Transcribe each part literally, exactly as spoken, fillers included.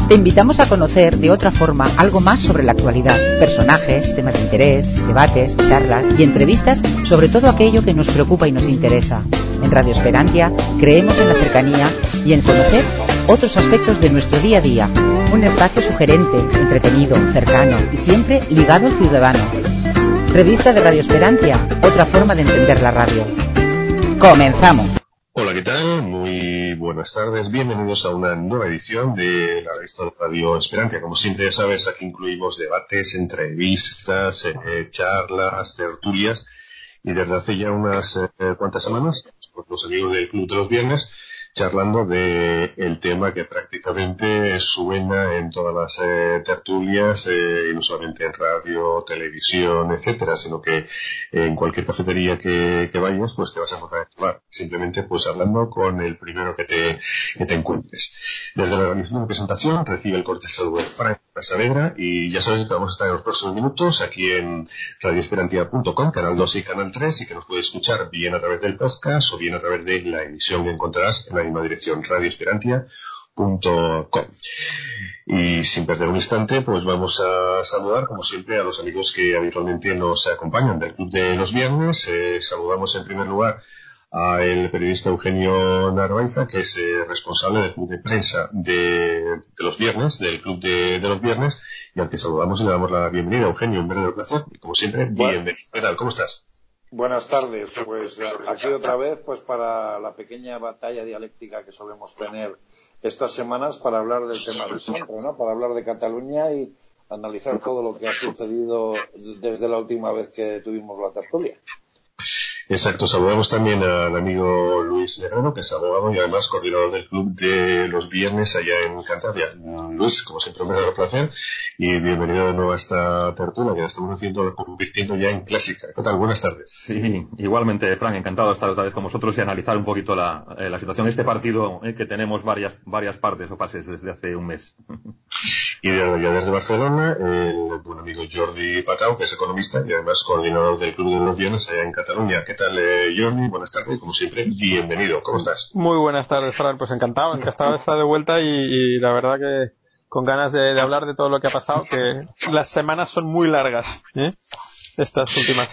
Te invitamos a conocer de otra forma algo más sobre la actualidad, personajes, temas de interés, debates, charlas y entrevistas sobre todo aquello que nos preocupa y nos interesa. En Radio Esperantia creemos en la cercanía y en conocer otros aspectos de nuestro día a día. Un espacio sugerente, entretenido, cercano y siempre ligado al ciudadano. Revista de Radio Esperantia, otra forma de entender la radio. ¡Comenzamos! Hola, ¿qué tal? Muy buenas tardes. Bienvenidos a una nueva edición de la revista de Radio Esperantia. Como siempre, ya sabes, aquí incluimos debates, entrevistas, eh, charlas, tertulias. Y desde hace ya unas eh, cuantas semanas, con los amigos del Club de los Viernes, charlando de el tema que prácticamente suena en todas las eh, tertulias, eh, y no solamente en radio, televisión, etcétera, sino que en cualquier cafetería que, que vayas, pues te vas a encontrar en el bar. Simplemente pues hablando con el primero que te, que te encuentres. Desde la organización de presentación recibe el corte de saludo de Frank Saavedra y ya sabes que vamos a estar en los próximos minutos aquí en radio esperantia punto com, canal dos y canal tres, y que nos puedes escuchar bien a través del podcast o bien a través de la emisión que encontrarás en la misma dirección, radio esperantia punto com. Y sin perder un instante, pues vamos a saludar, como siempre, a los amigos que habitualmente nos acompañan del Club de los Viernes. Eh, saludamos en primer lugar a el periodista Eugenio Narvaiza, que es eh, responsable del Club de Prensa de, de los Viernes, del Club de, de los Viernes, y al que saludamos y le damos la bienvenida. Eugenio, un verdadero placer, y como siempre, bienvenido. ¿Qué tal? ¿Cómo estás? Buenas tardes, pues aquí otra vez pues para la pequeña batalla dialéctica que solemos tener estas semanas para hablar del tema de siempre, ¿no? Para hablar de Cataluña y analizar todo lo que ha sucedido desde la última vez que tuvimos la tertulia. Exacto, saludamos también al amigo Luis Herrero, que es abogado y además coordinador del Club de los Viernes allá en Cantabria. Luis, como siempre, me da un placer y bienvenido de nuevo a esta tertulia que la estamos haciendo, convirtiendo ya en clásica. ¿Qué tal? Buenas tardes. Sí, igualmente, Frank, encantado de estar otra vez con vosotros y analizar un poquito la, eh, la situación de este partido, eh, que tenemos varias varias partes o fases desde hace un mes. Y desde, ya desde Barcelona, el buen amigo Jordi Patau, que es economista y además coordinador del Club de los Viernes allá en Cataluña. ¿Qué tal, eh, Jordi? Buenas tardes, como siempre, bienvenido. ¿Cómo estás? Muy buenas tardes, Fran. Pues encantado, encantado de estar de vuelta y, y la verdad que con ganas de, de hablar de todo lo que ha pasado, que las semanas son muy largas, ¿eh? Estas últimas.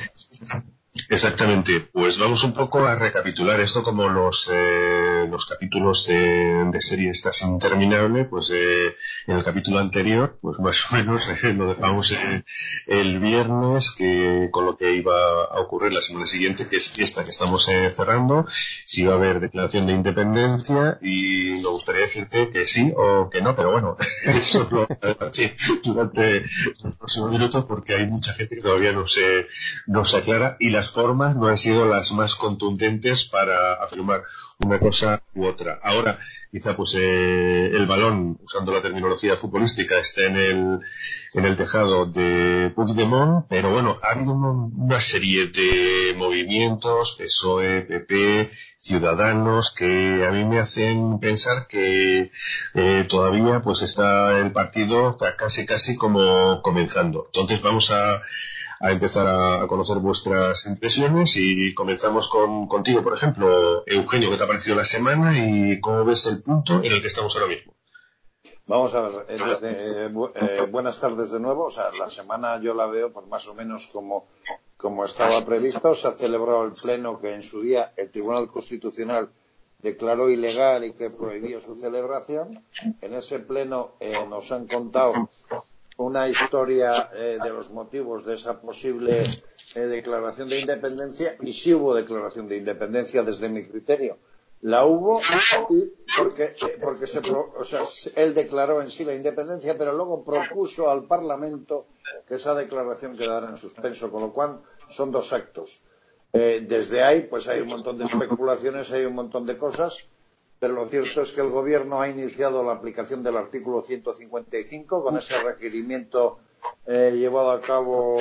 Exactamente, pues vamos un poco a recapitular esto como los eh, los capítulos de, de serie estas interminable. Pues eh, en el capítulo anterior, pues más o menos eh, lo dejamos eh, el viernes, que con lo que iba a ocurrir la semana siguiente, que es esta que estamos eh, cerrando, si iba a haber declaración de independencia, y me gustaría decirte que sí o que no, pero bueno, eso lo debatir durante los próximos minutos porque hay mucha gente que todavía no se, no se aclara y las formas no han sido las más contundentes para afirmar una cosa u otra. Ahora, quizá pues eh, el balón, usando la terminología futbolística, está en el en el tejado de Puigdemont, pero bueno, ha habido una serie de movimientos, P S O E, P P, Ciudadanos, que a mí me hacen pensar que eh, todavía pues está el partido casi casi como comenzando. Entonces vamos a a empezar a conocer vuestras impresiones y comenzamos con contigo, por ejemplo, Eugenio. ¿Qué te ha parecido la semana y cómo ves el punto en el que estamos ahora mismo? Vamos a ver, eh, desde, eh, bu eh, buenas tardes de nuevo. O sea, la semana yo la veo pues más o menos como, como estaba previsto. Se ha celebrado el pleno que en su día el Tribunal Constitucional declaró ilegal y que prohibió su celebración. En ese pleno eh, nos han contado una historia eh, de los motivos de esa posible eh, declaración de independencia, y sí hubo declaración de independencia desde mi criterio. La hubo y porque, porque se pro, o sea, él declaró en sí la independencia, pero luego propuso al Parlamento que esa declaración quedara en suspenso, con lo cual son dos actos. Eh, desde ahí pues hay un montón de especulaciones, hay un montón de cosas. Pero lo cierto es que el Gobierno ha iniciado la aplicación del artículo ciento cincuenta y cinco con ese requerimiento eh, llevado a cabo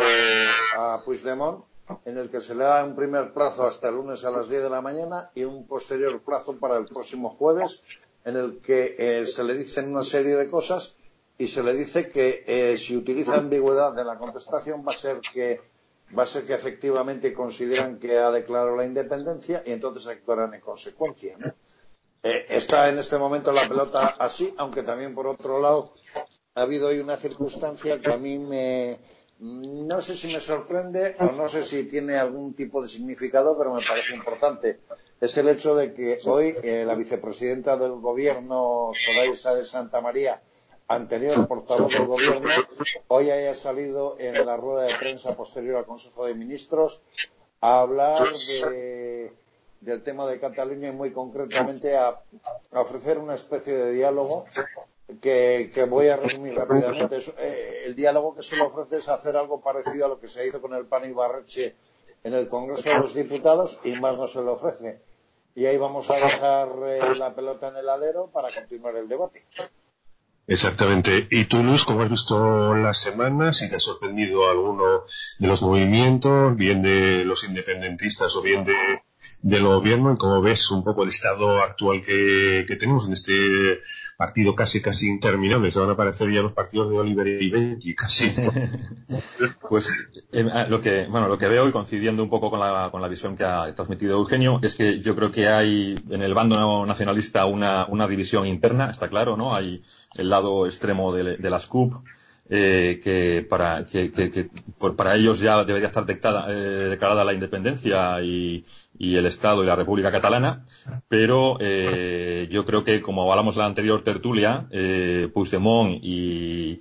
a Puigdemont, en el que se le da un primer plazo hasta el lunes a las diez de la mañana y un posterior plazo para el próximo jueves, en el que eh, se le dicen una serie de cosas y se le dice que eh, si utiliza ambigüedad de la contestación va a ser que va a ser que efectivamente consideran que ha declarado la independencia y entonces actuarán en consecuencia, ¿no? eh, está en este momento la pelota así, aunque también por otro lado ha habido hoy una circunstancia que a mí me, no sé si me sorprende o no sé si tiene algún tipo de significado, pero me parece importante. Es el hecho de que hoy eh, la vicepresidenta del gobierno, Soraya de Santa María, anterior portavoz del gobierno, hoy haya salido en la rueda de prensa posterior al Consejo de Ministros a hablar de, del tema de Cataluña y muy concretamente a, a ofrecer una especie de diálogo que, que voy a resumir rápidamente. Es, eh, el diálogo que se le ofrece es hacer algo parecido a lo que se hizo con el Pan Ibarretxe en el Congreso de los Diputados y más no se le ofrece. Y ahí vamos a dejar eh, la pelota en el alero para continuar el debate. Exactamente. ¿Y tú, Luis, cómo has visto la semana? ¿Si te ha sorprendido alguno de los movimientos, bien de los independentistas o bien de, del gobierno? ¿Y cómo ves un poco el estado actual que, que tenemos en este partido casi casi interminable? Que van a aparecer ya los partidos de Oliver y Benji, casi. Pues eh, lo que bueno lo que veo, y coincidiendo un poco con la, con la visión que ha transmitido Eugenio, es que yo creo que hay en el bando nacionalista una, una división interna, está claro, ¿no? Hay el lado extremo de, de las C U P, eh, que para que, que, que por, para ellos ya debería estar declarada, eh, declarada la independencia y, y el Estado y la República Catalana, pero eh, yo creo que, como hablamos en la anterior tertulia, eh, Puigdemont y,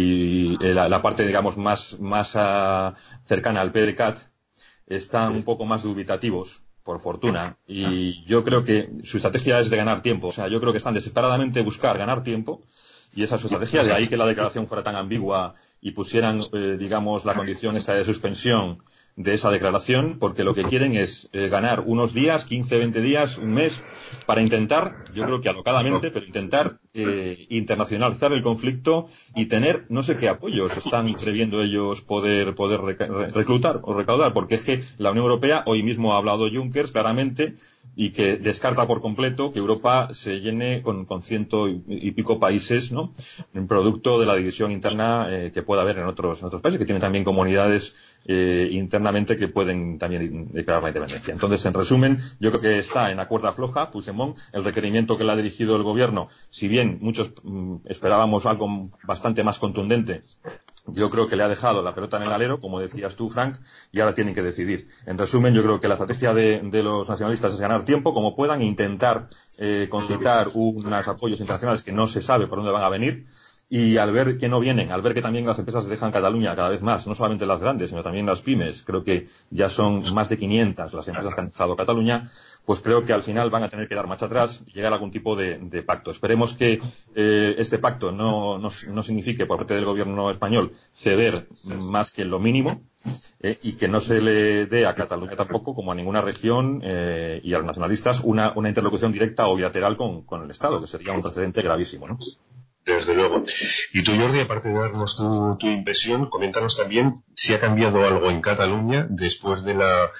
y la, la parte, digamos, más, más uh, cercana al PDeCAT están un poco más dubitativos, por fortuna, y yo creo que su estrategia es de ganar tiempo. O sea, yo creo que están desesperadamente buscar ganar tiempo, y esa es su estrategia. De ahí que la declaración fuera tan ambigua y pusieran, eh, digamos, la condición esta de suspensión de esa declaración, porque lo que quieren es eh, ganar unos días, quince, veinte días, un mes, para intentar, yo creo que alocadamente, pero intentar eh, internacionalizar el conflicto y tener no sé qué apoyos están previendo ellos poder poder reclutar o recaudar, porque es que la Unión Europea, hoy mismo ha hablado Juncker claramente, y que descarta por completo que Europa se llene con, con ciento y, y pico países, ¿no? En producto de la división interna eh, que pueda haber en otros, en otros países, que tienen también comunidades eh, internamente que pueden también declarar la independencia. Entonces, en resumen, yo creo que está en la cuerda floja Puigdemont. El requerimiento que le ha dirigido el gobierno, si bien muchos mm, esperábamos algo bastante más contundente, yo creo que le ha dejado la pelota en el alero, como decías tú, Frank, y ahora tienen que decidir. En resumen, yo creo que la estrategia de, de los nacionalistas es ganar tiempo, como puedan, intentar eh, concitar unos apoyos internacionales que no se sabe por dónde van a venir, y al ver que no vienen, al ver que también las empresas dejan Cataluña cada vez más, no solamente las grandes, sino también las pymes, creo que ya son más de quinientas las empresas que han dejado Cataluña, pues creo que al final van a tener que dar marcha atrás y llegar a algún tipo de, de pacto. Esperemos que eh, este pacto no, no, no signifique por parte del gobierno español ceder más que lo mínimo, eh, y que no se le dé a Cataluña tampoco, como a ninguna región eh, y a los nacionalistas, una, una interlocución directa o bilateral con, con el Estado, que sería un precedente gravísimo, ¿no? Desde luego. Y tú, Jordi, aparte de darnos tu, tu impresión, coméntanos también si ha cambiado algo en Cataluña después de la,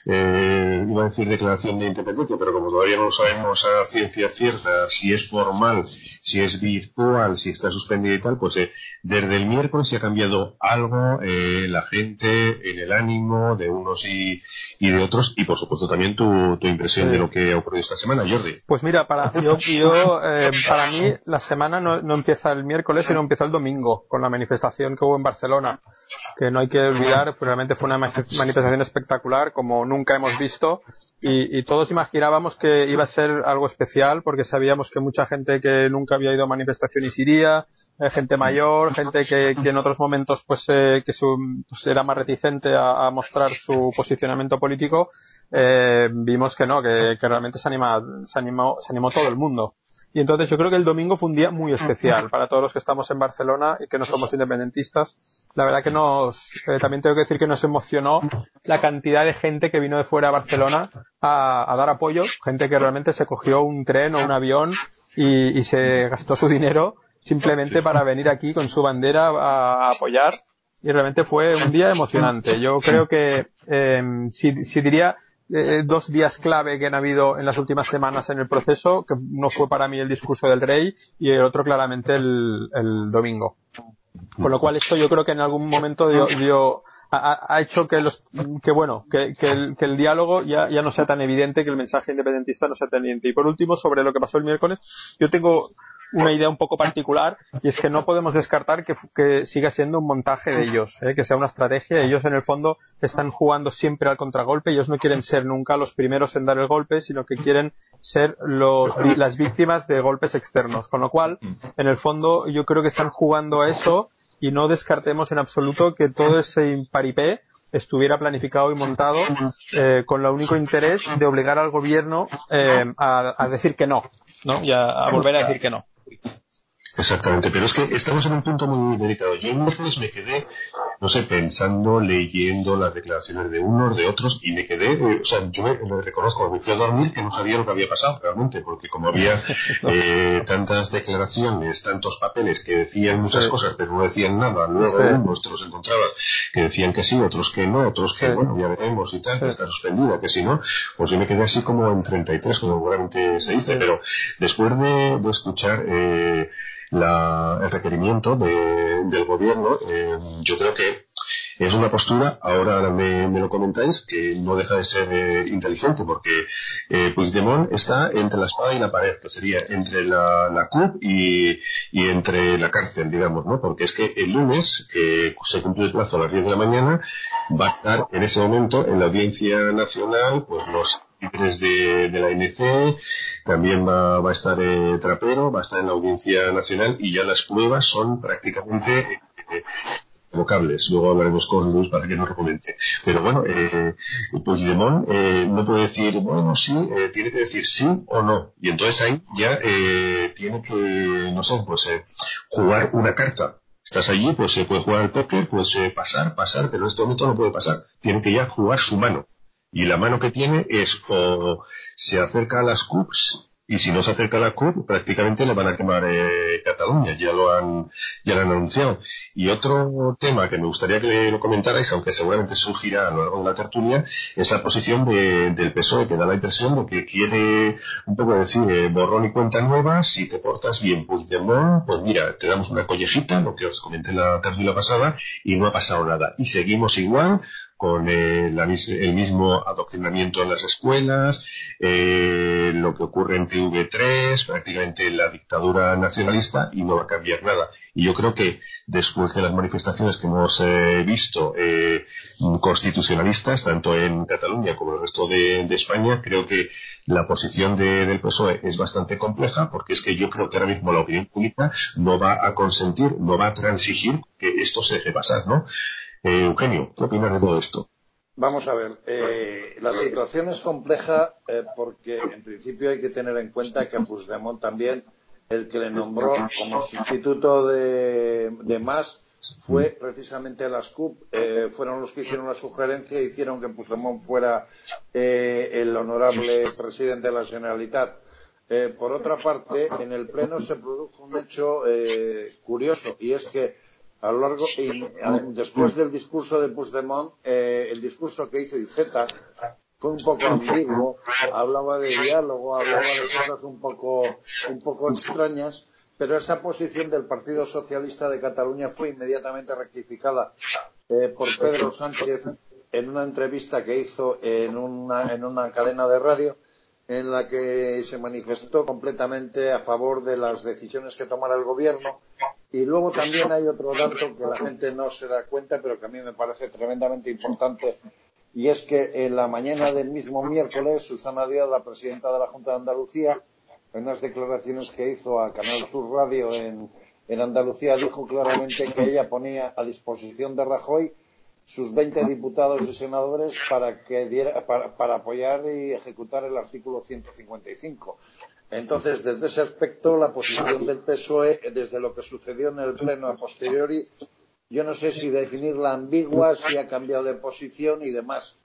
eh, iba a decir declaración de independencia, pero como todavía no lo sabemos a ciencia cierta, si es formal, si es virtual, si está suspendida y tal, pues eh, desde el miércoles si ha cambiado algo eh, la gente, en el ánimo de unos y, y de otros, y por supuesto también tu, tu impresión sí. de lo que ha ocurrido esta semana, Jordi. Pues mira, para yo, yo eh, para mí la semana no, no empieza el miércoles, sino empieza el domingo, con la manifestación que hubo en Barcelona, que no hay que olvidar, pues realmente fue una manifestación espectacular, como nunca hemos visto, y, y todos imaginábamos que iba a ser algo especial, porque sabíamos que mucha gente que nunca había ido a manifestaciones iría, eh, gente mayor, gente que, que en otros momentos pues, eh, que su, pues era más reticente a, a mostrar su posicionamiento político, eh, vimos que no, que, que realmente se anima, se animó, se animó todo el mundo. Y entonces yo creo que el domingo fue un día muy especial para todos los que estamos en Barcelona y que no somos independentistas. La verdad que nos, eh, también tengo que decir que nos emocionó la cantidad de gente que vino de fuera a Barcelona a, a dar apoyo, gente que realmente se cogió un tren o un avión y, y se gastó su dinero simplemente para venir aquí con su bandera a, a apoyar, y realmente fue un día emocionante. Yo creo que eh, si, si diría Eh, dos días clave que han habido en las últimas semanas en el proceso, que uno fue para mí el discurso del rey y el otro claramente el, el domingo. Con lo cual esto yo creo que en algún momento dio, dio ha, ha hecho que los que bueno que, que, el, que el diálogo ya, ya no sea tan evidente, que el mensaje independentista no sea tan evidente. Y por último, sobre lo que pasó el miércoles, yo tengo una idea un poco particular, y es que no podemos descartar que, que siga siendo un montaje de ellos, ¿eh? Que sea una estrategia. Ellos en el fondo están jugando siempre al contragolpe. Ellos no quieren ser nunca los primeros en dar el golpe, sino que quieren ser los, las víctimas de golpes externos, con lo cual en el fondo yo creo que están jugando a eso, y no descartemos en absoluto que todo ese paripé estuviera planificado y montado eh, con el único interés de obligar al gobierno eh, a, a decir que no, ¿no? Y a, a volver a decir que no. Exactamente, pero es que estamos en un punto muy delicado. Yo el miércoles me quedé, no sé, pensando, leyendo las declaraciones de unos, de otros, y me quedé, eh, o sea, yo me, me reconozco, me fui a dormir que no sabía lo que había pasado realmente, porque como había eh, tantas declaraciones, tantos papeles que decían muchas sí. cosas, pero no decían nada, luego sí. unos te los encontrabas que decían que sí, otros que no, otros que sí. bueno, ya veremos y tal, sí. que está suspendida, que si no, pues yo me quedé así como en treinta y tres, como seguramente se dice, sí. pero después de, de escuchar eh, La, el requerimiento de, del gobierno, eh, yo creo que es una postura, ahora me, me lo comentáis, que no deja de ser eh, inteligente, porque eh, Puigdemont está entre la espada y la pared, que sería entre la, la C U P y, y entre la cárcel, digamos, ¿no? Porque es que el lunes, que se cumple el plazo a las diez de la mañana, va a estar en ese momento en la Audiencia Nacional, pues los líderes de, de la A N C, también va, va a estar eh, Trapero, va a estar en la Audiencia Nacional, y ya las pruebas son prácticamente eh, vocables. Luego hablaremos con Luis para que nos lo comente. Pero bueno, eh, Puigdemont eh, no puede decir, bueno, sí, eh, tiene que decir sí o no. Y entonces ahí ya eh, tiene que, no sé, pues eh, jugar una carta. Estás allí, pues se puede jugar al póker, pues eh, pasar, pasar, pero en este momento no puede pasar. Tiene que ya jugar su mano. Y la mano que tiene es o se acerca a las C U Ps, y si no se acerca a la C U P, prácticamente le van a quemar eh, Cataluña, ya lo han ya lo han anunciado. Y otro tema que me gustaría que lo comentarais, aunque seguramente surgirá a lo largo de la tertulia, es la posición de, del P S O E, que da la impresión de que quiere un poco decir eh, borrón y cuenta nueva. Si te portas bien, Puigdemont, pues mira, te damos una collejita, lo que os comenté en la tertulia pasada, y no ha pasado nada. Y seguimos igual, con eh, la, el mismo adoctrinamiento en las escuelas, eh, lo que ocurre en T V tres, prácticamente la dictadura nacionalista, y no va a cambiar nada. Y yo creo que después de las manifestaciones que hemos eh, visto eh, constitucionalistas, tanto en Cataluña como en el resto de, de España, creo que la posición de, del P S O E es bastante compleja, porque es que yo creo que ahora mismo la opinión pública no va a consentir, no va a transigir que esto se deje pasar, ¿no? Eh, Eugenio, ¿qué opinas de todo esto? Vamos a ver, eh, la situación es compleja eh, porque en principio hay que tener en cuenta que Puigdemont también, el que le nombró como sustituto de, de Mas, fue precisamente las C U P, eh, fueron los que hicieron la sugerencia e hicieron que Puigdemont fuera eh, el honorable presidente de la Generalitat. Eh, por otra parte, en el Pleno se produjo un hecho eh, curioso, y es que a lo largo y después del discurso de Puigdemont, eh, el discurso que hizo Iceta fue un poco ambiguo, hablaba de diálogo, hablaba de cosas un poco un poco extrañas, pero esa posición del Partido Socialista de Cataluña fue inmediatamente rectificada eh, por Pedro Sánchez en una entrevista que hizo en una en una cadena de radio, en la que se manifestó completamente a favor de las decisiones que tomara el gobierno. Y luego también hay otro dato que la gente no se da cuenta, pero que a mí me parece tremendamente importante, y es que en la mañana del mismo miércoles, Susana Díaz, la presidenta de la Junta de Andalucía, en unas declaraciones que hizo a Canal Sur Radio en, en Andalucía, dijo claramente que ella ponía a disposición de Rajoy sus veinte diputados y senadores para que diera, para, para apoyar y ejecutar el artículo ciento cincuenta y cinco. Entonces, desde ese aspecto, la posición del P S O E, desde lo que sucedió en el Pleno a posteriori, yo no sé si definirla ambigua, si ha cambiado de posición y demás.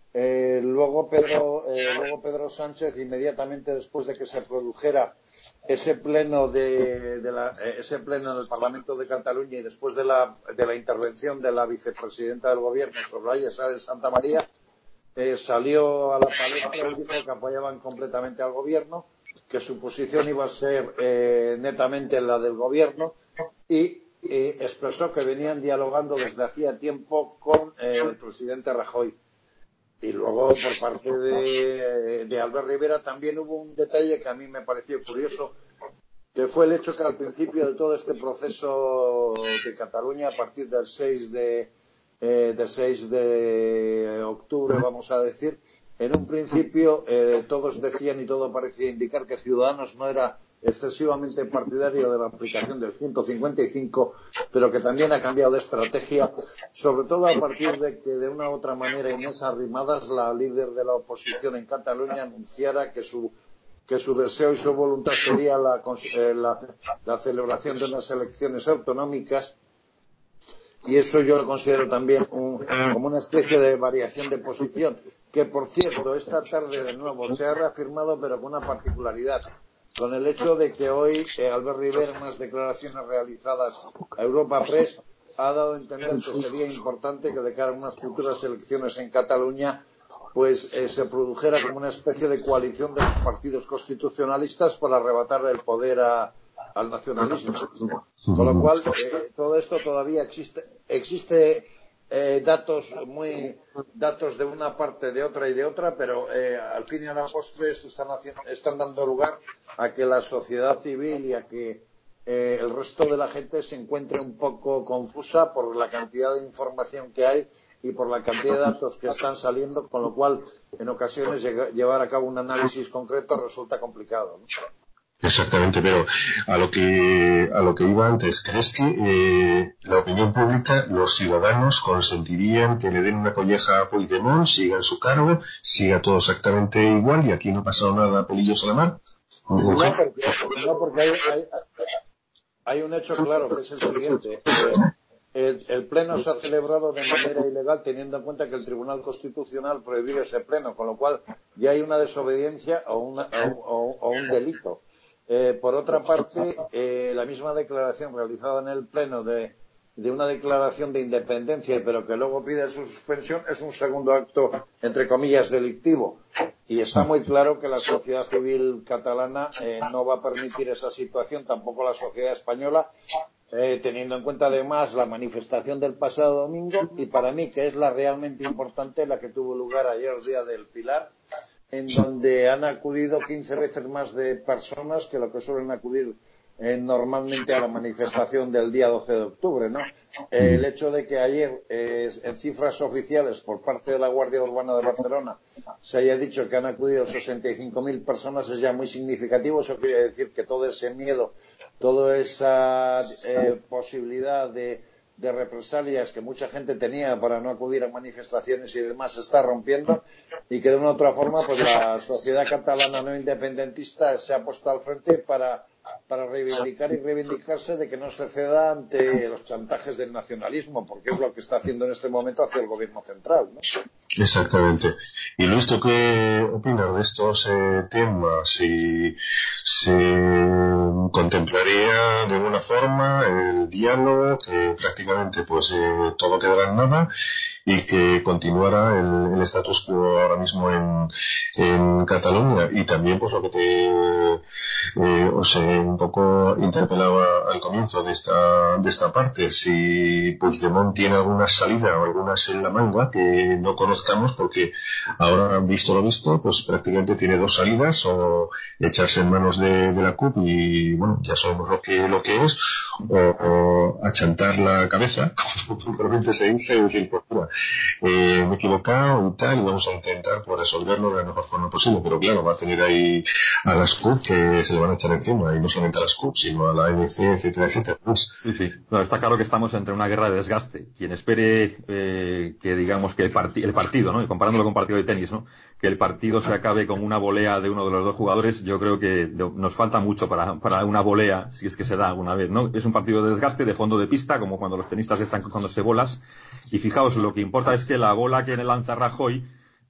Eh, luego, Pedro, eh, luego Pedro Sánchez, inmediatamente después de que se produjera ese pleno de, de la, ese pleno en el Parlamento de Cataluña, y después de la, de la intervención de la vicepresidenta del Gobierno, Soraya Sáenz de Santa María, eh, salió a la palestra y dijo que apoyaban completamente al Gobierno, que su posición iba a ser eh, netamente la del Gobierno, y eh, expresó que venían dialogando desde hacía tiempo con eh, el presidente Rajoy. Y luego, por parte de, de Albert Rivera, también hubo un detalle que a mí me pareció curioso, que fue el hecho que al principio de todo este proceso de Cataluña, a partir del seis de, eh, del seis de octubre, vamos a decir, en un principio eh, todos decían y todo parecía indicar que Ciudadanos no era excesivamente partidario de la aplicación del ciento cincuenta y cinco, pero que también ha cambiado de estrategia, sobre todo a partir de que de una u otra manera Inés Arrimadas, la líder de la oposición en Cataluña, anunciara que su que su deseo y su voluntad sería la, eh, la, la celebración de unas elecciones autonómicas, y eso yo lo considero también un, como una especie de variación de posición, que por cierto esta tarde de nuevo se ha reafirmado, pero con una particularidad, con el hecho de que hoy eh, Albert Rivera, en unas declaraciones realizadas a Europa Press, ha dado a entender que sería importante que de cara a unas futuras elecciones en Cataluña pues eh, se produjera como una especie de coalición de los partidos constitucionalistas para arrebatar el poder a, al nacionalismo. Con lo cual, eh, todo esto todavía existe, existe eh, datos muy datos de una parte, de otra y de otra, pero eh, al fin y a la postre esto están, haciendo, están dando lugar a que la sociedad civil y a que eh, el resto de la gente se encuentre un poco confusa por la cantidad de información que hay y por la cantidad de datos que están saliendo, con lo cual en ocasiones llevar a cabo un análisis concreto resulta complicado, ¿no? Exactamente, pero a lo que a lo que iba antes, ¿crees que eh, la opinión pública, los ciudadanos consentirían que le den una colleja a Puigdemont, siga en su cargo, siga todo exactamente igual y aquí no ha pasado nada, pelillos a la mar? No, porque, no, porque hay, hay, hay un hecho claro que es el siguiente. Eh, El, el pleno se ha celebrado de manera ilegal, teniendo en cuenta que el Tribunal Constitucional prohibió ese pleno, con lo cual ya hay una desobediencia o, una, o, o un delito. Eh, por otra parte, eh, la misma declaración realizada en el pleno de, de una declaración de independencia, pero que luego pide su suspensión, es un segundo acto, entre comillas, delictivo. Y está muy claro que la sociedad civil catalana eh, no va a permitir esa situación, tampoco la sociedad española, Eh, teniendo en cuenta además la manifestación del pasado domingo, y para mí que es la realmente importante, la que tuvo lugar ayer, día del Pilar, en donde han acudido quince veces más de personas que lo que suelen acudir eh, normalmente a la manifestación del día doce de octubre, ¿no? Eh, el hecho de que ayer, eh, en cifras oficiales por parte de la Guardia Urbana de Barcelona, se haya dicho que han acudido sesenta y cinco mil personas es ya muy significativo. Eso quiere decir que todo ese miedo, toda esa eh, posibilidad de, de represalias que mucha gente tenía para no acudir a manifestaciones y demás se está rompiendo, y que de una u otra forma pues la sociedad catalana no independentista se ha puesto al frente para, para reivindicar y reivindicarse de que no se ceda ante los chantajes del nacionalismo, porque es lo que está haciendo en este momento hacia el gobierno central, ¿no? Exactamente. Y Luis, ¿tú qué opinas de estos eh, temas? Si se contemplaría de alguna forma el diálogo, que prácticamente pues eh, todo quedará en nada, y que continuara el, el status quo ahora mismo en, en Cataluña. Y también pues lo que te eh, os eh, un poco interpelaba al comienzo de esta de esta parte, si Puigdemont tiene alguna salida o algunas en la manga que no conozcamos, porque ahora, visto lo visto, pues prácticamente tiene dos salidas: o echarse en manos de, de la C U P y bueno, ya sabemos lo que lo que es, o, o achantar la cabeza, como simplemente se dice, y decir, pues mira, eh, me he equivocado y tal, y vamos a intentar pues resolverlo de la mejor forma posible. Pero claro, va a tener ahí a las C U P que se le van a echar encima, y no solamente a las C U P, sino a la A N C, etcétera, etcétera. Sí, sí. Bueno, está claro que estamos entre una guerra de desgaste. Quien espere eh, que digamos que el, parti el partido, ¿no? Y comparándolo con un partido de tenis, ¿no? Que el partido se acabe con una volea de uno de los dos jugadores, yo creo que nos falta mucho para, para una volea, si es que se da alguna vez, ¿no? Es un partido de desgaste, de fondo de pista, como cuando los tenistas están cruzándose bolas. Y fijaos, lo que importa es que la bola que lanza Rajoy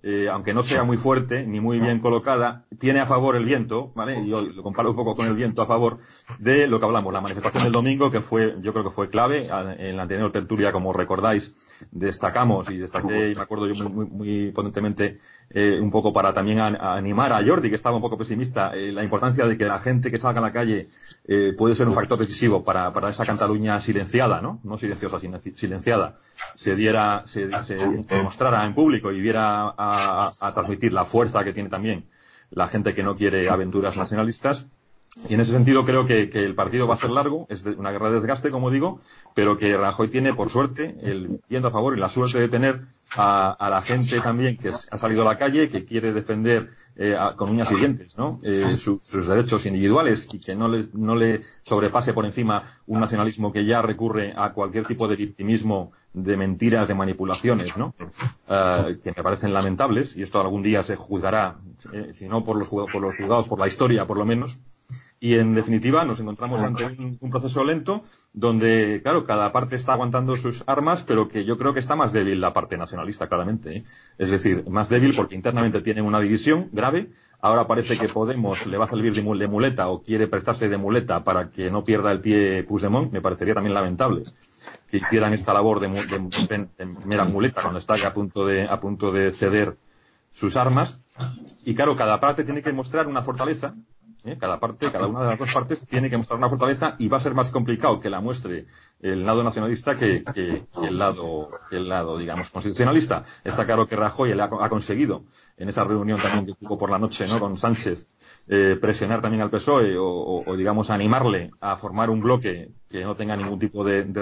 eh, aunque no sea muy fuerte ni muy bien colocada, tiene a favor el viento, ¿vale? Y yo lo comparo un poco con el viento a favor de lo que hablamos, la manifestación del domingo, que fue, yo creo que fue clave. En la anterior tertulia, como recordáis, destacamos y destaqué, y me acuerdo yo muy, muy, muy potentemente, eh, un poco para también a, a animar a Jordi, que estaba un poco pesimista, eh, la importancia de que la gente que salga a la calle eh, puede ser un factor decisivo para, para esa Cataluña silenciada, ¿no? No silenciosa, sino silenciada, se diera, se, se, se mostrara en público y viera a, a, a transmitir la fuerza que tiene también la gente que no quiere aventuras nacionalistas. Y en ese sentido creo que, que el partido va a ser largo, es de una guerra de desgaste, como digo, pero que Rajoy tiene, por suerte, el viento a favor y la suerte de tener a, a la gente también que ha salido a la calle, que quiere defender eh, a, con uñas y dientes, ¿no? Eh, su, sus derechos individuales, y que no le, no le sobrepase por encima un nacionalismo que ya recurre a cualquier tipo de victimismo, de mentiras, de manipulaciones, ¿no? Uh, que me parecen lamentables, y esto algún día se juzgará, eh, si no por los, por los juzgados, por la historia, por lo menos. Y en definitiva nos encontramos ante un, un proceso lento donde, claro, cada parte está aguantando sus armas, pero que yo creo que está más débil la parte nacionalista, claramente, ¿eh? Es decir, más débil porque internamente tienen una división grave. Ahora parece que Podemos le va a servir de muleta o quiere prestarse de muleta para que no pierda el pie Puigdemont. Me parecería también lamentable que hicieran esta labor de, de, de, de mera muleta cuando está a punto de, a punto de ceder sus armas. Y claro, cada parte tiene que mostrar una fortaleza. ¿Eh? Cada parte, cada una de las dos partes tiene que mostrar una fortaleza, y va a ser más complicado que la muestre el lado nacionalista que, que, que el lado, que el lado, digamos, constitucionalista. Está claro que Rajoy le ha, ha conseguido, en esa reunión también que tuvo por la noche, ¿no?, con Sánchez, eh, presionar también al P S O E o, o, o, digamos, animarle a formar un bloque que no tenga ningún tipo de, de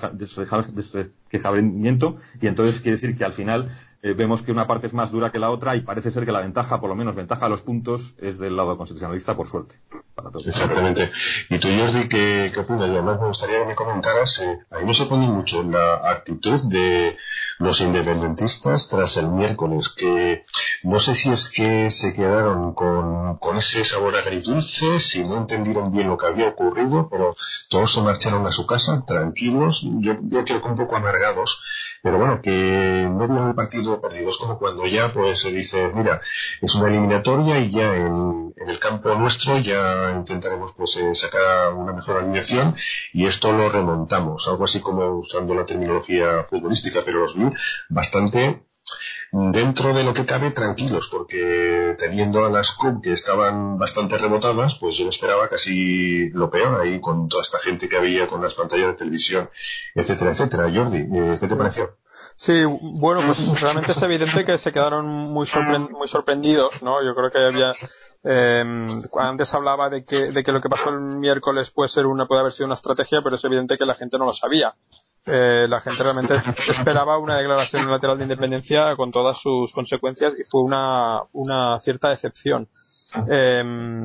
desquejamiento, y entonces quiere decir que al final eh, vemos que una parte es más dura que la otra, y parece ser que la ventaja, por lo menos ventaja a los puntos, es del lado constitucionalista, por suerte, para todos. Exactamente. Y tú, Jordi, ¿qué, qué opinas? Y además me gustaría que me comentaras, eh, a mí me sorprende mucho la actitud de los independentistas tras el miércoles, que no sé si es que se quedaron con, con ese sabor agridulce, si no entendieron bien lo que había ocurrido, pero todos se marcharon a su casa tranquilos, yo, yo creo que un poco amargados, pero bueno, que no vieron el partido perdido. Es como cuando ya pues se dice, mira, es una eliminatoria y ya en, en el campo nuestro ya intentaremos pues eh, sacar una mejor alineación y esto lo remontamos, algo así como usando la terminología futbolística, pero los vi bastante dentro de lo que cabe tranquilos, porque teniendo a las C U P que estaban bastante rebotadas, pues yo esperaba casi lo peor ahí con toda esta gente que había con las pantallas de televisión, etcétera, etcétera. Jordi, eh, ¿qué te pareció? Sí, bueno, pues realmente es evidente que se quedaron muy, sorpre- muy sorprendidos, ¿no? Yo creo que había, eh, antes hablaba de que, de que lo que pasó el miércoles puede ser una, puede haber sido una estrategia, pero es evidente que la gente no lo sabía. Eh, la gente realmente esperaba una declaración unilateral de independencia con todas sus consecuencias, y fue una, una cierta decepción. Eh,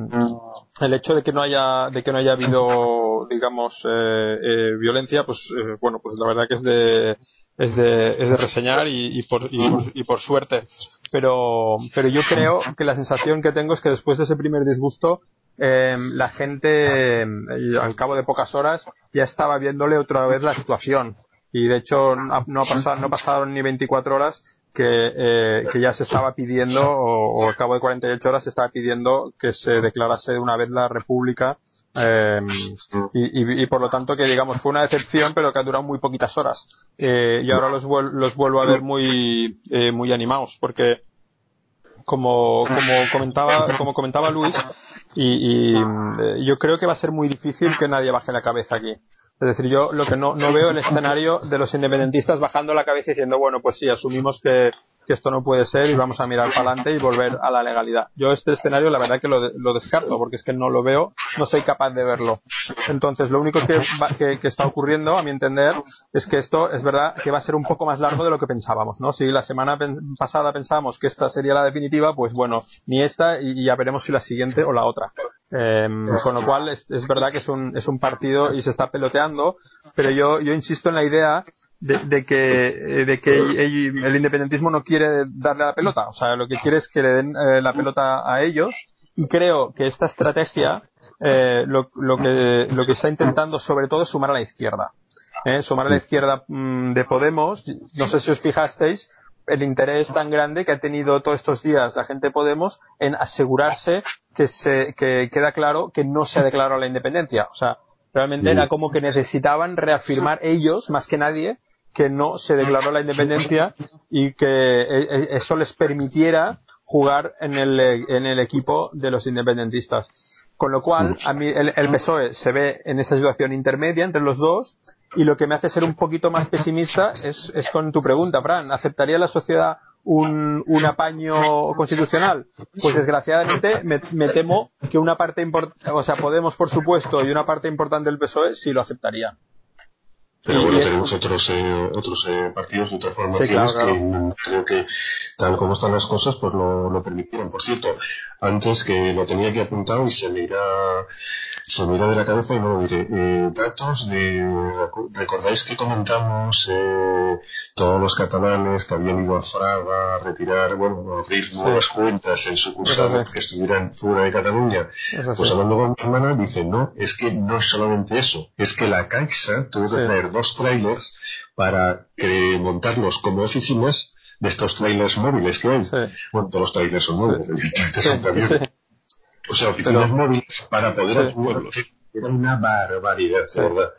el hecho de que no haya, de que no haya habido, digamos, eh, eh, violencia, pues, eh, bueno, pues la verdad que es de, es de, es de reseñar, y, y por, y por, y por suerte. Pero, pero yo creo que la sensación que tengo es que después de ese primer disgusto, eh, la gente, eh, al cabo de pocas horas, ya estaba viéndole otra vez la situación. Y de hecho, no, no, ha pasado, no pasaron ni veinticuatro horas que, eh, que ya se estaba pidiendo, o, o al cabo de cuarenta y ocho horas se estaba pidiendo que se declarase de una vez la República. Eh, y, y, y por lo tanto que digamos fue una decepción, pero que ha durado muy poquitas horas, eh, y ahora los, vuel- los vuelvo a ver muy eh, muy animados, porque como como comentaba como comentaba Luis, y, y eh, yo creo que va a ser muy difícil que nadie baje la cabeza aquí. Es decir, yo lo que no, no veo el escenario de los independentistas bajando la cabeza y diciendo, bueno, pues sí, asumimos que, que esto no puede ser y vamos a mirar para adelante y volver a la legalidad. Yo este escenario la verdad que lo, lo descarto, porque es que no lo veo, no soy capaz de verlo. Entonces, lo único que, va, que, que está ocurriendo, a mi entender, es que esto es verdad que va a ser un poco más largo de lo que pensábamos, ¿no? Si la semana pen, pasada pensábamos que esta sería la definitiva, pues bueno, ni esta, y, y ya veremos si la siguiente o la otra. Eh, con lo cual es, es verdad que es un, es un partido y se está peloteando, pero yo, yo insisto en la idea de, de que, de que el, el independentismo no quiere darle a la pelota, o sea, lo que quiere es que le den eh, la pelota a ellos, y creo que esta estrategia eh, lo, lo que, lo que está intentando sobre todo es sumar a la izquierda. Eh, sumar a la izquierda mmm, de Podemos. No sé si os fijasteis, el interés tan grande que ha tenido todos estos días la gente de Podemos en asegurarse que se que queda claro que no se ha declarado la independencia. O sea, realmente era como que necesitaban reafirmar ellos, más que nadie, que no se declaró la independencia y que eso les permitiera jugar en el, en el equipo de los independentistas. Con lo cual, a mí el, el P S O E se ve en esa situación intermedia entre los dos, y lo que me hace ser un poquito más pesimista es, es con tu pregunta, Fran. ¿Aceptaría la sociedad un, un apaño constitucional? Pues desgraciadamente me, me temo que una parte importante, o sea, Podemos por supuesto, y una parte importante del P S O E sí lo aceptaría. Pero bueno, y tenemos otros eh, otros eh, partidos de otras formaciones, sí, claro, claro, que creo que tal como están las cosas pues lo, lo permitieron. Por cierto, antes que lo tenía aquí apuntado y se me irá se me irá de la cabeza y no lo diré. Eh, datos de, recordáis que comentamos eh, todos los catalanes que habían ido a Fraga a retirar, bueno, a abrir sí. nuevas cuentas en sucursales sí. que estuvieran fuera de Cataluña. Eso pues sí. Hablando con mi hermana dice, no, es que no es solamente eso, es que la Caixa tuvo que sí. traer dos trailers para que montarlos como oficinas de estos trailers móviles que hay. Sí. Bueno, todos los trailers son móviles, evidentemente sí. son camiones. Sí. O sea, oficinas Pero, móviles para poder sí. pueblos. Era una barbaridad, sí, de verdad.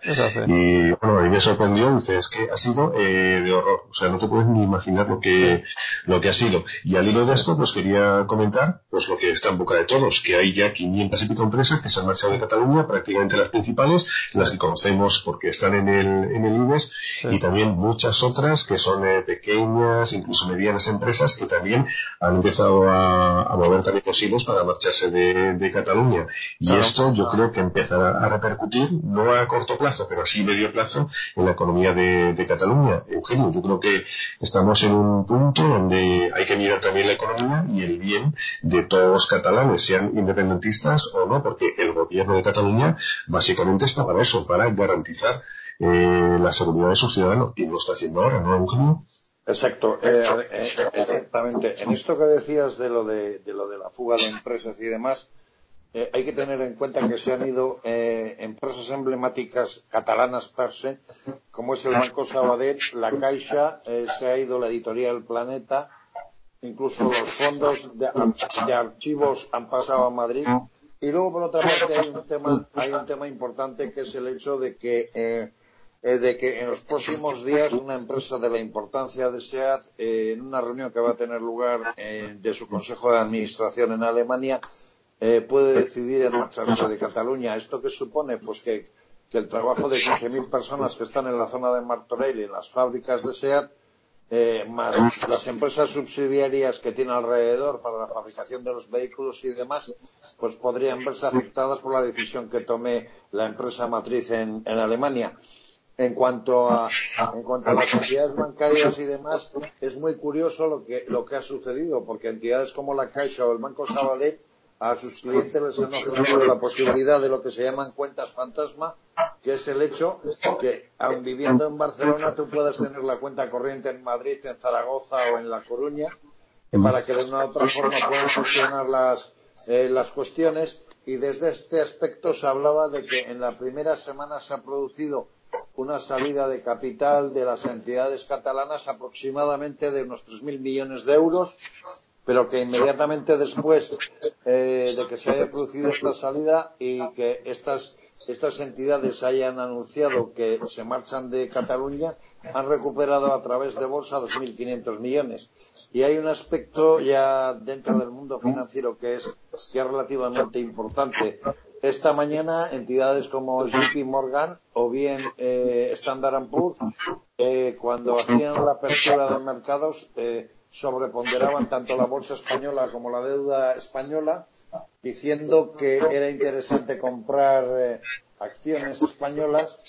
Y bueno, a mí me sorprendió, dice, es que ha sido eh, de horror. O sea, no te puedes ni imaginar lo que sí. lo que ha sido. Y al hilo de esto, pues quería comentar pues lo que está en boca de todos, que hay ya quinientas y pico empresas que se han marchado de Cataluña, prácticamente las principales, las que conocemos porque están en el en el I B E S, sí. y también muchas otras que son eh, pequeñas, incluso medianas empresas que también han empezado a, a mover también los hilos para marcharse de, de Cataluña. Y claro. esto yo creo que empezará a repercutir, no a corto plazo, pero sí medio plazo, en la economía de, de Cataluña. Eugenio, yo creo que estamos en un punto donde hay que mirar también la economía y el bien de todos los catalanes, sean independentistas o no, porque el gobierno de Cataluña básicamente está para eso, para garantizar eh, la seguridad de sus ciudadanos, y lo está haciendo ahora, ¿no, Eugenio? Exacto, eh, eh, exactamente. En esto que decías de lo de, de lo de la fuga de empresas y demás, Eh, hay que tener en cuenta que se han ido eh, empresas emblemáticas catalanas per se, como es el Banco Sabadell, la Caixa, eh, se ha ido la editorial Planeta, incluso los fondos de, de archivos han pasado a Madrid. Y luego, por otra parte, hay un tema, hay un tema importante, que es el hecho de que, eh, eh, de que en los próximos días una empresa de la importancia de SEAT, eh, en una reunión que va a tener lugar eh, de su Consejo de Administración en Alemania, Eh, puede decidir en marcharse de Cataluña. ¿Esto qué supone? Pues que, que el trabajo de quince mil personas que están en la zona de Martorell y en las fábricas de SEAT, eh, más las empresas subsidiarias que tiene alrededor para la fabricación de los vehículos y demás, pues podrían verse afectadas por la decisión que tome la empresa matriz en, en Alemania. En cuanto a, en cuanto a las entidades bancarias y demás, es muy curioso lo que, lo que ha sucedido, porque entidades como la Caixa o el Banco Sabadell a sus clientes les han ofrecido la posibilidad de lo que se llaman cuentas fantasma, que es el hecho que, aun viviendo en Barcelona, tú puedas tener la cuenta corriente en Madrid, en Zaragoza o en La Coruña, para que de una u otra forma puedan gestionar las, eh, las cuestiones. Y desde este aspecto se hablaba de que en la primera semana se ha producido una salida de capital de las entidades catalanas aproximadamente de unos tres mil millones de euros, pero que inmediatamente después eh, de que se haya producido esta salida y que estas estas entidades hayan anunciado que se marchan de Cataluña, han recuperado a través de bolsa dos mil quinientos millones. Y hay un aspecto ya dentro del mundo financiero que es, que es relativamente importante. Esta mañana entidades como J P Morgan o bien eh, Standard and Poor's, eh, cuando hacían la apertura de mercados, eh, sobreponderaban tanto la bolsa española como la deuda española, diciendo que era interesante comprar eh, acciones españolas,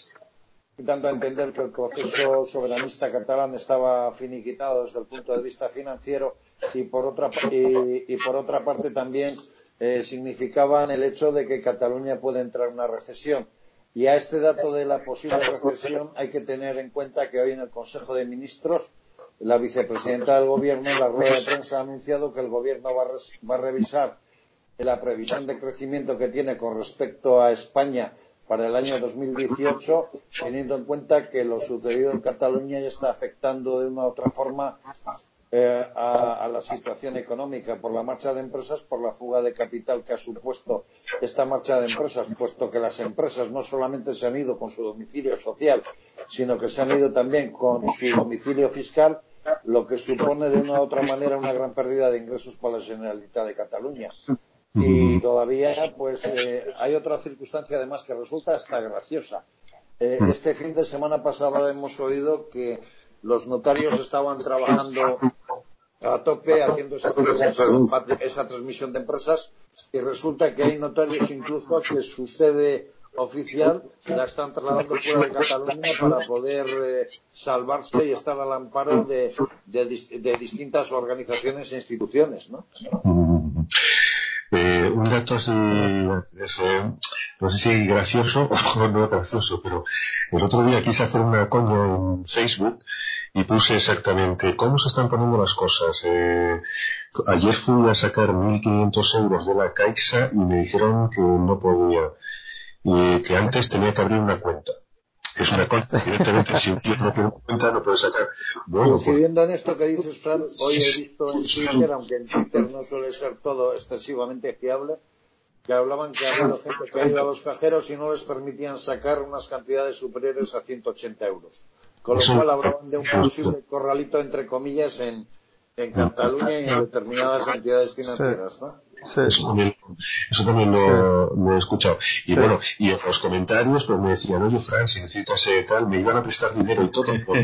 y tanto a entender que el proceso soberanista catalán estaba finiquitado desde el punto de vista financiero, y por otra, y, y por otra parte también eh, significaban el hecho de que Cataluña puede entrar en una recesión. Y a este dato de la posible recesión hay que tener en cuenta que hoy en el Consejo de Ministros la vicepresidenta del Gobierno, en la rueda de prensa, ha anunciado que el Gobierno va a, res, va a revisar la previsión de crecimiento que tiene con respecto a España para el año dos mil dieciocho, teniendo en cuenta que lo sucedido en Cataluña ya está afectando de una u otra forma eh, a, a la situación económica por la marcha de empresas, por la fuga de capital que ha supuesto esta marcha de empresas, puesto que las empresas no solamente se han ido con su domicilio social, sino que se han ido también con su domicilio fiscal, lo que supone de una u otra manera una gran pérdida de ingresos para la Generalitat de Cataluña. Y todavía, pues, eh, hay otra circunstancia además que resulta hasta graciosa. Eh, este fin de semana pasado hemos oído que los notarios estaban trabajando a tope haciendo esa, esa transmisión de empresas y resulta que hay notarios incluso que su sede oficial la están trasladando fuera de Cataluña para poder eh, salvarse y estar al amparo de, de, de distintas organizaciones e instituciones, ¿no? Eh, un dato así, es, eh, no sé si gracioso o no gracioso, pero el otro día quise hacer una coña en Facebook y puse exactamente cómo se están poniendo las cosas. Eh, ayer fui a sacar mil quinientos euros de la Caixa y me dijeron que no podía, y que antes tenía que abrir una cuenta. Es una cuenta, evidentemente, si un tío no tiene una cuenta no puede sacar. Bueno, coincidiendo en esto que dices, Fran, hoy he visto en Twitter, aunque en Twitter no suele ser todo excesivamente fiable, que hablaban que ha habido gente que ha ido a los cajeros y no les permitían sacar unas cantidades superiores a ciento ochenta euros. Con lo cual hablaban de un posible corralito, entre comillas, en, en Cataluña y en determinadas entidades financieras, ¿no? Sí. Eso también, eso también lo, sí. lo he escuchado. Y sí. bueno, y en los comentarios pues me decían, oye Fran, si necesitas eh, tal, me iban a prestar dinero y todo. Por...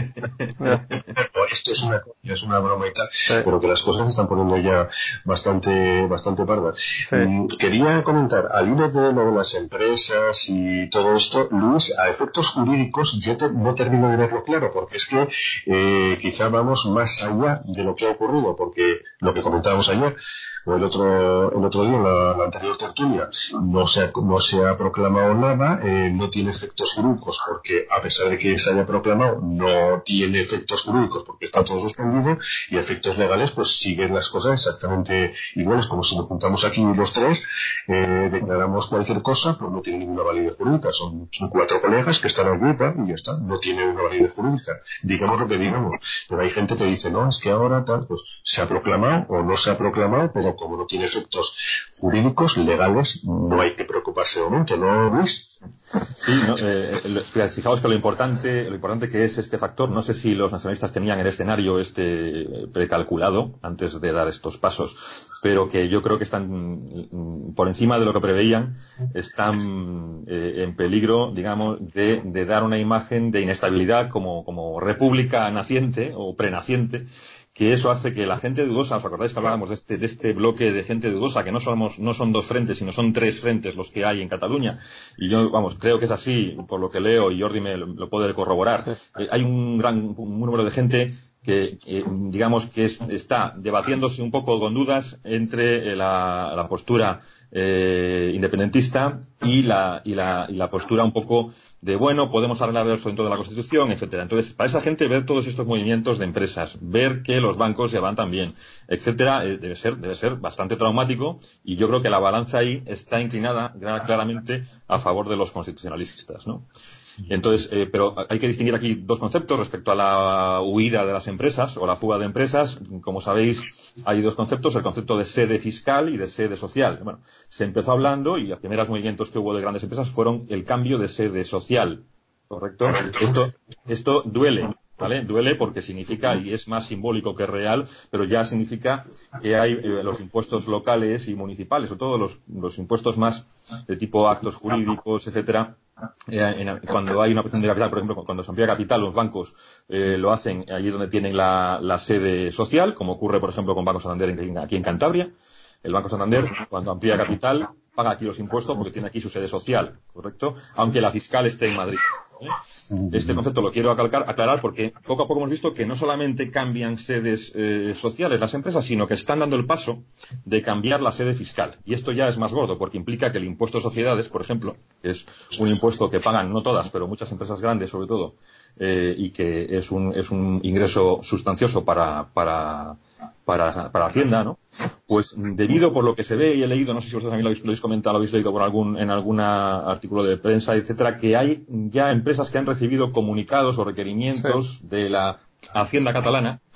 Esto es una, es una broma y tal, sí. pero que las cosas se están poniendo ya bastante, bastante pardas. Sí. Mm, quería comentar, al hilo de lo de las empresas y todo esto, Luis, a efectos jurídicos yo te, no termino de verlo claro, porque es que eh, quizá vamos más allá de lo que ha ocurrido, porque lo que comentábamos ayer, o el otro el otro día en la, la anterior tertulia, no se ha, no se ha proclamado nada, eh, no tiene efectos jurídicos porque a pesar de que se haya proclamado no tiene efectos jurídicos porque está todo suspendido, y efectos legales pues siguen las cosas exactamente iguales, como si nos juntamos aquí los tres, eh, declaramos cualquier cosa, pues no tiene ninguna validez jurídica, son, son cuatro colegas que están en grupo y ya está, no tiene una validez jurídica, digamos lo que digamos, pero hay gente que dice no, es que ahora tal, pues se ha proclamado o no se ha proclamado, pero como no tiene efectos jurídicos, legales, no hay que preocuparse de momento, ¿no, Luis? Sí, no, eh, fijaos que lo importante, lo importante que es este factor, no sé si los nacionalistas tenían el escenario este precalculado antes de dar estos pasos, pero que yo creo que están por encima de lo que preveían, están eh, en peligro, digamos, de, de dar una imagen de inestabilidad como, como república naciente o prenaciente, que eso hace que la gente dudosa, ¿os acordáis que hablábamos de este, de este bloque de gente dudosa, que no somos, no son dos frentes, sino son tres frentes los que hay en Cataluña? Y yo, vamos, creo que es así, por lo que leo, y Jordi me lo, lo puede corroborar. Sí. Eh, hay un gran un número de gente que, eh, digamos, que es, está debatiéndose un poco con dudas entre eh, la, la postura eh, independentista y la, y la, y la postura un poco de, bueno, podemos arreglar esto dentro de la Constitución, etcétera. Entonces, para esa gente, ver todos estos movimientos de empresas, ver que los bancos se van también, etcétera, eh, debe ser, debe ser bastante traumático, y yo creo que la balanza ahí está inclinada claramente a favor de los constitucionalistas, ¿no? Entonces, eh, pero hay que distinguir aquí dos conceptos respecto a la huida de las empresas o la fuga de empresas. Como sabéis, hay dos conceptos, el concepto de sede fiscal y de sede social. Bueno, se empezó hablando y los primeros movimientos que hubo de grandes empresas fueron el cambio de sede social, ¿correcto? Esto, esto duele, ¿vale? Duele porque significa, y es más simbólico que real, pero ya significa que hay eh, los impuestos locales y municipales, o todos los, los impuestos más de tipo actos jurídicos, etcétera. Eh, en, cuando hay una presión de capital, por ejemplo, cuando se amplía capital, los bancos eh, lo hacen allí donde tienen la, la sede social, como ocurre, por ejemplo, con Banco Santander en, aquí en Cantabria. El Banco Santander, cuando amplía capital, paga aquí los impuestos porque tiene aquí su sede social, ¿correcto? Aunque la fiscal esté en Madrid, ¿eh? Este concepto lo quiero aclarar, aclarar porque poco a poco hemos visto que no solamente cambian sedes eh, sociales las empresas, sino que están dando el paso de cambiar la sede fiscal. Y esto ya es más gordo porque implica que el impuesto de sociedades, por ejemplo, que es un impuesto que pagan no todas, pero muchas empresas grandes sobre todo, eh, y que es un, es un ingreso sustancioso para, para, para, para Hacienda, ¿no? Pues debido por lo que se ve y he leído, no sé si vosotros también lo habéis, lo habéis comentado, lo habéis leído por algún, en algún artículo de prensa, etcétera, que hay ya empresas que han recibido comunicados o requerimientos sí. de la Hacienda catalana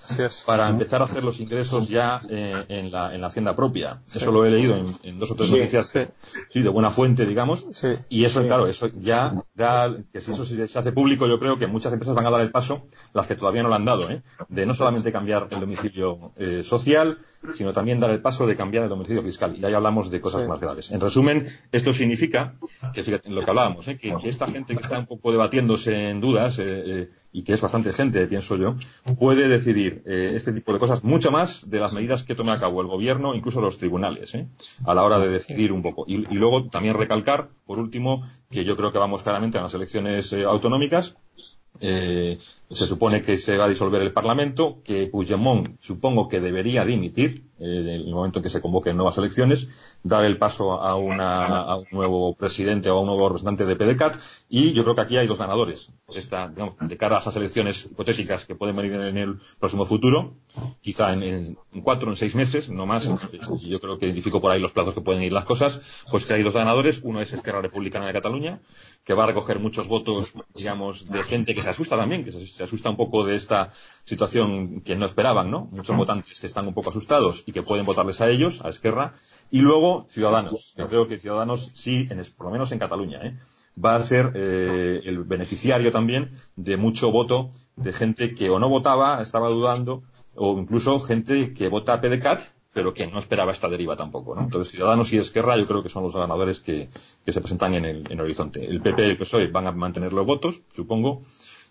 Así es. para empezar a hacer los ingresos ya eh, en, la, en la hacienda propia. Sí. Eso lo he leído en, en dos o tres sí, noticias sí. sí, de buena fuente, digamos. Sí. Y eso, sí. claro, eso ya da, que si eso se hace público, yo creo que muchas empresas van a dar el paso, las que todavía no lo han dado, ¿eh? De no solamente cambiar el domicilio eh, social, sino también dar el paso de cambiar el domicilio fiscal. Y ahí hablamos de cosas sí. más graves. En resumen, esto significa que, fíjate, lo que hablábamos, ¿eh? que, que esta gente que está un poco debatiéndose en dudas, eh, eh, y que es bastante gente, pienso yo, puede decidir eh, este tipo de cosas mucho más de las medidas que tome a cabo el gobierno, incluso los tribunales, ¿eh? a la hora de decidir un poco. Y, y luego también recalcar, por último, que yo creo que vamos claramente a las elecciones eh, autonómicas. Eh, se supone que se va a disolver el Parlamento, que Puigdemont supongo que debería dimitir eh, en el momento en que se convoquen nuevas elecciones, dar el paso a, una, a un nuevo presidente o a un nuevo representante de P D C A T, y yo creo que aquí hay dos ganadores. Esta, digamos, de cara a esas elecciones hipotéticas que pueden venir en el próximo futuro, quizá en, en, en cuatro o en seis meses, no más, yo creo que identifico por ahí los plazos que pueden ir las cosas, pues que hay dos ganadores. Uno es Esquerra Republicana de Cataluña, que va a recoger muchos votos, digamos, de gente que se asusta también, que se, se asusta un poco de esta situación que no esperaban, ¿no? Muchos votantes que están un poco asustados y que pueden votarles a ellos, a Esquerra. Y luego Ciudadanos. Yo creo que Ciudadanos sí, en, por lo menos en Cataluña, ¿eh? va a ser eh, el beneficiario también de mucho voto de gente que o no votaba, estaba dudando, o incluso gente que vota a P D C A T, pero que no esperaba esta deriva tampoco, ¿no? Entonces, Ciudadanos y Esquerra yo creo que son los ganadores que, que se presentan en el, en el horizonte. El P P y el P S O E van a mantener los votos, supongo,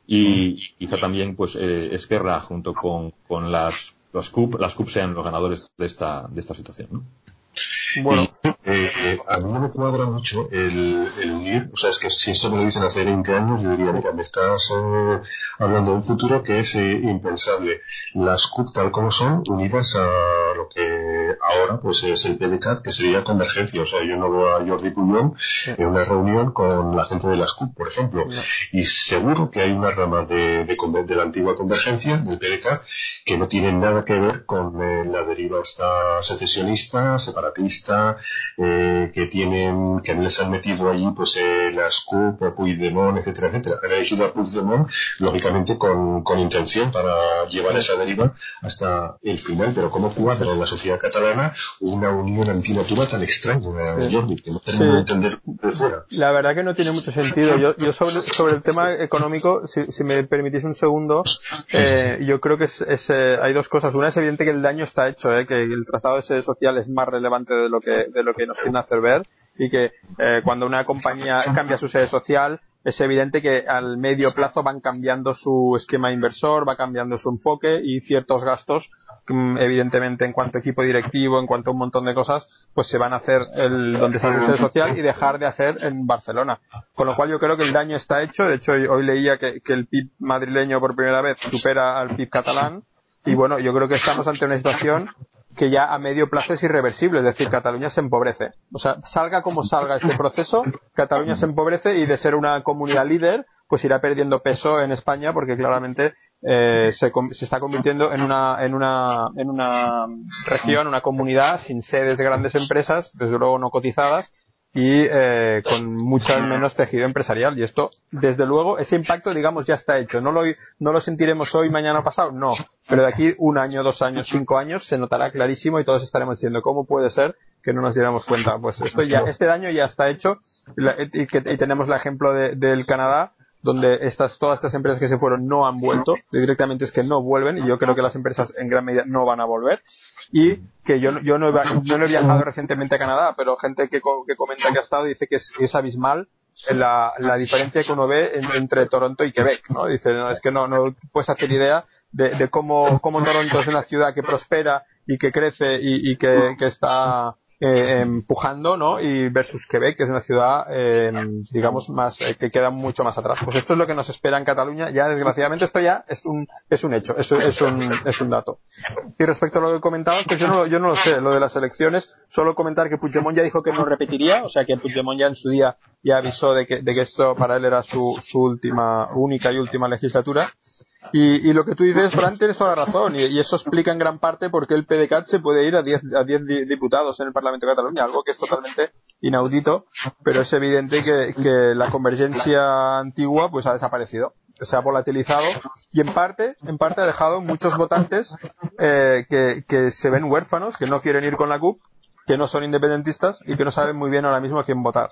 y, y quizá también, pues, eh, Esquerra junto con, con las, las C U P, las C U P sean los ganadores de esta, de esta situación, ¿no? Bueno, y, eh, a mí no me cuadra mucho el, el unir, o sea, es que si esto me lo dicen hace veinte años, yo diría, mira, me estás eh, hablando de un futuro que es eh, impensable. Las C U P tal como son, unidas a lo que ahora pues es el P D C A T, que sería convergencia. O sea, yo no veo a Jordi Puyol en una reunión con la gente de las C U P, por ejemplo. No. Y seguro que hay una rama de, de, de la antigua convergencia, del P D C A T, que no tiene nada que ver con eh, la deriva esta secesionista, separatista, eh, que tienen, que les han metido allí pues eh, las C U P, Puigdemont, etcétera, etcétera. Han elegido a Puigdemont, lógicamente con, con intención para llevar esa deriva hasta el final, pero ¿cómo cuadra en la sociedad catalana una unión antinatura tan extraña, sí. Jordi, que no termino sí. de entender de fuera? La verdad que no tiene mucho sentido. Yo, yo sobre, sobre el tema económico, si, si me permitís un segundo, eh, yo creo que es, es, eh, hay dos cosas. Una es evidente que el daño está hecho, eh, que el traslado de sede social es más relevante de lo que, de lo que nos quieren hacer ver, y que eh, cuando una compañía cambia su sede social, es evidente que al medio plazo van cambiando su esquema inversor, va cambiando su enfoque, y ciertos gastos, evidentemente en cuanto a equipo directivo, en cuanto a un montón de cosas, pues se van a hacer el, donde está su sede social y dejar de hacer en Barcelona. Con lo cual yo creo que el daño está hecho. De hecho, hoy leía que, que el P I B madrileño por primera vez supera al P I B catalán, y bueno, yo creo que estamos ante una situación que ya a medio plazo es irreversible, es decir, Cataluña se empobrece. O sea, salga como salga este proceso, Cataluña se empobrece, y de ser una comunidad líder, pues irá perdiendo peso en España, porque claramente eh, se, se está convirtiendo en una, en una, en una región, una comunidad sin sedes de grandes empresas, desde luego no cotizadas, y eh, con mucho menos tejido empresarial. Y esto, desde luego, ese impacto, digamos, ya está hecho. No lo, no lo sentiremos hoy, mañana, pasado, no. Pero de aquí un año, dos años, cinco años, se notará clarísimo, y todos estaremos diciendo, ¿cómo puede ser que no nos diéramos cuenta? Pues esto ya, este daño ya está hecho, y, que, y tenemos el ejemplo de, del Canadá, donde estas, todas estas empresas que se fueron no han vuelto, directamente es que no vuelven, y yo creo que las empresas en gran medida no van a volver. Y que yo, yo, no, he, yo no he viajado recientemente a Canadá, pero gente que, que comenta que ha estado dice que es, es abismal la, la diferencia que uno ve en, entre Toronto y Quebec, ¿no? Dice, no, es que no, no puedes hacer idea de, de cómo, cómo Toronto es una ciudad que prospera y que crece y, y que, que está eh, empujando, ¿no? Y versus Quebec, que es una ciudad, eh, digamos, más, eh, que queda mucho más atrás. Pues esto es lo que nos espera en Cataluña. Ya, desgraciadamente, esto ya es un, es un hecho, es, es un, es un dato. Y respecto a lo que comentabas, pues yo no, yo no lo sé, lo de las elecciones, solo comentar que Puigdemont ya dijo que no repetiría, o sea que Puigdemont ya en su día ya avisó de que, de que esto para él era su, su última, única y última legislatura. Y, y lo que tú dices, Fran, tienes toda la razón, y, y eso explica en gran parte por qué el P D C A T se puede ir a diez a diez diputados en el Parlamento de Cataluña, algo que es totalmente inaudito, pero es evidente que, que la convergencia antigua pues ha desaparecido. O se ha volatilizado y en parte, en parte ha dejado muchos votantes eh, que, que se ven huérfanos, que no quieren ir con la C U P, que no son independentistas y que no saben muy bien ahora mismo a quién votar.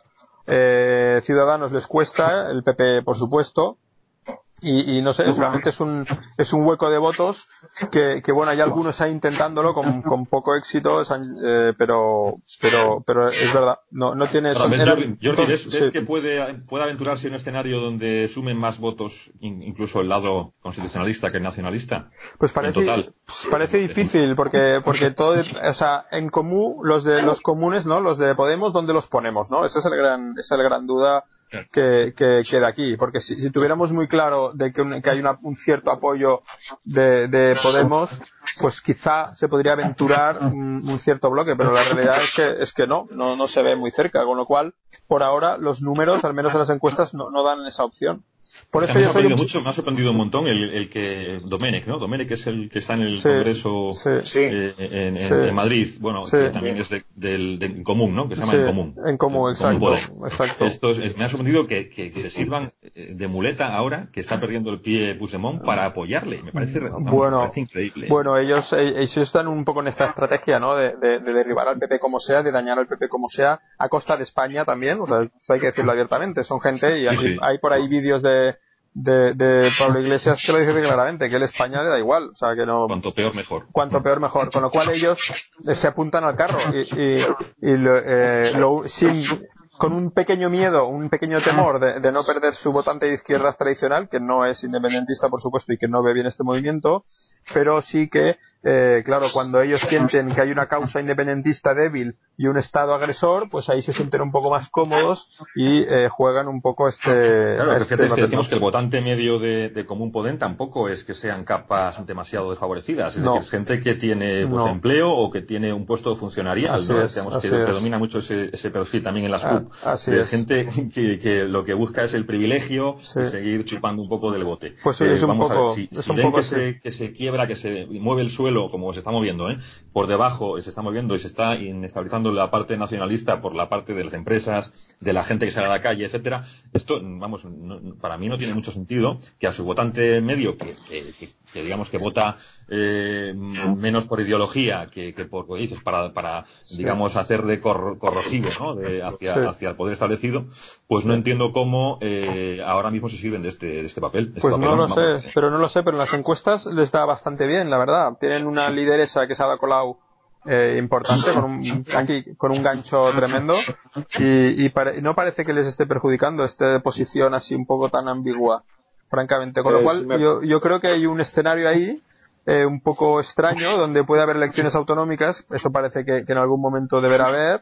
Eh, Ciudadanos les cuesta, el P P por supuesto, y, y no sé, realmente es un es un hueco de votos que, que bueno, hay algunos ahí intentándolo con, con poco éxito, eh, pero pero pero es verdad, no no tiene Ahora, son, ¿ves, eran Jordi, Jordi, ¿ves, dos, ves sí. que puede, puede aventurarse en un escenario donde sumen más votos, in, incluso el lado constitucionalista que el nacionalista? Pues En parece total. pues parece difícil porque porque todo, o sea, en común los de los comunes, ¿no? Los de Podemos, ¿dónde los ponemos, no? Esa es el gran esa es la gran duda que que queda aquí, porque si, si tuviéramos muy claro de que, un, que hay una, un cierto apoyo de, de Podemos, pues quizá se podría aventurar un, un cierto bloque, pero la realidad es que es que no, no no se ve muy cerca, con lo cual por ahora los números, al menos en las encuestas, no, no dan esa opción. Por eso eso me, ha yo soy un... mucho, me ha sorprendido un montón el, el que Domenech, ¿no? Domenech es el que está en el sí, Congreso sí, eh, en, en, sí, en Madrid, bueno, sí, que también es de, del de, Común, ¿no? Que se llama sí, En Común. en común, exacto, Común exacto. Esto es, es, me ha sorprendido que, que, que se sirvan de muleta ahora, que está perdiendo el pie Puigdemont, para apoyarle. Me parece, vamos, bueno, me parece increíble. Bueno, ellos, ellos están un poco en esta estrategia, ¿no? De, de, de derribar al P P como sea, de dañar al P P como sea, a costa de España también, o sea, eso hay que decirlo abiertamente, son gente, y sí, hay, sí. hay por ahí vídeos de, de, de Pablo Iglesias que lo dice claramente, que el España le da igual, o sea, que no... Cuanto peor mejor. Cuanto peor mejor, con lo cual ellos se apuntan al carro y, y, y lo, eh, lo, sin, con un pequeño miedo, un pequeño temor de, de no perder su votante de izquierdas tradicional, que no es independentista por supuesto y que no ve bien este movimiento, pero sí que, eh, claro, cuando ellos sienten que hay una causa independentista débil y un Estado agresor, pues ahí se sienten un poco más cómodos y eh, juegan un poco este... Claro, este fíjate, es que papel, decimos ¿no? que el votante medio de, de Común Podem tampoco es que sean capas demasiado desfavorecidas, es No. decir, gente que tiene pues No. empleo o que tiene un puesto funcionarial, Así ¿no? es, Digamos así que es. predomina mucho ese, ese perfil también en las C U P, Ah, así de es. gente que, que lo que busca es el privilegio Sí. y seguir chupando un poco del bote. Pues Eh, es un vamos poco, a ver, si, es si un ven poco que así. se, que se quiebra, que se mueve el suelo, como se está moviendo, ¿eh? Por debajo se está moviendo y se está inestabilizando la parte nacionalista por la parte de las empresas, de la gente que sale a la calle, etcétera. Esto, vamos, no, para mí no tiene mucho sentido que a su votante medio, que, que, que, que digamos que vota eh, menos por ideología que, que por, como dices, para, para Sí. digamos, hacer de cor, corrosivo, ¿no? De, hacia, Sí. hacia el poder establecido, pues Sí. no entiendo cómo eh, ahora mismo se sirven de este, de este papel. Este Pues papelón, no lo vamos, sé, pero no lo sé, pero en las encuestas les da bastante bien, la verdad. Tienen una lideresa que se ha colado eh, importante, con un, aquí, con un gancho tremendo, y, y pare, no parece que les esté perjudicando esta posición así un poco tan ambigua, francamente. Con lo Eh, cual, si me- yo, yo creo que hay un escenario ahí eh, un poco extraño, donde puede haber elecciones autonómicas, eso parece que, que en algún momento deberá haber,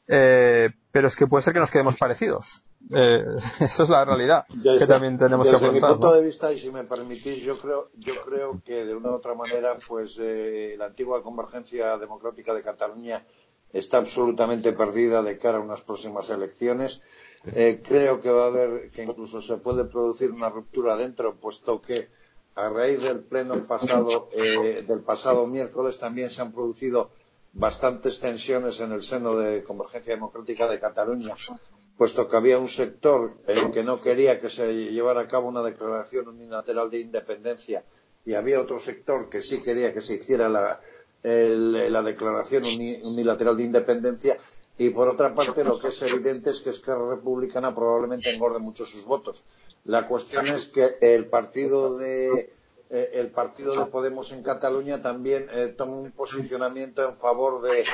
eh, pero es que puede ser que nos quedemos parecidos. Eh, eso es la realidad Desde, que también tenemos que desde mi afrontar, punto ¿no? de vista, y si me permitís, yo creo, yo creo que de una u otra manera, pues eh, la antigua Convergencia Democrática de Cataluña está absolutamente perdida de cara a unas próximas elecciones. Eh, creo que va a haber, que incluso se puede producir una ruptura dentro, puesto que a raíz del pleno pasado, eh, del pasado miércoles también se han producido bastantes tensiones en el seno de Convergencia Democrática de Cataluña, puesto que había un sector eh, que no quería que se llevara a cabo una declaración unilateral de independencia y había otro sector que sí quería que se hiciera la, el, la declaración uni, unilateral de independencia, y por otra parte lo que es evidente es que Esquerra Republicana probablemente engorde mucho sus votos. La cuestión es que el partido de eh, el partido de Podemos en Cataluña también eh, toma un posicionamiento en favor de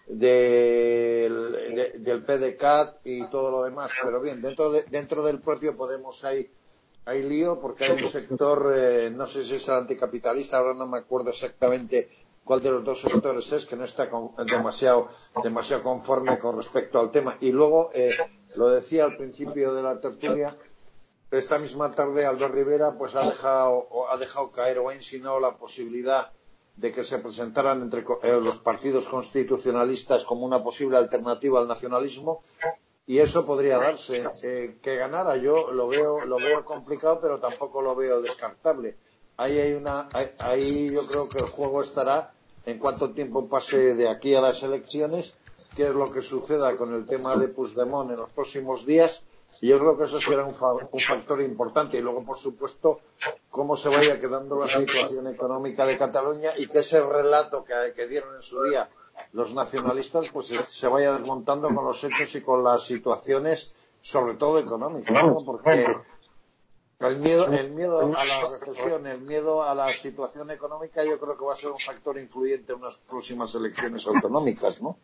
De, de, del P D C A T y todo lo demás, pero bien, dentro de, dentro del propio Podemos hay hay lío porque hay un sector, eh, no sé si es el anticapitalista, ahora no me acuerdo exactamente cuál de los dos sectores es, que no está con, demasiado demasiado conforme con respecto al tema. Y luego, eh, lo decía al principio de la tertulia, esta misma tarde Albert Rivera pues ha dejado ha dejado caer o ha insinuado la posibilidad de que se presentaran entre eh, los partidos constitucionalistas como una posible alternativa al nacionalismo, y eso podría darse. Eh, que ganara, yo lo veo lo veo complicado, pero tampoco lo veo descartable. Ahí hay una ahí, ahí yo creo que el juego estará en cuánto tiempo pase de aquí a las elecciones, qué es lo que suceda con el tema de Puigdemont en los próximos días, Y yo creo que eso será un, fa un factor importante. Y luego, por supuesto, cómo se vaya quedando la situación económica de Cataluña y que ese relato que, que dieron en su día los nacionalistas pues se vaya desmontando con los hechos y con las situaciones, sobre todo económicas, ¿no? Porque el miedo, el miedo a la recesión, el miedo a la situación económica, yo creo que va a ser un factor influyente en unas próximas elecciones autonómicas, ¿no?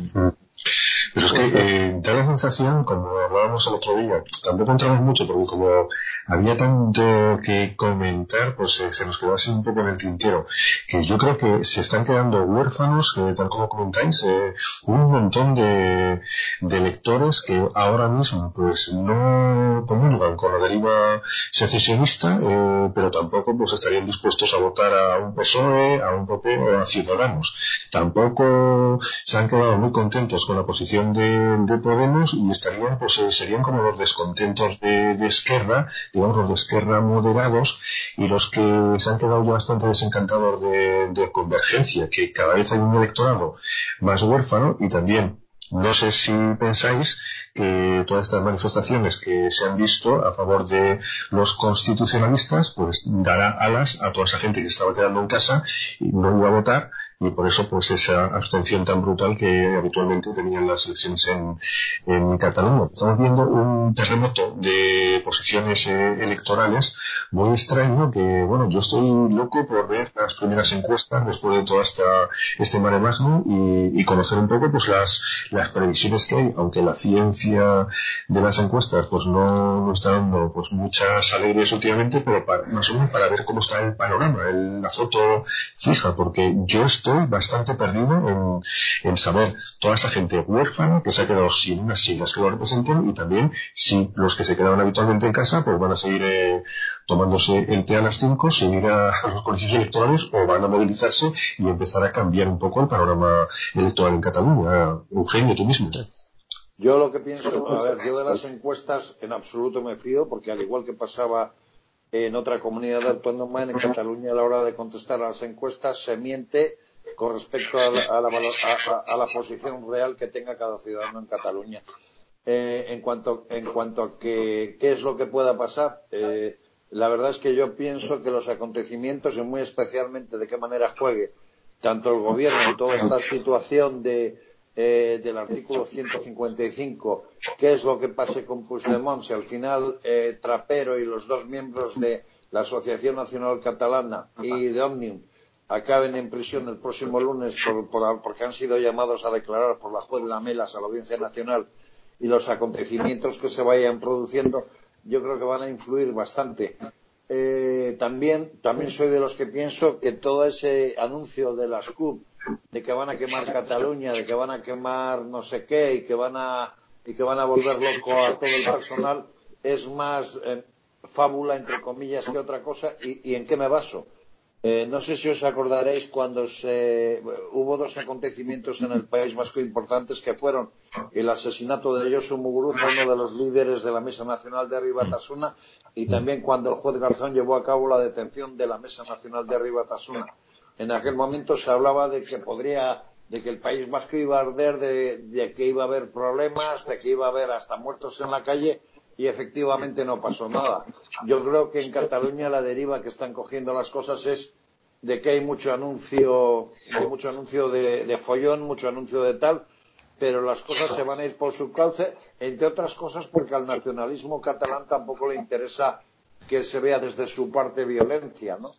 Pero es que eh, da la sensación, como hablábamos el otro día, tampoco entramos mucho porque como había tanto que comentar, pues eh, se nos quedó así un poco en el tintero, que yo creo que se están quedando huérfanos, eh, tal como comentáis, eh, un montón de, de electores que ahora mismo pues no comulgan con la deriva secesionista, eh, pero tampoco pues estarían dispuestos a votar a un P S O E, a un P P o a Ciudadanos. Tampoco se han quedado muy contentos con la posición de, de Podemos y estarían, pues eh, serían como los descontentos de, de Esquerra, digamos los de Esquerra moderados, y los que se han quedado ya bastante desencantados de, de Convergencia, que cada vez hay un electorado más huérfano. Y también no sé si pensáis que todas estas manifestaciones que se han visto a favor de los constitucionalistas pues dará alas a toda esa gente que estaba quedando en casa y no iba a votar, y por eso pues esa abstención tan brutal que habitualmente tenían las elecciones en, en Cataluña. Estamos viendo un terremoto de posiciones eh, electorales muy extraño que, bueno, yo estoy loco por ver las primeras encuestas después de todo esta, este mare magnum y, y conocer un poco pues las, las previsiones que hay, aunque la ciencia de las encuestas pues no, no está dando pues muchas alegrías últimamente, pero para, más o menos para ver cómo está el panorama, el, la foto fija, porque yo estoy bastante perdido en, en saber toda esa gente huérfana que se ha quedado sin unas siglas que lo representen, y también si los que se quedaban habitualmente en casa pues van a seguir eh, tomándose el té a las cinco sin ir a, a los colegios electorales, o van a movilizarse y empezar a cambiar un poco el panorama electoral en Cataluña. Eugenio, tú mismo. Yo lo que pienso, a ver, yo de las encuestas en absoluto me fío, porque al igual que pasaba en otra comunidad autónoma, en Cataluña a la hora de contestar a las encuestas se miente con respecto a la, a la, a, a la posición real que tenga cada ciudadano en Cataluña. Eh, en cuanto, en cuanto a que, qué es lo que pueda pasar, eh, la verdad es que yo pienso que los acontecimientos, y muy especialmente de qué manera juegue tanto el gobierno en toda esta situación de, eh, del artículo ciento cincuenta y cinco, qué es lo que pase con Puigdemont, si al final eh, Trapero y los dos miembros de la Asociación Nacional Catalana y de Òmnium acaben en prisión el próximo lunes por, por, porque han sido llamados a declarar por la juez Lamelas a la Audiencia Nacional, y los acontecimientos que se vayan produciendo, yo creo que van a influir bastante. Eh, también, también soy de los que pienso que todo ese anuncio de las C U P de que van a quemar Cataluña, de que van a quemar no sé qué y que van a, y que van a volver loco a todo el personal, es más eh, fábula, entre comillas, que otra cosa. ¿Y, y en qué me baso? Eh, no sé si os acordaréis cuando se, hubo dos acontecimientos en el País Vasco importantes, que fueron el asesinato de Josu Muguruza, uno de los líderes de la Mesa Nacional de Herri Batasuna, y también cuando el juez Garzón llevó a cabo la detención de la Mesa Nacional de Herri Batasuna. En aquel momento se hablaba de que podría, de que el País Vasco iba a arder, de, de que iba a haber problemas, de que iba a haber hasta muertos en la calle. Y efectivamente no pasó nada. Yo creo que en Cataluña la deriva que están cogiendo las cosas es de que hay mucho anuncio, de mucho anuncio de, de follón, mucho anuncio de tal, pero las cosas se van a ir por su cauce, entre otras cosas porque al nacionalismo catalán tampoco le interesa que se vea desde su parte violencia, ¿no?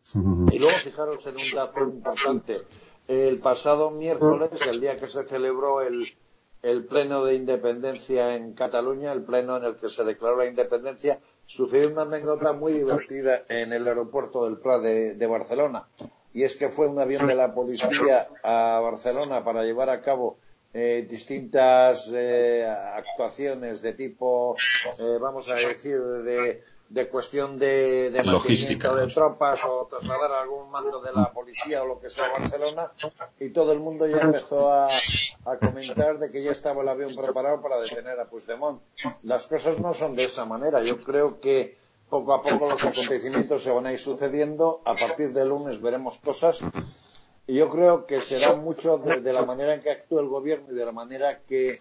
Y luego fijaros en un dato importante. El pasado miércoles, el día que se celebró el el pleno de independencia en Cataluña, el pleno en el que se declaró la independencia, sucedió una anécdota muy divertida en el aeropuerto del Prat de, de Barcelona, y es que fue un avión de la policía a Barcelona para llevar a cabo eh, distintas eh, actuaciones de tipo, eh, vamos a decir, de, de cuestión de, de mantenimiento de tropas o trasladar algún mando de la policía o lo que sea a Barcelona, y todo el mundo ya empezó a, a comentar de que ya estaba el avión preparado para detener a Puigdemont. Las cosas no son de esa manera. Yo creo que poco a poco los acontecimientos se van a ir sucediendo. A partir del lunes veremos cosas. Y yo creo que será mucho de, de la manera en que actúe el gobierno y de la manera que,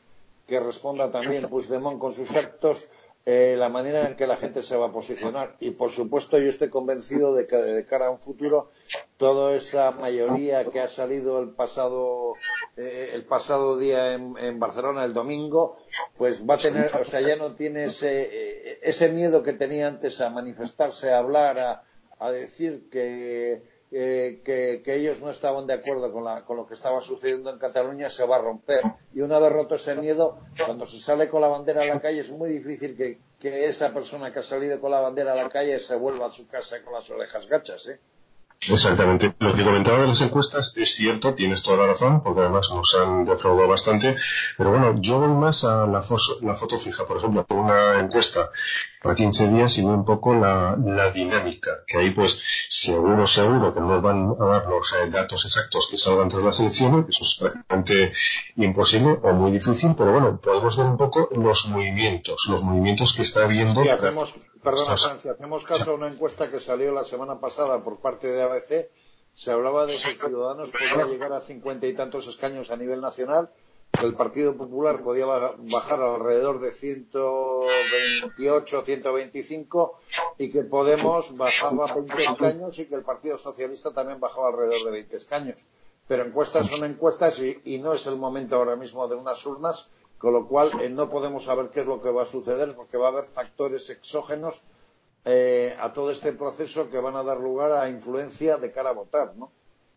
que responda también Puigdemont con sus actos, eh, la manera en que la gente se va a posicionar. Y, por supuesto, yo estoy convencido de que de cara a un futuro, toda esa mayoría que ha salido el pasado eh, el pasado día en, en Barcelona, el domingo, pues va a tener, o sea, ya no tiene ese, ese miedo que tenía antes a manifestarse, a hablar, a, a decir que Eh, que, que ellos no estaban de acuerdo con, la, con lo que estaba sucediendo en Cataluña, se va a romper. Y una vez roto ese miedo, cuando se sale con la bandera a la calle, es muy difícil que, que esa persona que ha salido con la bandera a la calle se vuelva a su casa con las orejas gachas, ¿eh? Exactamente. Lo que comentaba de las encuestas es cierto, tienes toda la razón, porque además nos han defraudado bastante, pero bueno, yo voy más a la, fos, la foto fija, por ejemplo, una encuesta para quince días y un poco la, la dinámica, que ahí pues seguro, seguro que no nos van a dar los eh, datos exactos que salgan tras las elecciones, eso es prácticamente imposible o muy difícil, pero bueno, podemos ver un poco los movimientos, los movimientos que está habiendo. Si hacemos, perdona, Fran, si hacemos caso a una encuesta que salió la semana pasada por parte de A B C, se hablaba de que Ciudadanos podía llegar a cincuenta y tantos escaños a nivel nacional, que el Partido Popular podía bajar alrededor de ciento veintiocho, ciento veinticinco y que Podemos bajaba veinte escaños y que el Partido Socialista también bajaba alrededor de veinte escaños. Pero encuestas son encuestas y, y no es el momento ahora mismo de unas urnas, con lo cual eh, no podemos saber qué es lo que va a suceder porque va a haber factores exógenos eh, a todo este proceso que van a dar lugar a influencia de cara a votar, ¿no?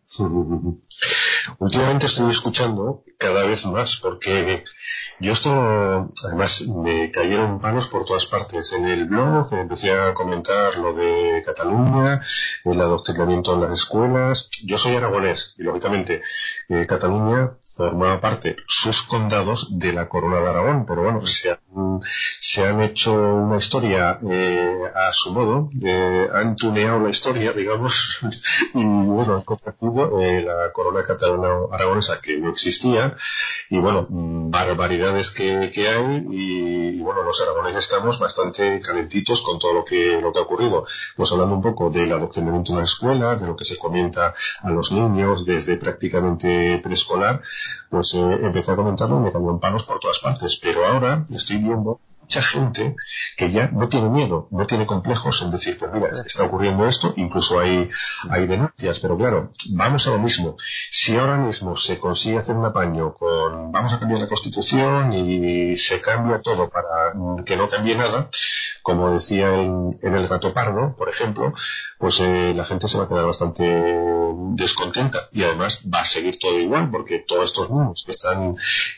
Últimamente estoy escuchando cada vez más porque yo esto, además me cayeron palos por todas partes. En el blog empecé a comentar lo de Cataluña, el adoctrinamiento en las escuelas. Yo soy aragonés y lógicamente eh, Cataluña formaba parte, sus condados, de la Corona de Aragón, pero bueno, se han, se han hecho una historia eh, a su modo, eh, han tuneado la historia, digamos, y bueno, han convertido eh, la Corona catalana aragonesa, que no existía, y bueno, barbaridades que, que hay, y, y bueno, los aragoneses estamos bastante calentitos con todo lo que, lo que ha ocurrido. Pues hablando un poco del adoctrinamiento en las escuelas, de lo que se comenta a los niños desde prácticamente preescolar, pues eh, empecé a comentarlo y me cayó en palos por todas partes. Pero ahora estoy viendo mucha gente que ya no tiene miedo, no tiene complejos en decir, pues mira, está ocurriendo esto, incluso hay, hay denuncias, pero claro, vamos a lo mismo. Si ahora mismo se consigue hacer un apaño con, vamos a cambiar la Constitución y se cambia todo para que no cambie nada, como decía en, en el Gato Pardo, por ejemplo, pues eh, la gente se va a quedar bastante descontenta y además va a seguir todo igual, porque todos estos niños que están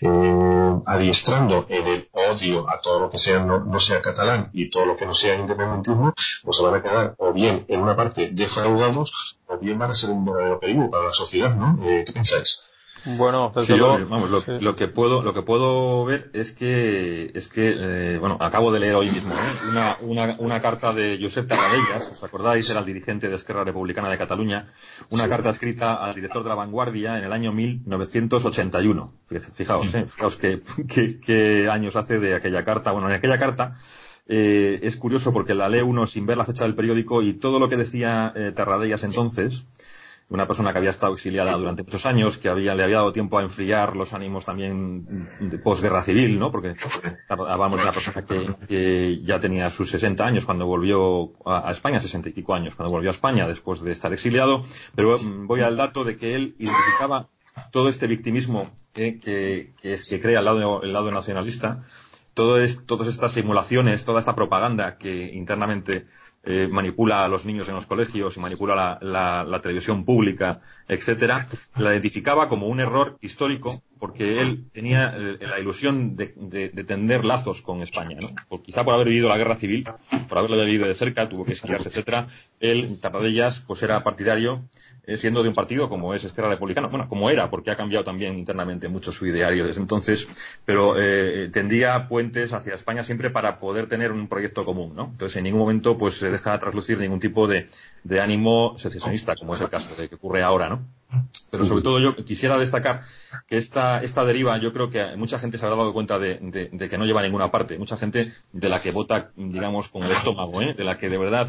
eh, adiestrando en el odio a todo lo que sea no, no sea catalán y todo lo que no sea independentismo, pues se van a quedar o bien en una parte defraudados o bien van a ser un verdadero peligro para la sociedad, ¿no? Eh, ¿Qué pensáis? Bueno, desde sí, luego, yo, vamos, lo, sí. lo que puedo, lo que puedo ver es que, es que, eh, bueno, acabo de leer hoy mismo, ¿eh? una, una, una carta de Josep Tarradellas, ¿os acordáis? Era el dirigente de Esquerra Republicana de Cataluña, una sí. carta escrita al director de La Vanguardia en el año mil novecientos ochenta y uno. Fijaos, ¿eh? Fijaos qué, qué, qué años hace de aquella carta. Bueno, en aquella carta, eh, es curioso porque la lee uno sin ver la fecha del periódico y todo lo que decía eh, Tarradellas entonces, una persona que había estado exiliada durante muchos años, que había, le había dado tiempo a enfriar los ánimos también de posguerra civil, ¿no? Porque hablábamos de una persona que, que ya tenía sus sesenta años cuando volvió a, a España, sesenta y pico años, cuando volvió a España después de estar exiliado, pero voy al dato de que él identificaba todo este victimismo eh, que, que es que crea el lado, el lado nacionalista, todo es, todas estas simulaciones, toda esta propaganda que internamente Eh, manipula a los niños en los colegios y manipula la, la, la televisión pública, etcétera, la identificaba como un error histórico porque él tenía eh, la ilusión de, de, de tender lazos con España, ¿no? Por, quizá por haber vivido la guerra civil, por haberla vivido de cerca, tuvo que exiliarse, etcétera. Él, Tarradellas, pues era partidario, eh, siendo de un partido como es Esquerra Republicana, bueno, como era, porque ha cambiado también internamente mucho su ideario desde entonces, pero eh, tendía puentes hacia España siempre para poder tener un proyecto común, ¿no? Entonces, en ningún momento, pues, se deja traslucir ningún tipo de, de ánimo secesionista, como es el caso de que ocurre ahora, ¿no? Pero sobre todo yo quisiera destacar que esta esta deriva, yo creo que mucha gente se habrá dado cuenta de, de, de que no lleva a ninguna parte. Mucha gente de la que vota, digamos, con el estómago, ¿eh? De la que de verdad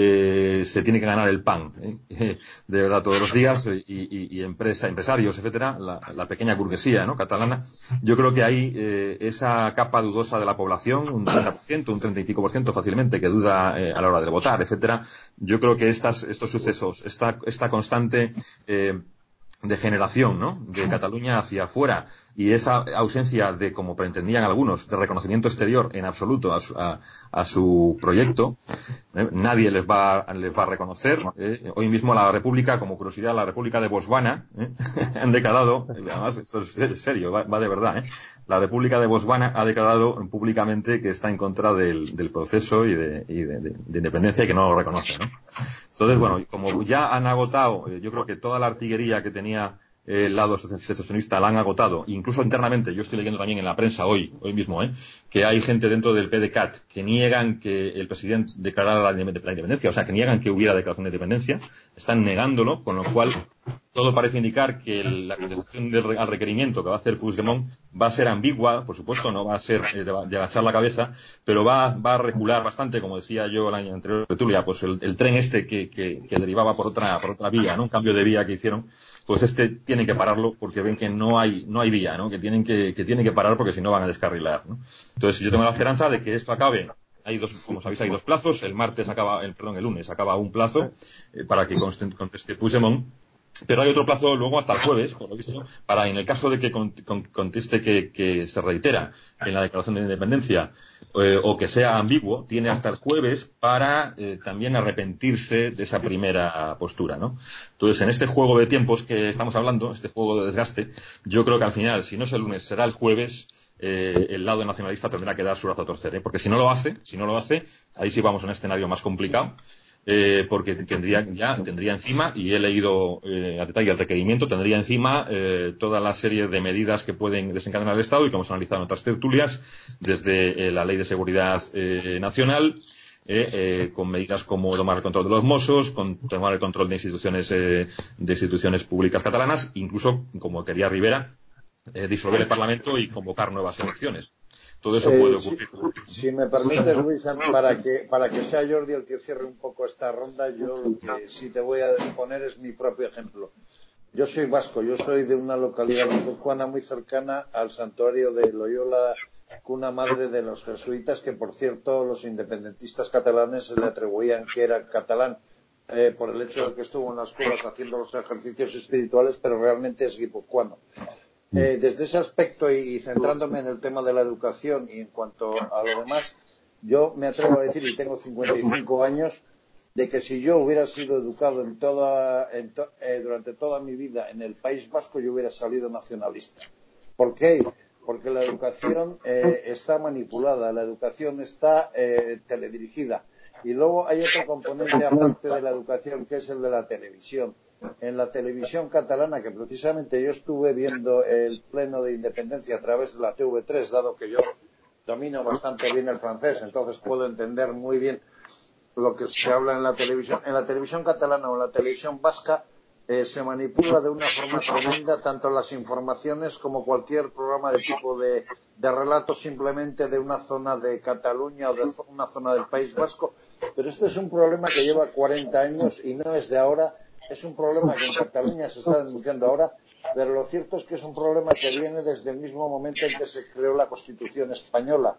eh, se tiene que ganar el pan, ¿eh? De verdad todos los días, y, y, y empresa, empresarios, etcétera, la, la pequeña burguesía, ¿no?, catalana. Yo creo que hay eh, esa capa dudosa de la población, un treinta por ciento, un treinta y pico por ciento fácilmente, que duda eh, a la hora de votar, etcétera. Yo creo que estas estos sucesos, esta esta constante eh, de generación, ¿no?, de Cataluña hacia afuera, y esa ausencia de, como pretendían algunos, de reconocimiento exterior en absoluto a su, a, a su proyecto, ¿eh? Nadie les va, les va a reconocer. ¿eh? Hoy mismo la República, como curiosidad, la República de Botswana, ¿eh? han declarado, además esto es serio, va, va de verdad, ¿eh? La República de Botswana ha declarado públicamente que está en contra del, del proceso y, de, y de, de, de independencia, y que no lo reconoce, ¿no? Entonces, bueno, como ya han agotado, eh, yo creo que toda la artillería que tenía eh, el lado secesionista la han agotado, incluso internamente. Yo estoy leyendo también en la prensa hoy, hoy mismo, ¿eh?, que hay gente dentro del P D C A T que niegan que el presidente declarara la independencia, o sea, que niegan que hubiera declaración de independencia, están negándolo, con lo cual todo parece indicar que el, la contestación del, al requerimiento que va a hacer Puigdemont va a ser ambigua, por supuesto, no va a ser eh, de, de agachar la cabeza, pero va, va a recular bastante, como decía yo el año anterior de Tulia, pues el, el tren este que, que, que derivaba por otra, por otra vía, ¿no?, un cambio de vía que hicieron, pues este tienen que pararlo porque ven que no hay, no hay vía, ¿no?, que tienen que, que tienen que parar porque si no van a descarrilar, ¿no? Entonces yo tengo la esperanza de que esto acabe. Hay dos, como sabéis, hay dos plazos. El martes acaba, el, perdón, el lunes acaba un plazo eh, para que conteste Puigdemont. Pero hay otro plazo luego hasta el jueves, por lo visto, para, en el caso de que conteste que, que se reitera en la declaración de independencia, eh, o que sea ambiguo, tiene hasta el jueves para eh, también arrepentirse de esa primera postura, ¿no? Entonces, en este juego de tiempos que estamos hablando, este juego de desgaste, yo creo que al final, si no es el lunes, será el jueves. Eh, el lado nacionalista tendrá que dar su brazo a torcer, ¿eh? Porque si no lo hace, si no lo hace, ahí sí vamos a un escenario más complicado. Eh, porque tendría ya tendría encima, y he leído eh, a detalle el requerimiento, tendría encima eh, toda la serie de medidas que pueden desencadenar el Estado y que hemos analizado en otras tertulias, desde eh, la Ley de Seguridad eh, Nacional, eh, eh, con medidas como tomar el control de los Mossos, con tomar el control de instituciones eh, de instituciones públicas catalanas, incluso, como quería Rivera, eh, disolver el Parlamento y convocar nuevas elecciones. Todo eso puede ocurrir. Eh, si, si me permites, Luis, para que, para que sea Jordi el que cierre un poco esta ronda, yo lo que sí te voy a poner es mi propio ejemplo. Yo soy vasco, yo soy de una localidad guipuzcoana muy cercana al santuario de Loyola, cuna madre de los jesuitas, que por cierto los independentistas catalanes se le atribuían que era catalán eh, por el hecho de que estuvo en las cuevas haciendo los ejercicios espirituales, pero realmente es guipuzcoano. Eh, desde ese aspecto y, y centrándome en el tema de la educación y en cuanto a lo demás, yo me atrevo a decir, y tengo cincuenta y cinco años, de que si yo hubiera sido educado en toda, en to, eh, durante toda mi vida en el País Vasco, yo hubiera salido nacionalista. ¿Por qué? Porque la educación eh, está manipulada, la educación está eh, teledirigida. Y luego hay otro componente aparte de la educación, que es el de la televisión. En la televisión catalana, que precisamente yo estuve viendo el pleno de independencia a través de la T V tres, dado que yo domino bastante bien el francés, entonces puedo entender muy bien lo que se habla en la televisión. En la televisión catalana o en la televisión vasca eh, se manipula de una forma tremenda tanto las informaciones como cualquier programa de tipo de, de relato simplemente de una zona de Cataluña o de una zona del País Vasco. Pero este es un problema que lleva cuarenta años y no es de ahora. Es un problema que en Cataluña se está denunciando ahora, pero lo cierto es que es un problema que viene desde el mismo momento en que se creó la Constitución española.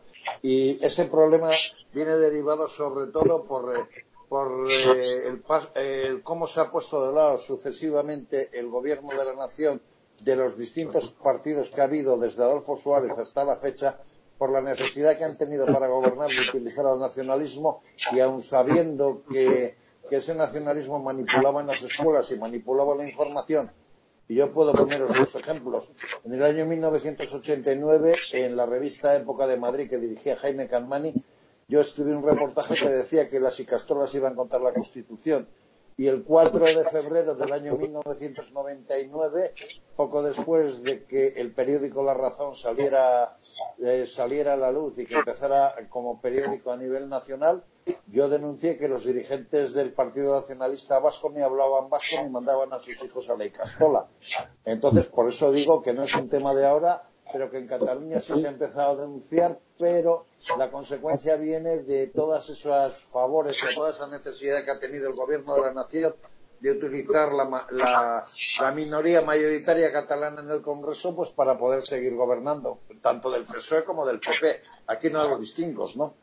Y ese problema viene derivado sobre todo por, eh, por eh, el, el cómo se ha puesto de lado sucesivamente el gobierno de la nación de los distintos partidos que ha habido desde Adolfo Suárez hasta la fecha, por la necesidad que han tenido para gobernar de utilizar el nacionalismo, y aun sabiendo que que ese nacionalismo manipulaba en las escuelas y manipulaba la información. Y yo puedo poneros dos ejemplos. En el año mil novecientos ochenta y nueve, en la revista Época de Madrid, que dirigía Jaime Canmani, yo escribí un reportaje que decía que las Ikastolas iban contra la Constitución. y el cuatro de febrero del año mil novecientos noventa y nueve, poco después de que el periódico La Razón saliera, eh, saliera a la luz y que empezara como periódico a nivel nacional, yo denuncié que los dirigentes del Partido Nacionalista Vasco ni hablaban vasco ni mandaban a sus hijos a la Icastola. Entonces, por eso digo que no es un tema de ahora, pero que en Cataluña sí se ha empezado a denunciar, pero la consecuencia viene de todos esos favores y toda esa necesidad que ha tenido el gobierno de la nación de utilizar la, la, la minoría mayoritaria catalana en el Congreso pues para poder seguir gobernando, tanto del P S O E como del P P. Aquí no hay distingos, ¿no?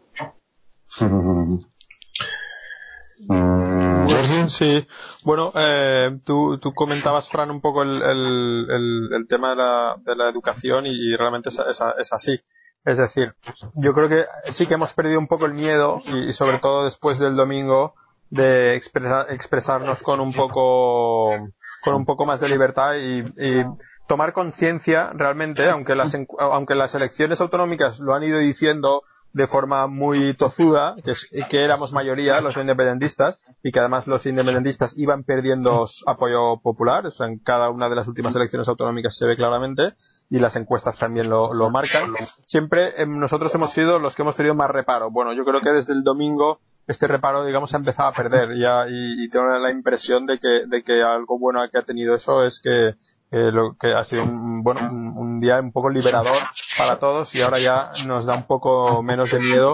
Sí, bueno, eh, tú, tú comentabas, Fran, un poco el, el, el, el tema de la, de la educación y, y realmente es, es, es así. Es decir, yo creo que sí que hemos perdido un poco el miedo y, y sobre todo después del domingo de expresa, expresarnos con un poco con un poco más de libertad y, y tomar conciencia realmente, aunque las aunque las elecciones autonómicas lo han ido diciendo de forma muy tozuda, que, es, que éramos mayoría los independentistas y que además los independentistas iban perdiendo apoyo popular, o sea, en cada una de las últimas elecciones autonómicas se ve claramente y las encuestas también lo, lo marcan. Siempre eh, nosotros hemos sido los que hemos tenido más reparo. Bueno, yo creo que desde el domingo este reparo, digamos, ha empezado a perder ya y, y tengo la impresión de que, de que algo bueno que ha tenido eso es que Eh, lo que ha sido un, bueno, un, un día un poco liberador para todos y ahora ya nos da un poco menos de miedo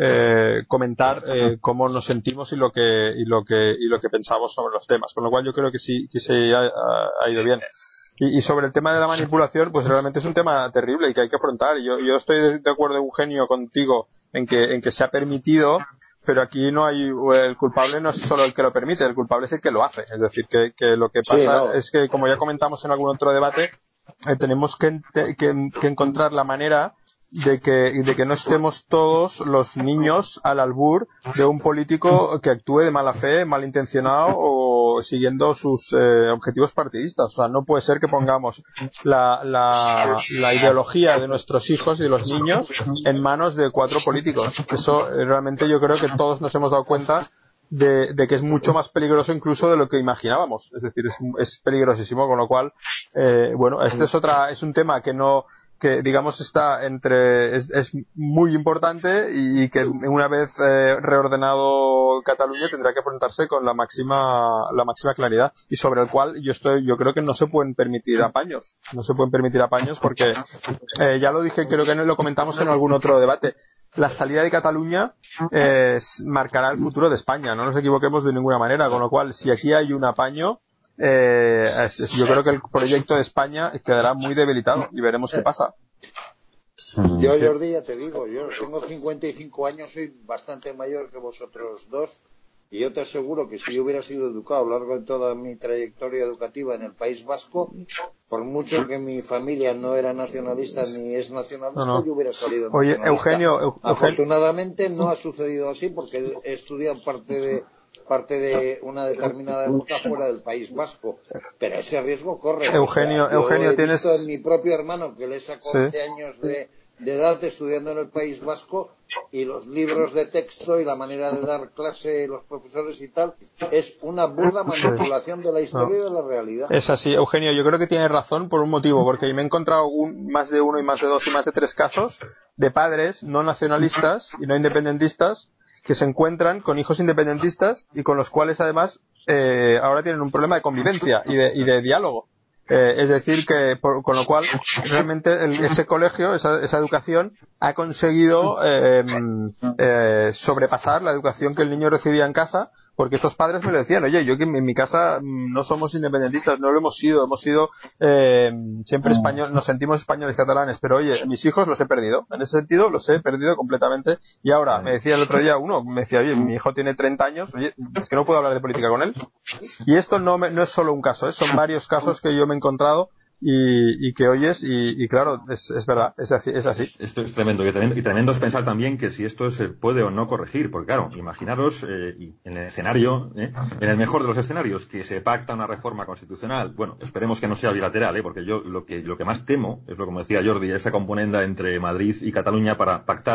eh, comentar eh, cómo nos sentimos y lo que y lo que y lo que pensamos sobre los temas, con lo cual yo creo que sí que se ha, ha ido bien. Y, y sobre el tema de la manipulación, pues realmente es un tema terrible y que hay que afrontar. Yo, yo estoy de acuerdo, Eugenio, contigo en que en que se ha permitido, pero aquí no hay, el culpable no es solo el que lo permite, el culpable es el que lo hace. Es decir, que, que lo que pasa sí, no. es que, como ya comentamos en algún otro debate, eh, tenemos que, que, que encontrar la manera de que, de que no estemos todos los niños al albur de un político que actúe de mala fe, malintencionado o siguiendo sus eh, objetivos partidistas. O sea, no puede ser que pongamos la, la, la ideología de nuestros hijos y de los niños en manos de cuatro políticos. Eso eh, realmente yo creo que todos nos hemos dado cuenta de, de que es mucho más peligroso incluso de lo que imaginábamos. Es decir, es, es peligrosísimo, con lo cual, eh, bueno, este es otra, es un tema que no, que digamos está entre es, es muy importante y que una vez eh, reordenado Cataluña tendrá que afrontarse con la máxima la máxima claridad y sobre el cual yo estoy yo creo que no se pueden permitir apaños no se pueden permitir apaños porque eh, ya lo dije, creo que lo comentamos en algún otro debate. La salida de Cataluña eh, marcará el futuro de España, no nos equivoquemos de ninguna manera, con lo cual si aquí hay un apaño Eh, es, es, yo creo que el proyecto de España quedará muy debilitado y veremos qué pasa. Yo, Jordi, ya te digo, yo tengo cincuenta y cinco años, soy bastante mayor que vosotros dos y yo te aseguro que si yo hubiera sido educado a lo largo de toda mi trayectoria educativa en el País Vasco, por mucho que mi familia no era nacionalista ni es nacionalista, no, no. yo hubiera salido Oye, Eugenio, Eugenio, afortunadamente no ha sucedido así porque he estudiado parte de parte de una determinada época fuera del País Vasco, pero ese riesgo corre. Eugenio, o sea, Eugenio, he tienes visto en mi propio hermano que le sacó sí. once años de, de edad estudiando en el País Vasco y los libros de texto y la manera de dar clase los profesores y tal es una burda manipulación sí. de la historia no. y de la realidad. Es así, Eugenio, yo creo que tienes razón por un motivo, porque me he encontrado un, más de uno y más de dos y más de tres casos de padres no nacionalistas y no independentistas que se encuentran con hijos independentistas y con los cuales además eh, ahora tienen un problema de convivencia y de, y de diálogo. Eh, es decir, que por, con lo cual realmente el, ese colegio, esa, esa educación ha conseguido eh, eh, sobrepasar la educación que el niño recibía en casa, porque estos padres me lo decían, oye, yo que en mi casa no somos independentistas, no lo hemos sido, hemos sido eh, siempre español, nos sentimos españoles catalanes, pero oye, mis hijos los he perdido, en ese sentido los he perdido completamente y ahora me decía el otro día uno, me decía, oye, mi hijo tiene treinta años, oye, es que no puedo hablar de política con él. Y esto no, me, no es solo un caso, ¿eh? Son varios casos que yo me he encontrado y, y que oyes y, y claro, es, es verdad, es así. Es así. Esto es tremendo. Y tremendo, y tremendo es pensar también que si esto se puede o no corregir, porque claro, imaginaros eh, en el escenario, eh, en el mejor de los escenarios, que se pacta una reforma constitucional, bueno, esperemos que no sea bilateral, eh, porque yo lo que, lo que más temo, es lo que me decía Jordi, esa componenda entre Madrid y Cataluña para pactar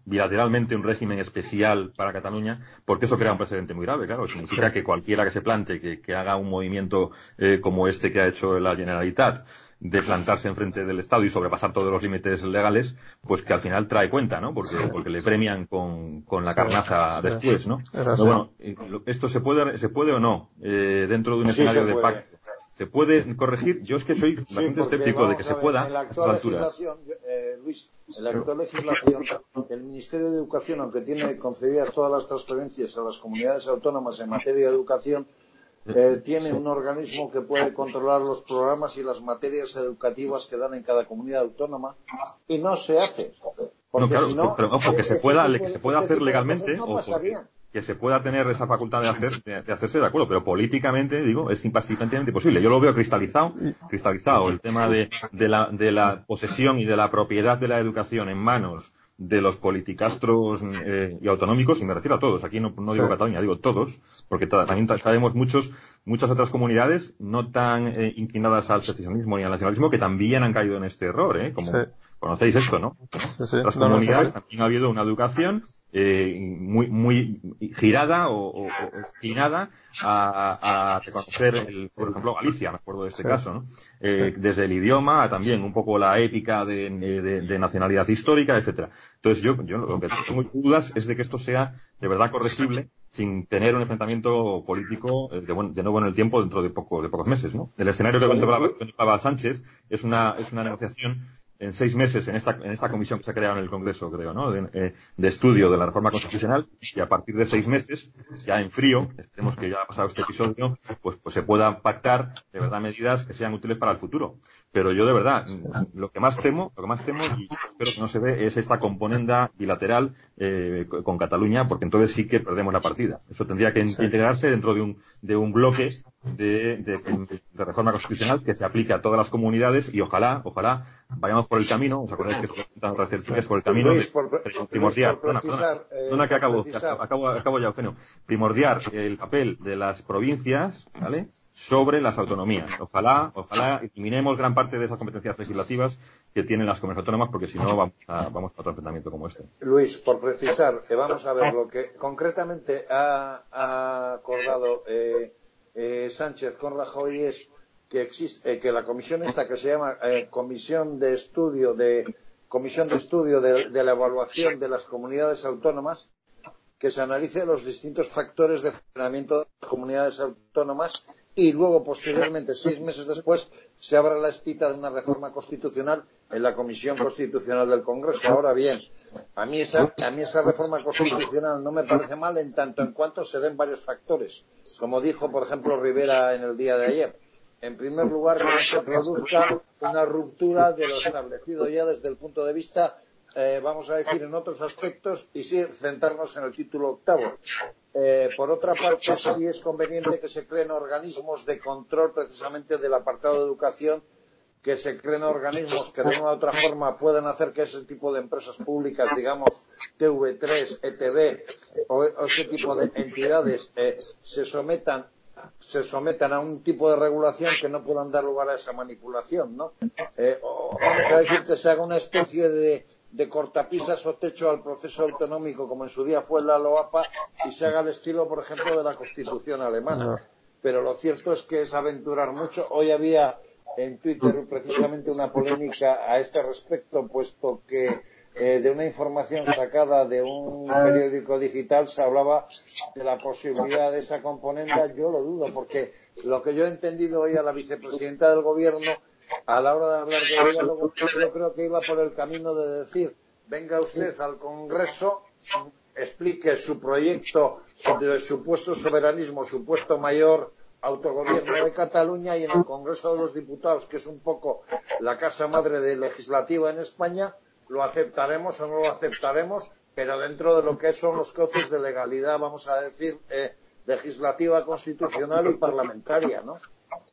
bilateralmente un régimen especial para Cataluña, porque eso crea un precedente muy grave, claro. Significa que cualquiera que se plante, que, que haga un movimiento eh, como este que ha hecho la Generalitat, de plantarse enfrente del Estado y sobrepasar todos los límites legales, pues que al final trae cuenta, ¿no? Porque, porque le premian con, con la carnaza sí, después, ¿no? Pero bueno, esto se puede, se puede o no, eh, dentro de un sí, escenario de pacto. ¿Se puede corregir? Yo es que soy sí, bastante escéptico de que se pueda en la actual legislación, eh, Luis, en la actual legislación, el Ministerio de Educación, aunque tiene concedidas todas las transferencias a las comunidades autónomas en materia de educación, Eh, tiene un organismo que puede controlar los programas y las materias educativas que dan en cada comunidad autónoma y no se hace. Porque no, claro, si no, pero ojo, que este se pueda, tipo, que se pueda este hacer legalmente no o porque, que se pueda tener esa facultad de hacer de, de hacerse de acuerdo, pero políticamente, digo, es impasible imposible. Yo lo veo cristalizado, cristalizado el tema de, de la de la posesión y de la propiedad de la educación en manos de los politicastros eh, y autonómicos, y me refiero a todos, aquí no, no digo sí. Cataluña, digo todos, porque también sabemos muchos, muchas otras comunidades no tan eh, inclinadas al secesionismo ni al nacionalismo que también han caído en este error, ¿eh? Como sí. Conocéis esto, ¿no? Sí, sí. Las no, comunidades no, también ha habido una educación eh, muy muy girada o, o, o inclinada a, a reconocer, el, por ejemplo, Galicia, me acuerdo de este sí. caso, ¿no? Eh, sí. Desde el idioma, también un poco la épica de, de, de nacionalidad histórica, etcétera. Entonces yo, yo lo que tengo dudas es de que esto sea de verdad corregible sin tener un enfrentamiento político de, de nuevo en el tiempo dentro de poco de pocos meses, ¿no? El escenario que contemplaba Sánchez es una es una negociación en seis meses en esta en esta comisión que se ha creado en el Congreso, creo, ¿no? De, eh, de estudio de la reforma constitucional, y a partir de seis meses, ya en frío, esperemos que ya ha pasado este episodio, pues pues se puedan pactar de verdad medidas que sean útiles para el futuro. Pero yo de verdad, lo que más temo, lo que más temo y espero que no se ve es esta componenda bilateral eh, con Cataluña, porque entonces sí que perdemos la partida. Eso tendría que sí. integrarse dentro de un de un bloque de, de, de reforma constitucional que se aplique a todas las comunidades y ojalá, ojalá vayamos por el camino, os acordáis que se presentan otras tertulias por el camino Luis, por, de, de primordial, Luis, por precisar, perdona, perdona, eh, que acabo, precisar. acabo, acabo ya, Eugenio, primordial el papel de las provincias, ¿vale?, sobre las autonomías. Ojalá, ojalá eliminemos gran parte de esas competencias legislativas que tienen las comunidades autónomas, porque si no vamos a, vamos a otro enfrentamiento como este. Luis, por precisar, eh, vamos a ver lo que concretamente ha, ha acordado eh, eh, Sánchez con Rajoy es que existe, eh, que la comisión esta que se llama eh, Comisión de Estudio de Comisión de Estudio de, de la Evaluación de las Comunidades Autónomas, que se analice los distintos factores de funcionamiento de las comunidades autónomas y luego, posteriormente, seis meses después, se abra la espita de una reforma constitucional en la Comisión Constitucional del Congreso. Ahora bien, a mí esa, a mí esa reforma constitucional no me parece mal en tanto en cuanto se den varios factores, como dijo, por ejemplo, Rivera en el día de ayer. En primer lugar, que no se produzca una ruptura de lo establecido ya desde el punto de vista, eh, vamos a decir, en otros aspectos, y sí centrarnos en el título octavo. Eh, por otra parte, sí es conveniente que se creen organismos de control precisamente del apartado de educación, que se creen organismos que de una u otra forma puedan hacer que ese tipo de empresas públicas, digamos T V tres, E T V o, o ese tipo de entidades eh, se sometan se sometan a un tipo de regulación que no puedan dar lugar a esa manipulación, ¿no? Eh, o, vamos a decir que se haga una especie de de cortapisas o techo al proceso autonómico, como en su día fue la LOAPA, y se haga el estilo, por ejemplo, de la Constitución alemana. Pero lo cierto es que es aventurar mucho. Hoy había en Twitter precisamente una polémica a este respecto, puesto que eh, de una información sacada de un periódico digital se hablaba de la posibilidad de esa componenda. Yo lo dudo, porque lo que yo he entendido hoy a la vicepresidenta del Gobierno a la hora de hablar de diálogo, yo creo que iba por el camino de decir, venga usted al Congreso, explique su proyecto de supuesto soberanismo, supuesto mayor autogobierno de Cataluña, y en el Congreso de los Diputados, que es un poco la casa madre de legislativa en España, lo aceptaremos o no lo aceptaremos, pero dentro de lo que son los cauces de legalidad, vamos a decir, eh, legislativa, constitucional y parlamentaria, ¿no?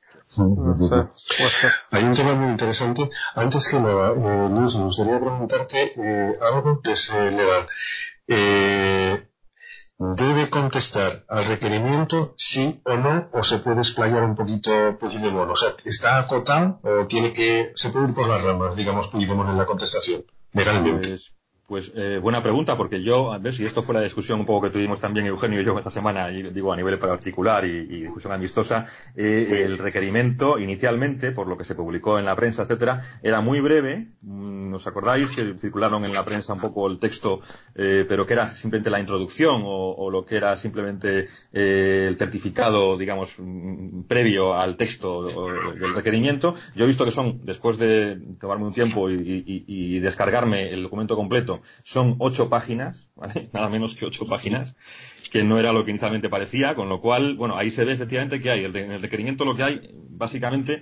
No sé. Hay un tema muy interesante. Antes que nada, eh, Luis, me gustaría preguntarte eh, algo que es eh, legal. Eh, ¿Debe contestar al requerimiento sí o no, o se puede explayar un poquito Puigdemont? O sea, ¿está acotado o tiene que se puede ir por las ramas, digamos, Puigdemont en la contestación legalmente? Pues, Pues eh, buena pregunta, porque yo, a ver si esto fue la discusión un poco que tuvimos también Eugenio y yo esta semana, y digo a nivel particular y, y discusión amistosa, eh, el requerimiento inicialmente, por lo que se publicó en la prensa, etcétera, era muy breve. ¿Os acordáis que circularon en la prensa un poco el texto, eh, pero que era simplemente la introducción o, o lo que era simplemente eh, el certificado, digamos, previo al texto del requerimiento? Yo he visto que son, después de tomarme un tiempo y, y, y descargarme el documento completo, son ocho páginas, ¿vale? Nada menos que ocho páginas, que no era lo que inicialmente parecía, con lo cual, bueno, ahí se ve efectivamente que hay, el, en el requerimiento lo que hay, básicamente,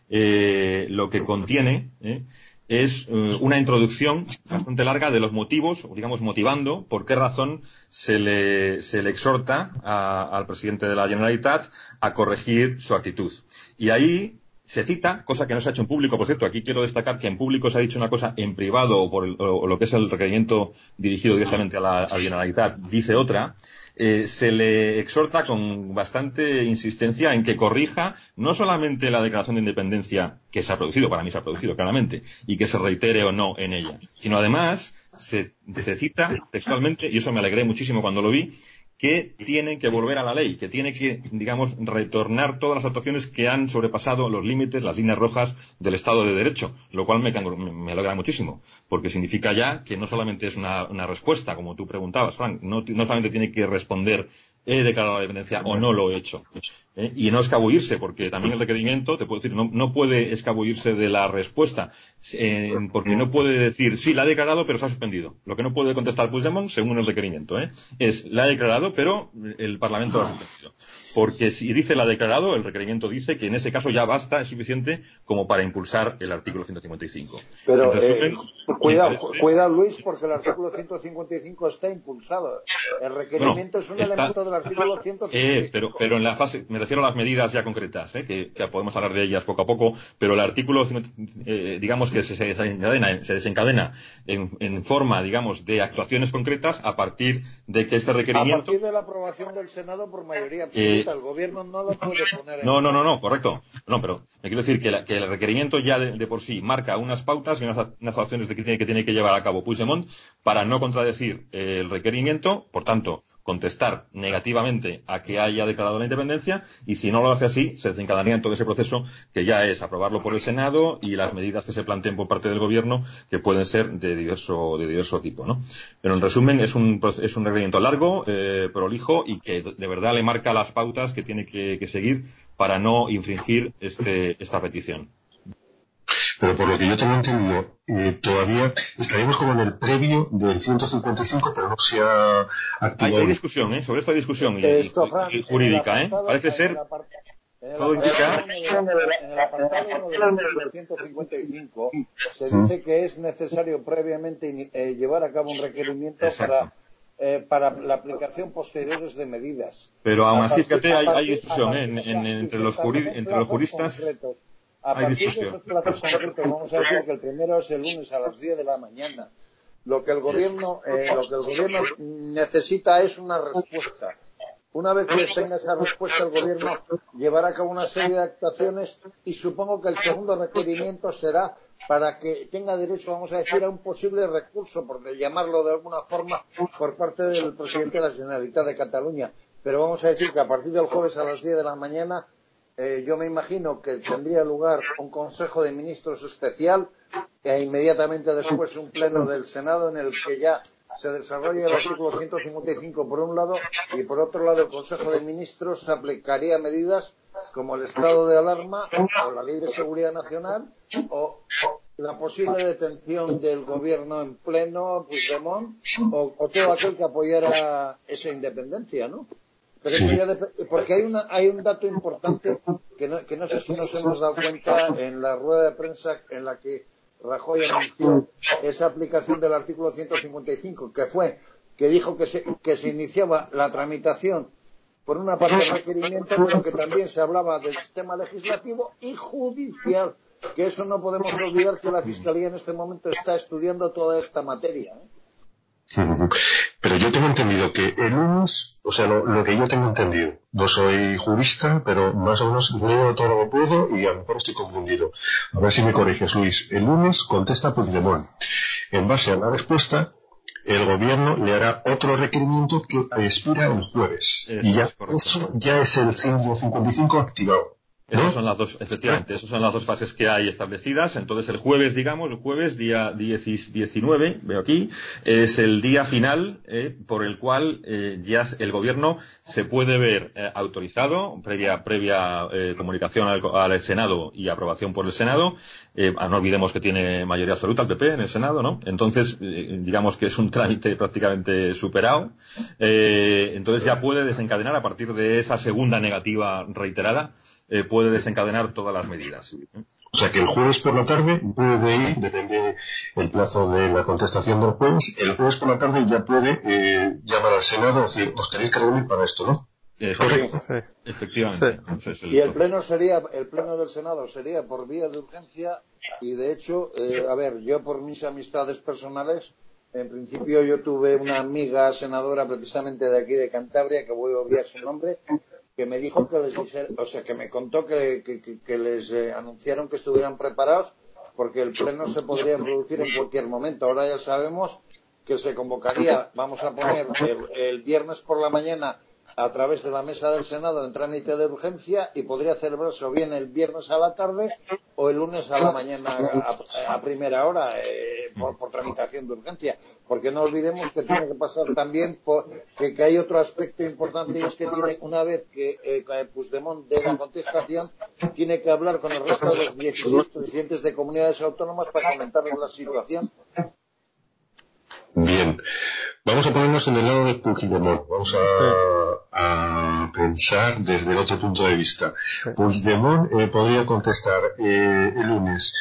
eh, lo que contiene, ¿eh? es eh, una introducción bastante larga de los motivos, o digamos motivando por qué razón se le, se le exhorta a, al presidente de la Generalitat a corregir su actitud. Y ahí se cita, cosa que no se ha hecho en público, por cierto, aquí quiero destacar que en público se ha dicho una cosa, en privado o por el, o lo que es el requerimiento dirigido directamente a la, a la Generalitat dice otra. Eh, se le exhorta con bastante insistencia en que corrija no solamente la declaración de independencia que se ha producido, para mí se ha producido claramente, y que se reitere o no en ella, sino además se, se cita textualmente, y eso me alegré muchísimo cuando lo vi, que tienen que volver a la ley, que tiene que, digamos, retornar todas las actuaciones que han sobrepasado los límites, las líneas rojas del Estado de Derecho, lo cual me, me alegra muchísimo, porque significa ya que no solamente es una, una respuesta, como tú preguntabas, Frank, no, no solamente tiene que responder he declarado la dependencia o no lo he hecho. ¿Eh? Y no escabullirse, porque también el requerimiento, te puedo decir, no, no puede escabullirse de la respuesta, eh, porque no puede decir, sí, la ha declarado, pero se ha suspendido. Lo que no puede contestar Puigdemont, según el requerimiento, ¿eh? es, la ha declarado, pero el Parlamento lo ha suspendido. Porque si dice la ha declarado, el requerimiento dice que en ese caso ya basta, es suficiente como para impulsar el artículo ciento cincuenta y cinco. Pero, resumen, eh, cuidado, parece... cuidado, Luis, porque el artículo ciento cincuenta y cinco está impulsado. El requerimiento bueno, es un está... elemento del artículo ciento cincuenta y cinco. Eh, pero, pero en la fase, me refiero a las medidas ya concretas, ¿eh? que, que podemos hablar de ellas poco a poco, pero el artículo, eh, digamos que se, se desencadena, se desencadena en, en forma, digamos, de actuaciones concretas a partir de que este requerimiento... A partir de la aprobación del Senado por mayoría absoluta. Eh, El gobierno no lo puede poner en... No, no, no, no, correcto. No, pero me quiero decir que, la, que el requerimiento ya de, de por sí marca unas pautas y unas, unas acciones de que, tiene, que tiene que llevar a cabo Puigdemont para no contradecir el requerimiento, por tanto, contestar negativamente a que haya declarado la independencia, y si no lo hace así, se desencadenaría en todo ese proceso que ya es aprobarlo por el Senado y las medidas que se planteen por parte del gobierno, que pueden ser de diverso, de diverso tipo, ¿no? Pero en resumen, es un, es un requerimiento largo, eh, prolijo, y que de verdad le marca las pautas que tiene que, que seguir para no infringir este, esta petición. Pero por lo que yo tengo entendido, eh, todavía estaríamos como en el previo del ciento cincuenta y cinco, pero no se ha activado. Hay, hay discusión, ¿eh? Sobre esta discusión Esto, y, Fran, y jurídica, apartado, ¿eh? Parece ser... En el apartado del ciento cincuenta y cinco se dice que es necesario previamente eh, llevar a cabo un requerimiento Exacto. para eh, para la aplicación posteriores de medidas. Pero aún así, fíjate, hay, hay discusión ¿eh? en, en, entre, los juri, entre los juristas. Concretos. A partir de esos plazos concretos, vamos a decir que el primero es el lunes a las diez de la mañana. Lo que el gobierno, eh, lo que el gobierno necesita es una respuesta. Una vez que tenga esa respuesta, el gobierno llevará a cabo una serie de actuaciones y supongo que el segundo requerimiento será para que tenga derecho, vamos a decir, a un posible recurso, por llamarlo de alguna forma, por parte del presidente de la Generalitat de Cataluña. Pero vamos a decir que a partir del jueves a las diez de la mañana, eh, yo me imagino que tendría lugar un Consejo de Ministros especial e inmediatamente después un pleno del Senado en el que ya se desarrolla el artículo ciento cincuenta y cinco por un lado y por otro lado el Consejo de Ministros aplicaría medidas como el estado de alarma o la Ley de Seguridad Nacional o la posible detención del gobierno en pleno, Puigdemont, o, o todo aquel que apoyara esa independencia, ¿no? Pero eso ya dep- porque hay una hay un dato importante que no, que no sé si nos hemos dado cuenta en la rueda de prensa en la que Rajoy anunció esa aplicación del artículo ciento cincuenta y cinco, que fue que dijo que se, que se iniciaba la tramitación por una parte del requerimiento, pero que también se hablaba del sistema legislativo y judicial, que eso no podemos olvidar que la Fiscalía en este momento está estudiando toda esta materia, ¿eh? Pero yo tengo entendido que el lunes, o sea, lo, lo que yo tengo entendido, no soy jurista, pero más o menos leo todo lo que puedo y a lo mejor estoy confundido. A ver si me corriges, Luis. El lunes contesta Puigdemont. En base a la respuesta, el gobierno le hará otro requerimiento que expira el jueves. Eso y ya eso ya es el ciento cincuenta y cinco activado. ¿No? Esas son las dos, efectivamente, esas son las dos fases que hay establecidas. Entonces el jueves, digamos, el jueves, día diecinueve, veo aquí, es el día final eh, por el cual eh, ya el gobierno se puede ver eh, autorizado, previa previa eh, comunicación al, al Senado y aprobación por el Senado. Eh, no olvidemos que tiene mayoría absoluta el P P en el Senado, ¿no? Entonces, eh, digamos que es un trámite prácticamente superado. Eh, entonces ya puede desencadenar a partir de esa segunda negativa reiterada. Eh, puede desencadenar todas las medidas. O sea que el jueves por la tarde puede ir, depende el plazo de la contestación del jueves, el jueves por la tarde ya puede eh, llamar al Senado y decir, os tenéis que reunir para esto, ¿no? Eh, Correcto, sí. Efectivamente. Sí. Entonces, el... Y el pleno sería, el pleno del Senado sería por vía de urgencia y de hecho, eh, a ver, yo por mis amistades personales, en principio yo tuve una amiga senadora precisamente de aquí de Cantabria, que voy a obviar su nombre, que me dijo que les dijera, o sea, que me contó que, que, que, que les eh, anunciaron que estuvieran preparados porque el pleno se podría producir en cualquier momento. Ahora ya sabemos que se convocaría, vamos a poner, el, el viernes por la mañana a través de la mesa del Senado en trámite de urgencia y podría celebrarse o bien el viernes a la tarde o el lunes a la mañana a, a primera hora eh, por, por tramitación de urgencia, porque no olvidemos que tiene que pasar también por, que, que hay otro aspecto importante y es que tiene, una vez que eh, Puigdemont dé la contestación, tiene que hablar con el resto de los dieciséis presidentes de comunidades autónomas para comentarles la situación. Bien, vamos a ponernos en el lado de Puigdemont, vamos a, a pensar desde otro punto de vista. Puigdemont eh, podría contestar eh, el lunes,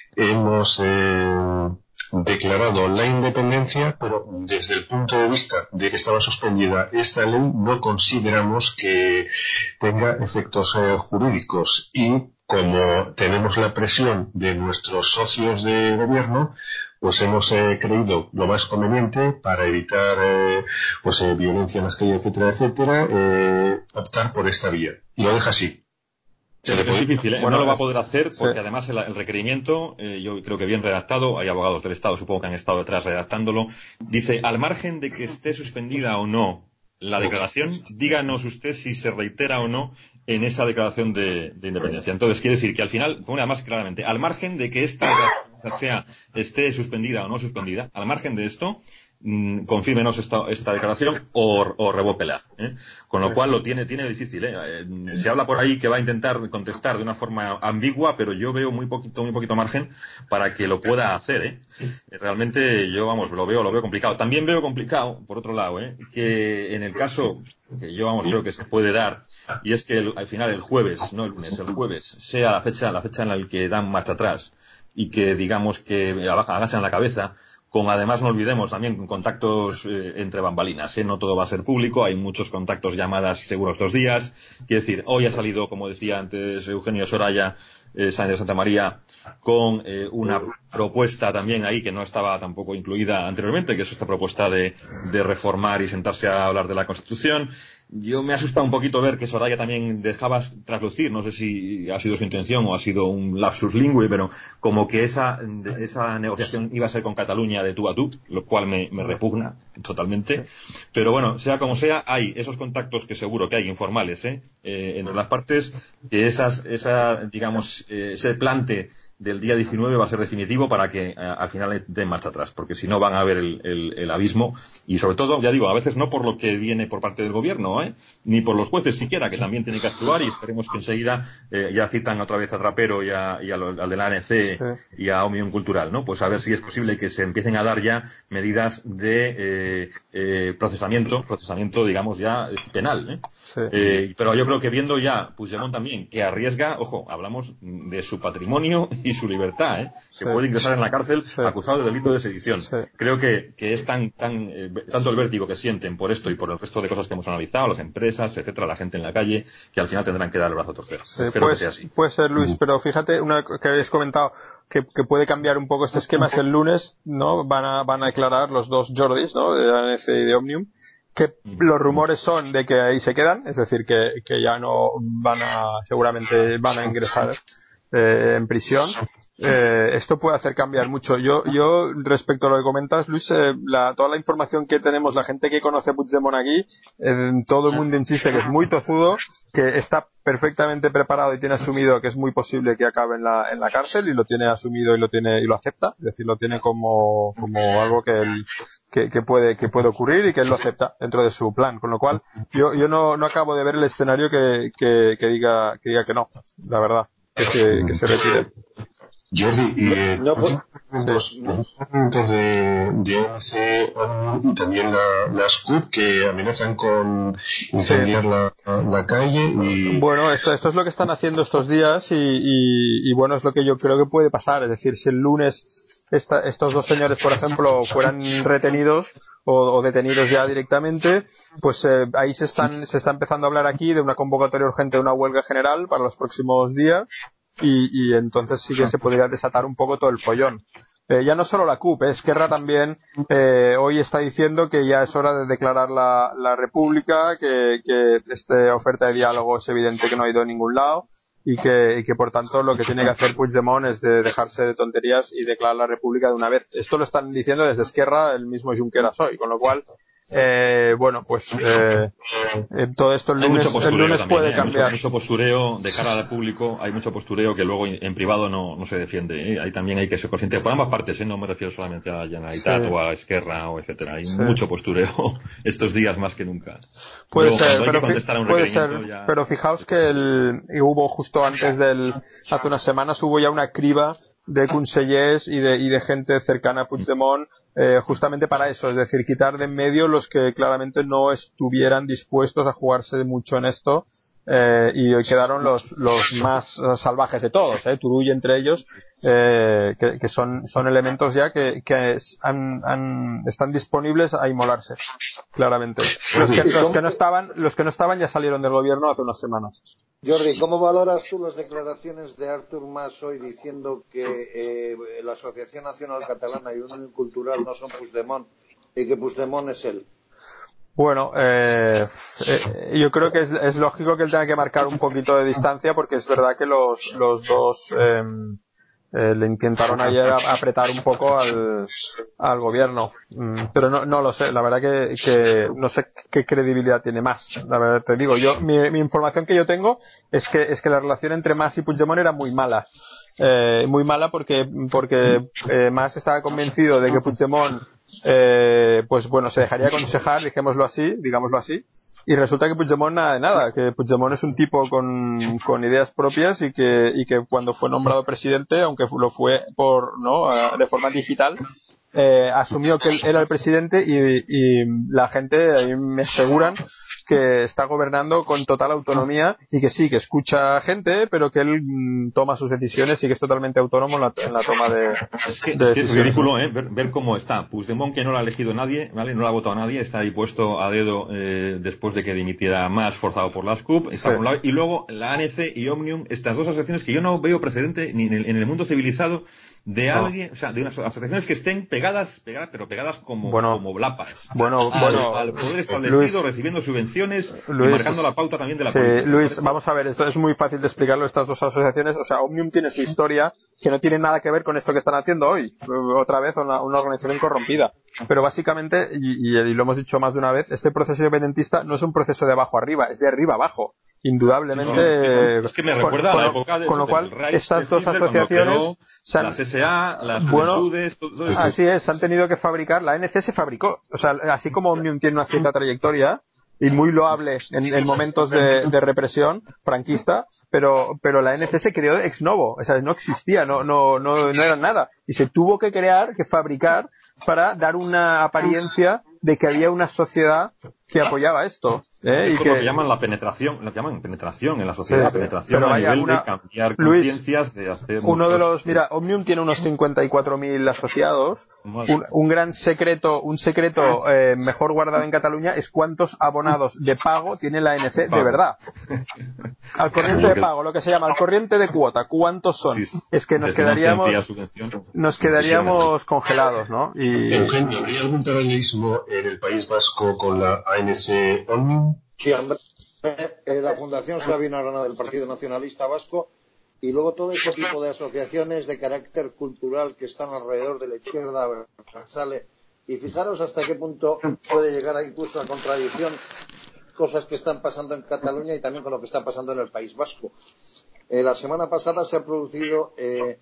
hemos eh, declarado la independencia, pero desde el punto de vista de que estaba suspendida esta ley no consideramos que tenga efectos eh, jurídicos y como tenemos la presión de nuestros socios de gobierno, pues hemos eh, creído lo más conveniente para evitar eh, pues eh, violencia en las calles, etcétera, etcétera, eh, optar por esta vía. Y lo deja así. Se es puede... difícil, ¿eh? Bueno, no lo va a poder hacer porque sí. Además el, el requerimiento, eh, yo creo que bien redactado, hay abogados del Estado, supongo que han estado detrás redactándolo, dice, al margen de que esté suspendida o no la declaración, díganos usted si se reitera o no en esa declaración de, de independencia. Entonces, quiere decir que al final, pone además claramente, al margen de que esta sea esté suspendida o no suspendida, al margen de esto, mmm, confírmenos esta, esta declaración o, o revóquela, ¿eh? Con lo cual lo tiene, tiene difícil, ¿eh? Se habla por ahí que va a intentar contestar de una forma ambigua, pero yo veo muy poquito, muy poquito margen para que lo pueda hacer, ¿eh? Realmente yo, vamos, lo veo, lo veo complicado. También veo complicado, por otro lado, ¿eh? Que en el caso que yo, vamos, creo que se puede dar, y es que el, al final el jueves, no el lunes, el jueves, sea la fecha, la fecha en la que dan marcha atrás, y que digamos que agachen la cabeza, con además no olvidemos también contactos eh, entre bambalinas, ¿eh? No todo va a ser público, hay muchos contactos, llamadas seguro estos días, quiero decir, hoy ha salido, como decía antes Eugenio Soraya, eh, Sánchez de Santa María, con eh, una propuesta también ahí que no estaba tampoco incluida anteriormente, que es esta propuesta de, de reformar y sentarse a hablar de la Constitución. Yo me asusta un poquito ver que Soraya también dejaba traslucir, no sé si ha sido su intención o ha sido un lapsus lingüe, pero como que esa, esa negociación iba a ser con Cataluña de tú a tú, lo cual me, me repugna totalmente. Pero bueno, sea como sea, hay esos contactos que seguro que hay informales, ¿eh? Eh, entre las partes, que esas, esa, digamos, eh, ese plante del día diecinueve va a ser definitivo para que eh, al final den marcha atrás, porque si no van a ver el, el, el abismo y sobre todo, ya digo, a veces no por lo que viene por parte del gobierno, ¿eh? Ni por los jueces siquiera, que también tienen que actuar y esperemos que enseguida eh, ya citan otra vez a Trapero y, a, y a lo, al de la A N C sí. Y a Omnium Cultural, ¿no? Pues a ver si es posible que se empiecen a dar ya medidas de eh, eh, procesamiento, procesamiento digamos ya penal, ¿eh? Sí. Eh, pero yo creo que viendo ya Puigdemont también que arriesga, ojo, hablamos de su patrimonio y su libertad, ¿eh? Que sí. Puede ingresar en la cárcel sí. acusado de delito de sedición. Sí. Creo que, que es tan, tan eh, tanto el vértigo que sienten por esto y por el resto de cosas que hemos analizado, las empresas, etcétera, la gente en la calle, que al final tendrán que dar el brazo a torcer. Sí, Espero pues, que sea así. Puede ser, Luis, pero fíjate, una que habéis comentado que, que puede cambiar un poco este esquema es el lunes, ¿no? Van a, van a declarar los dos Jordis, ¿no? De A N C y de Omnium, que los rumores son de que ahí se quedan, es decir, que, que ya no van a, seguramente van a ingresar eh, en prisión. eh, esto puede hacer cambiar mucho. Yo, yo respecto a lo que comentas, Luis, eh, la, toda la información que tenemos, la gente que conoce a Puigdemont aquí, eh, todo el mundo insiste que es muy tozudo, que está perfectamente preparado y tiene asumido que es muy posible que acabe en la, en la cárcel, y lo tiene asumido y lo tiene y lo acepta, es decir, lo tiene como, como algo que él, que, que puede que puede ocurrir y que él lo acepta dentro de su plan, con lo cual yo yo no, no acabo de ver el escenario que, que, que diga que diga que no, la verdad, que se, que se retire. Jordi, y eh, no, pues, los puntos de, de ese y también la, las C U P que amenazan con incendiar sí. la, la calle y... Bueno, esto, esto es lo que están haciendo estos días y, y, y bueno, es lo que yo creo que puede pasar. Es decir, si el lunes esta, estos dos señores, por ejemplo, fueran retenidos o, o detenidos ya directamente, pues eh, ahí se están se está empezando a hablar aquí de una convocatoria urgente de una huelga general para los próximos días. Y, y entonces sí que se podría desatar un poco todo el follón. Eh, ya no solo la C U P, Esquerra también eh, hoy está diciendo que ya es hora de declarar la, la República, que, que esta oferta de diálogo es evidente que no ha ido a ningún lado y que, y que por tanto lo que tiene que hacer Puigdemont es de dejarse de tonterías y declarar la República de una vez. Esto lo están diciendo desde Esquerra el mismo Junqueras hoy, con lo cual Eh, bueno, pues eh, eh, todo esto el lunes, el lunes también, puede ¿eh? cambiar. Hay mucho, mucho postureo de cara al público, hay mucho postureo que luego en privado no, no se defiende. ¿eh? Ahí también hay que ser consciente, por ambas partes, ¿eh? No me refiero solamente a Generalitat sí. o a Esquerra o etcétera. Hay sí. mucho postureo estos días más que nunca. Puede pero ser, pero, fi- puede ser ya... pero fijaos que el, hubo justo antes del, hace unas semanas hubo ya una criba de consellers y de, y de gente cercana a Puigdemont eh, justamente para eso, es decir, quitar de en medio los que claramente no estuvieran dispuestos a jugarse mucho en esto eh, y quedaron los, los más salvajes de todos, eh, Turull entre ellos, eh, que, que son, son elementos ya que, que han, han, están disponibles a inmolarse, claramente. Los que, los que no estaban, los que no estaban ya salieron del gobierno hace unas semanas. Jordi, ¿cómo valoras tú las declaraciones de Artur Mas hoy diciendo que eh, la Asociación Nacional Catalana y Unión Cultural no son Puigdemont y que Puigdemont es él? Bueno, eh, eh, yo creo que es, es lógico que él tenga que marcar un poquito de distancia porque es verdad que los, los dos eh, eh, le intentaron ayer apretar un poco al, al gobierno, mm, pero no, no lo sé, la verdad que, que no sé qué credibilidad tiene Mas, la verdad te digo, yo mi, mi información que yo tengo es que es que la relación entre Mas y Puigdemont era muy mala, eh, muy mala porque porque eh, Mas estaba convencido de que Puigdemont eh, pues bueno, se dejaría aconsejar, dijémoslo así, digámoslo así, y resulta que Puigdemont nada de nada, que Puigdemont es un tipo con, con ideas propias y que, y que cuando fue nombrado presidente, aunque lo fue por, no, de forma digital, eh, asumió que él era el presidente y, y la gente, ahí me aseguran, que está gobernando con total autonomía y que sí, que escucha gente, pero que él mm, toma sus decisiones y que es totalmente autónomo en la, en la toma de, es que, de es, que es ridículo, ¿eh? Ver, ver cómo está Puigdemont, que no lo ha elegido nadie, ¿vale? No lo ha votado nadie, está ahí puesto a dedo eh, después de que dimitiera Mas, forzado por las C U P, está sí. por un lado, y luego la A N C y Òmnium, estas dos asociaciones que yo no veo precedente ni en el, en el mundo civilizado de no. alguien, o sea, de unas asociaciones que estén pegadas, pegadas, pero pegadas como, bueno, como blapas. Bueno, al, bueno, al poder establecido, Luis, recibiendo subvenciones Luis, y marcando la pauta también de la sí, política. Luis, vamos a ver, esto es muy fácil de explicarlo, estas dos asociaciones, o sea, Òmnium tiene su historia que no tiene nada que ver con esto que están haciendo hoy, otra vez una, una organización corrompida. Pero básicamente, y, y lo hemos dicho más de una vez, este proceso independentista no es un proceso de abajo arriba, es de arriba abajo. Indudablemente. Sí, es que me recuerda con, a la con, época de con lo cual, estas dos asociaciones, se han, las S A, las juventudes, bueno, todo, todo así es, han tenido que fabricar, la A N C se fabricó, o sea, así como Òmnium tiene una cierta trayectoria y muy loable en, en momentos de, de represión franquista, pero pero la A N C se creó ex novo, o sea, no existía, no no no no era nada y se tuvo que crear, que fabricar para dar una apariencia de que había una sociedad que apoyaba esto. ¿eh? Es y que, lo que llaman la penetración, lo que llaman penetración en la sociedad, sí, penetración pero a vaya, nivel una, de cambiar Luis, conciencias, de hacer uno muchos, de los, mira, Òmnium tiene unos cincuenta y cuatro mil asociados, un, un gran secreto, un secreto eh, mejor guardado en Cataluña es cuántos abonados de pago tiene la A N C de verdad. Al corriente de pago, lo que se llama al corriente de cuota, ¿cuántos son? Sí, sí. Es que nos quedaríamos, nos quedaríamos congelados, ¿no? Y... Eugenio, ¿hay algún paralelismo en el País Vasco con la A N C Òmnium? Sí, hombre, eh, la Fundación Sabino Arana del Partido Nacionalista Vasco y luego todo ese tipo de asociaciones de carácter cultural que están alrededor de la izquierda abertzale. Y fijaros hasta qué punto puede llegar a incluso a contradicción cosas que están pasando en Cataluña y también con lo que está pasando en el País Vasco. Eh, la semana pasada se ha producido eh,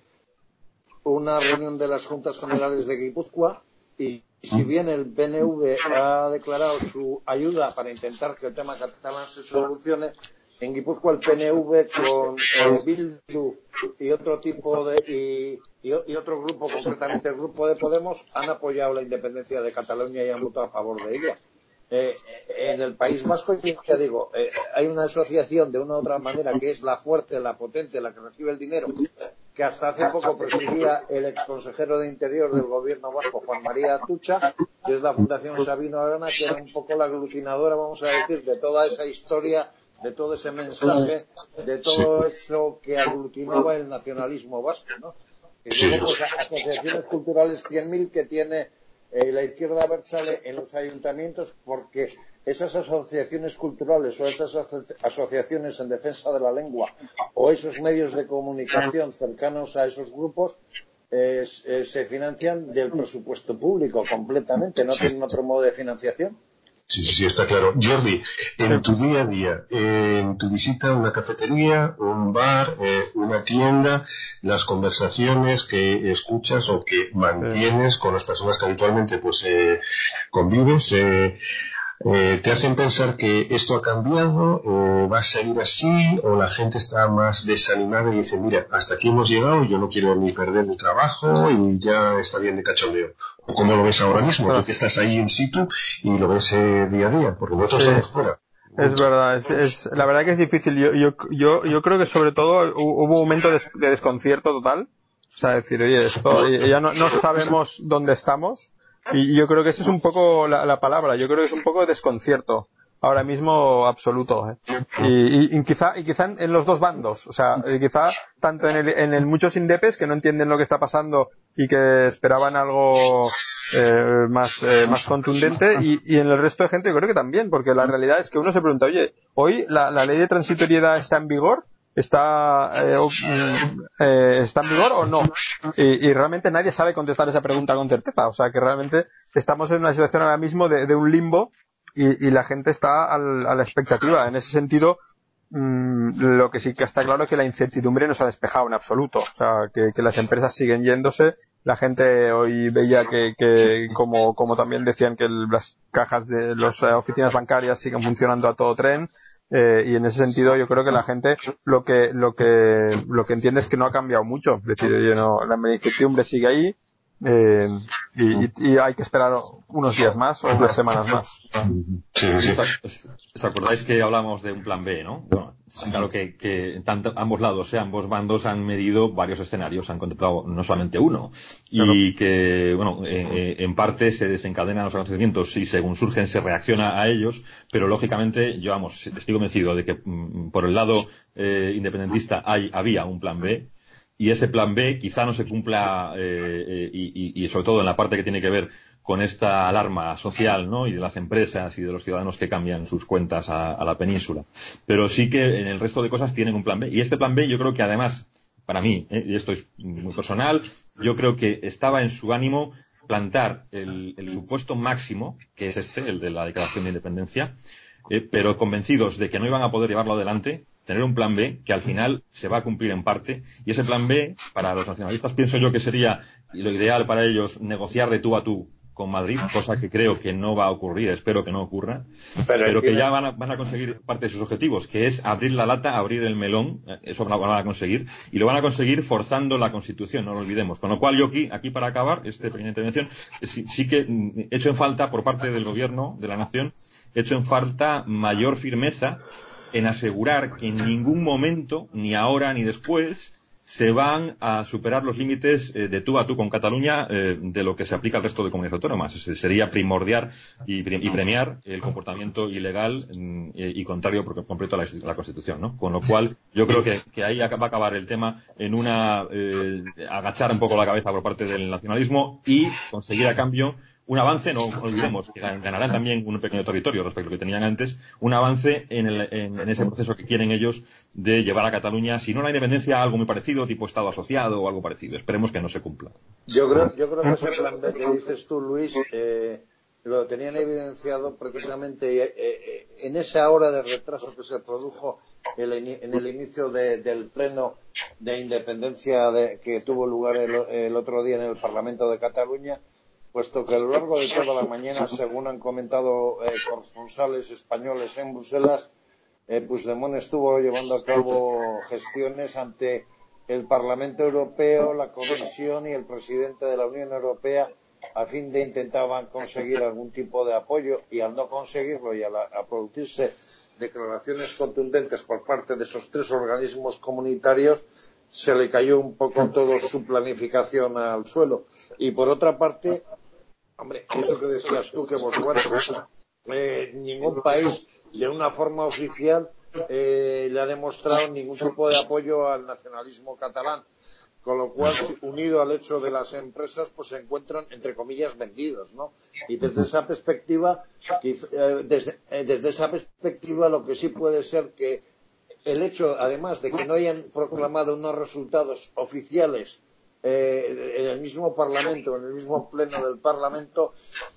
una reunión de las Juntas Generales de Guipúzcoa y si bien el P N V ha declarado su ayuda para intentar que el tema catalán se solucione, en Guipúzcoa el P N V con eh, Bildu y otro tipo de y, y, y otro grupo, concretamente el grupo de Podemos, han apoyado la independencia de Cataluña y han votado a favor de ella. Eh, en el País Vasco, ya digo, eh, hay una asociación de una u otra manera que es la fuerte, la potente, la que recibe el dinero, que hasta hace poco presidía el exconsejero de Interior del gobierno vasco, Juan María Atutxa, que es la Fundación Sabino Arana, que era un poco la aglutinadora, vamos a decir, de toda esa historia, de todo ese mensaje, de todo eso que aglutinaba el nacionalismo vasco, ¿no? Y luego, pues, asociaciones culturales cien mil que tiene eh, la izquierda abertzale en los ayuntamientos, porque esas asociaciones culturales o esas aso asociaciones en defensa de la lengua o esos medios de comunicación cercanos a esos grupos eh, eh, se financian del presupuesto público completamente, no tienen otro modo de financiación. Sí, sí, sí, está claro. Jordi, en tu día a día, en tu visita a una cafetería, un bar, eh, una tienda, las conversaciones que escuchas o que mantienes con las personas que habitualmente pues eh, convives, eh, eh, ¿te hacen pensar que esto ha cambiado, o va a seguir así, o la gente está más desanimada y dice, mira, hasta aquí hemos llegado, yo no quiero ni perder mi trabajo y ya está bien de cachondeo? ¿O cómo lo ves ahora mismo? Tú que estás ahí in situ y lo ves eh, día a día, porque nosotros sí estamos fuera. Es verdad, es, es, la verdad que es difícil. Yo, yo, yo, yo creo que sobre todo hubo un momento de, de desconcierto total. O sea, decir, oye, esto, ya no, no sabemos dónde estamos. Y yo creo que esa es un poco la, la palabra. Yo creo que es un poco de desconcierto. Ahora mismo absoluto. ¿eh? Y, y, y quizá, y quizá en los dos bandos. O sea, quizá tanto en el, en el muchos indepes que no entienden lo que está pasando y que esperaban algo eh, más, eh, más contundente, y, y en el resto de gente yo creo que también, porque la realidad es que uno se pregunta, oye, hoy la, la ley de transitoriedad está en vigor, está eh, eh, está en vigor o no, y, y realmente nadie sabe contestar esa pregunta con certeza. O sea que realmente estamos en una situación ahora mismo de, de un limbo, y, y la gente está al, a la expectativa. En ese sentido, mmm, lo que sí que está claro es que la incertidumbre no se ha despejado en absoluto. O sea, que, que las empresas siguen yéndose. La gente hoy veía que, que como, como también decían, que el, las cajas de las eh, oficinas bancarias siguen funcionando a todo tren. Eh, y en ese sentido yo creo que la gente lo que, lo que, lo que entiende es que no ha cambiado mucho. Es decir, oye, no, la incertidumbre sigue ahí. Eh, y, y, y hay que esperar unos días más o unas semanas más. Sí, sí. ¿Os acordáis que hablamos de un plan B, no? Bueno, claro que, que tanto ambos lados, o sea, ambos bandos han medido varios escenarios, han contemplado no solamente uno, y que, bueno, eh, en parte se desencadenan los acontecimientos y según surgen se reacciona a ellos, pero lógicamente yo, vamos, estoy convencido de que mm, por el lado eh, independentista hay, había un plan B. Y ese plan B quizá no se cumpla, eh, y, y, y sobre todo en la parte que tiene que ver con esta alarma social, ¿no? Y de las empresas y de los ciudadanos que cambian sus cuentas a, a la península. Pero sí que en el resto de cosas tienen un plan B. Y este plan B yo creo que además, para mí, ¿eh? Y esto es muy personal, yo creo que estaba en su ánimo plantar el, el supuesto máximo, que es este, el de la declaración de independencia, eh, pero convencidos de que no iban a poder llevarlo adelante, tener un plan B que al final se va a cumplir en parte, y ese plan B para los nacionalistas pienso yo que sería lo ideal para ellos negociar de tú a tú con Madrid, cosa que creo que no va a ocurrir, espero que no ocurra, pero, pero que ya van a, van a conseguir parte de sus objetivos, que es abrir la lata, abrir el melón, eso lo van a conseguir, y lo van a conseguir forzando la Constitución, no lo olvidemos. Con lo cual yo aquí, aquí para acabar esta pequeña intervención, sí, sí que he hecho en falta por parte del gobierno de la nación, he hecho en falta mayor firmeza en asegurar que en ningún momento, ni ahora ni después, se van a superar los límites eh, de tú a tú con Cataluña eh, de lo que se aplica al resto de comunidades autónomas. Ese sería primordiar y, y premiar el comportamiento ilegal mm, y contrario por completo a la, a la Constitución, ¿no? Con lo cual, yo creo que, que ahí va a acabar el tema en una eh, agachar un poco la cabeza por parte del nacionalismo y conseguir a cambio un avance, no olvidemos que ganarán también un pequeño territorio respecto a lo que tenían antes, un avance en, el, en, en ese proceso que quieren ellos de llevar a Cataluña, si no la independencia, algo muy parecido, tipo Estado asociado o algo parecido. Esperemos que no se cumpla. Yo creo, yo creo que ese plan B que dices tú, Luis, eh, lo tenían evidenciado precisamente eh, eh, en esa hora de retraso que se produjo el, en el inicio de, del pleno de independencia de, que tuvo lugar el, el otro día en el Parlamento de Cataluña, puesto que a lo largo de toda la mañana, según han comentado eh, corresponsales españoles en Bruselas, eh, Puigdemont estuvo llevando a cabo gestiones ante el Parlamento Europeo, la Comisión y el presidente de la Unión Europea a fin de intentar conseguir algún tipo de apoyo, y al no conseguirlo y a, la, a producirse declaraciones contundentes por parte de esos tres organismos comunitarios, se le cayó un poco toda su planificación al suelo. Y por otra parte, hombre, eso que decías tú, que pues, bueno, eh, ningún país de una forma oficial eh, le ha demostrado ningún tipo de apoyo al nacionalismo catalán, con lo cual, unido al hecho de las empresas, pues se encuentran, entre comillas, vendidos, ¿no? Y desde esa perspectiva, eh, desde, eh, desde esa perspectiva, lo que sí puede ser que el hecho, además de que no hayan proclamado unos resultados oficiales eh, en el mismo Parlamento, en el mismo pleno del Parlamento,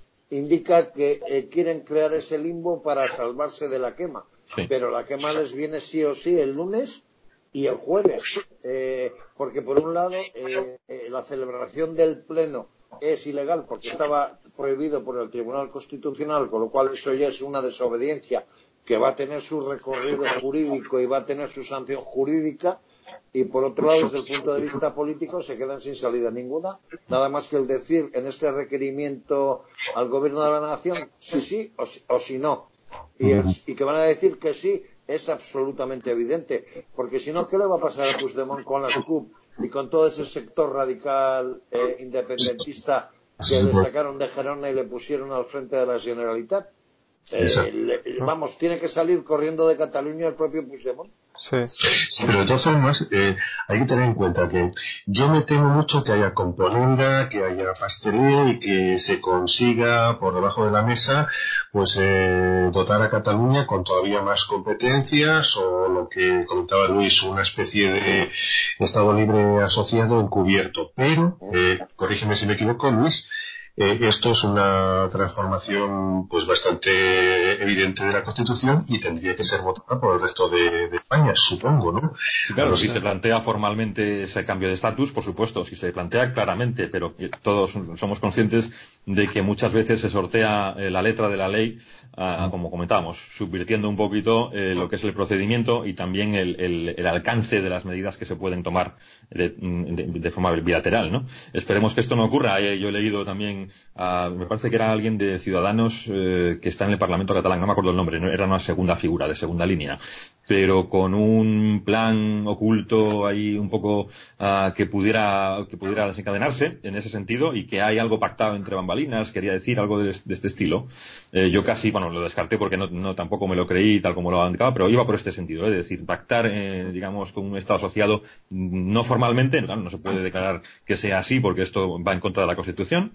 indica que eh, quieren crear ese limbo para salvarse de la quema. Sí. Pero la quema les viene sí o sí el lunes y el jueves, eh, porque por un lado eh, eh, la celebración del pleno es ilegal porque estaba prohibido por el Tribunal Constitucional, con lo cual eso ya es una desobediencia que va a tener su recorrido jurídico y va a tener su sanción jurídica, y por otro lado, desde el punto de vista político, se quedan sin salida ninguna, nada más que el decir en este requerimiento al Gobierno de la Nación sí sí o si, o si no, y, el, y que van a decir que sí es absolutamente evidente, porque si no, ¿qué le va a pasar a Puigdemont con las C U P y con todo ese sector radical eh, independentista que le sacaron de Gerona y le pusieron al frente de la Generalitat? Eh, le, vamos, tiene que salir corriendo de Cataluña el propio Puigdemont. Sí. Sí, pero de todas formas eh, hay que tener en cuenta que yo me temo mucho que haya componenda, que haya pasteleo y que se consiga por debajo de la mesa pues eh, dotar a Cataluña con todavía más competencias, o lo que comentaba Luis, una especie de Estado libre asociado encubierto. Pero, eh, corrígeme si me equivoco, Luis, Eh, esto es una transformación pues bastante evidente de la Constitución y tendría que ser votada por el resto de, de España, supongo, ¿no? Sí, claro, o sea, si se plantea formalmente ese cambio de estatus, por supuesto, si se plantea claramente, pero todos somos conscientes de que muchas veces se sortea eh, la letra de la ley, uh, como comentábamos, subvirtiendo un poquito eh, lo que es el procedimiento y también el, el, el alcance de las medidas que se pueden tomar de, de, de forma bilateral, ¿no? Esperemos que esto no ocurra. Yo he leído también, uh, me parece que era alguien de Ciudadanos eh, que está en el Parlamento catalán, no me acuerdo el nombre, no, era una segunda figura, de segunda línea, pero con un plan oculto ahí un poco uh, que pudiera que pudiera desencadenarse en ese sentido, y que hay algo pactado entre bambalinas, quería decir algo de, de este estilo. Eh, yo casi, bueno, lo descarté porque no, no tampoco me lo creí tal como lo indicaba, pero iba por este sentido, ¿eh? Es decir, pactar, eh, digamos, con un Estado asociado, no formalmente, claro, no se puede declarar que sea así porque esto va en contra de la Constitución,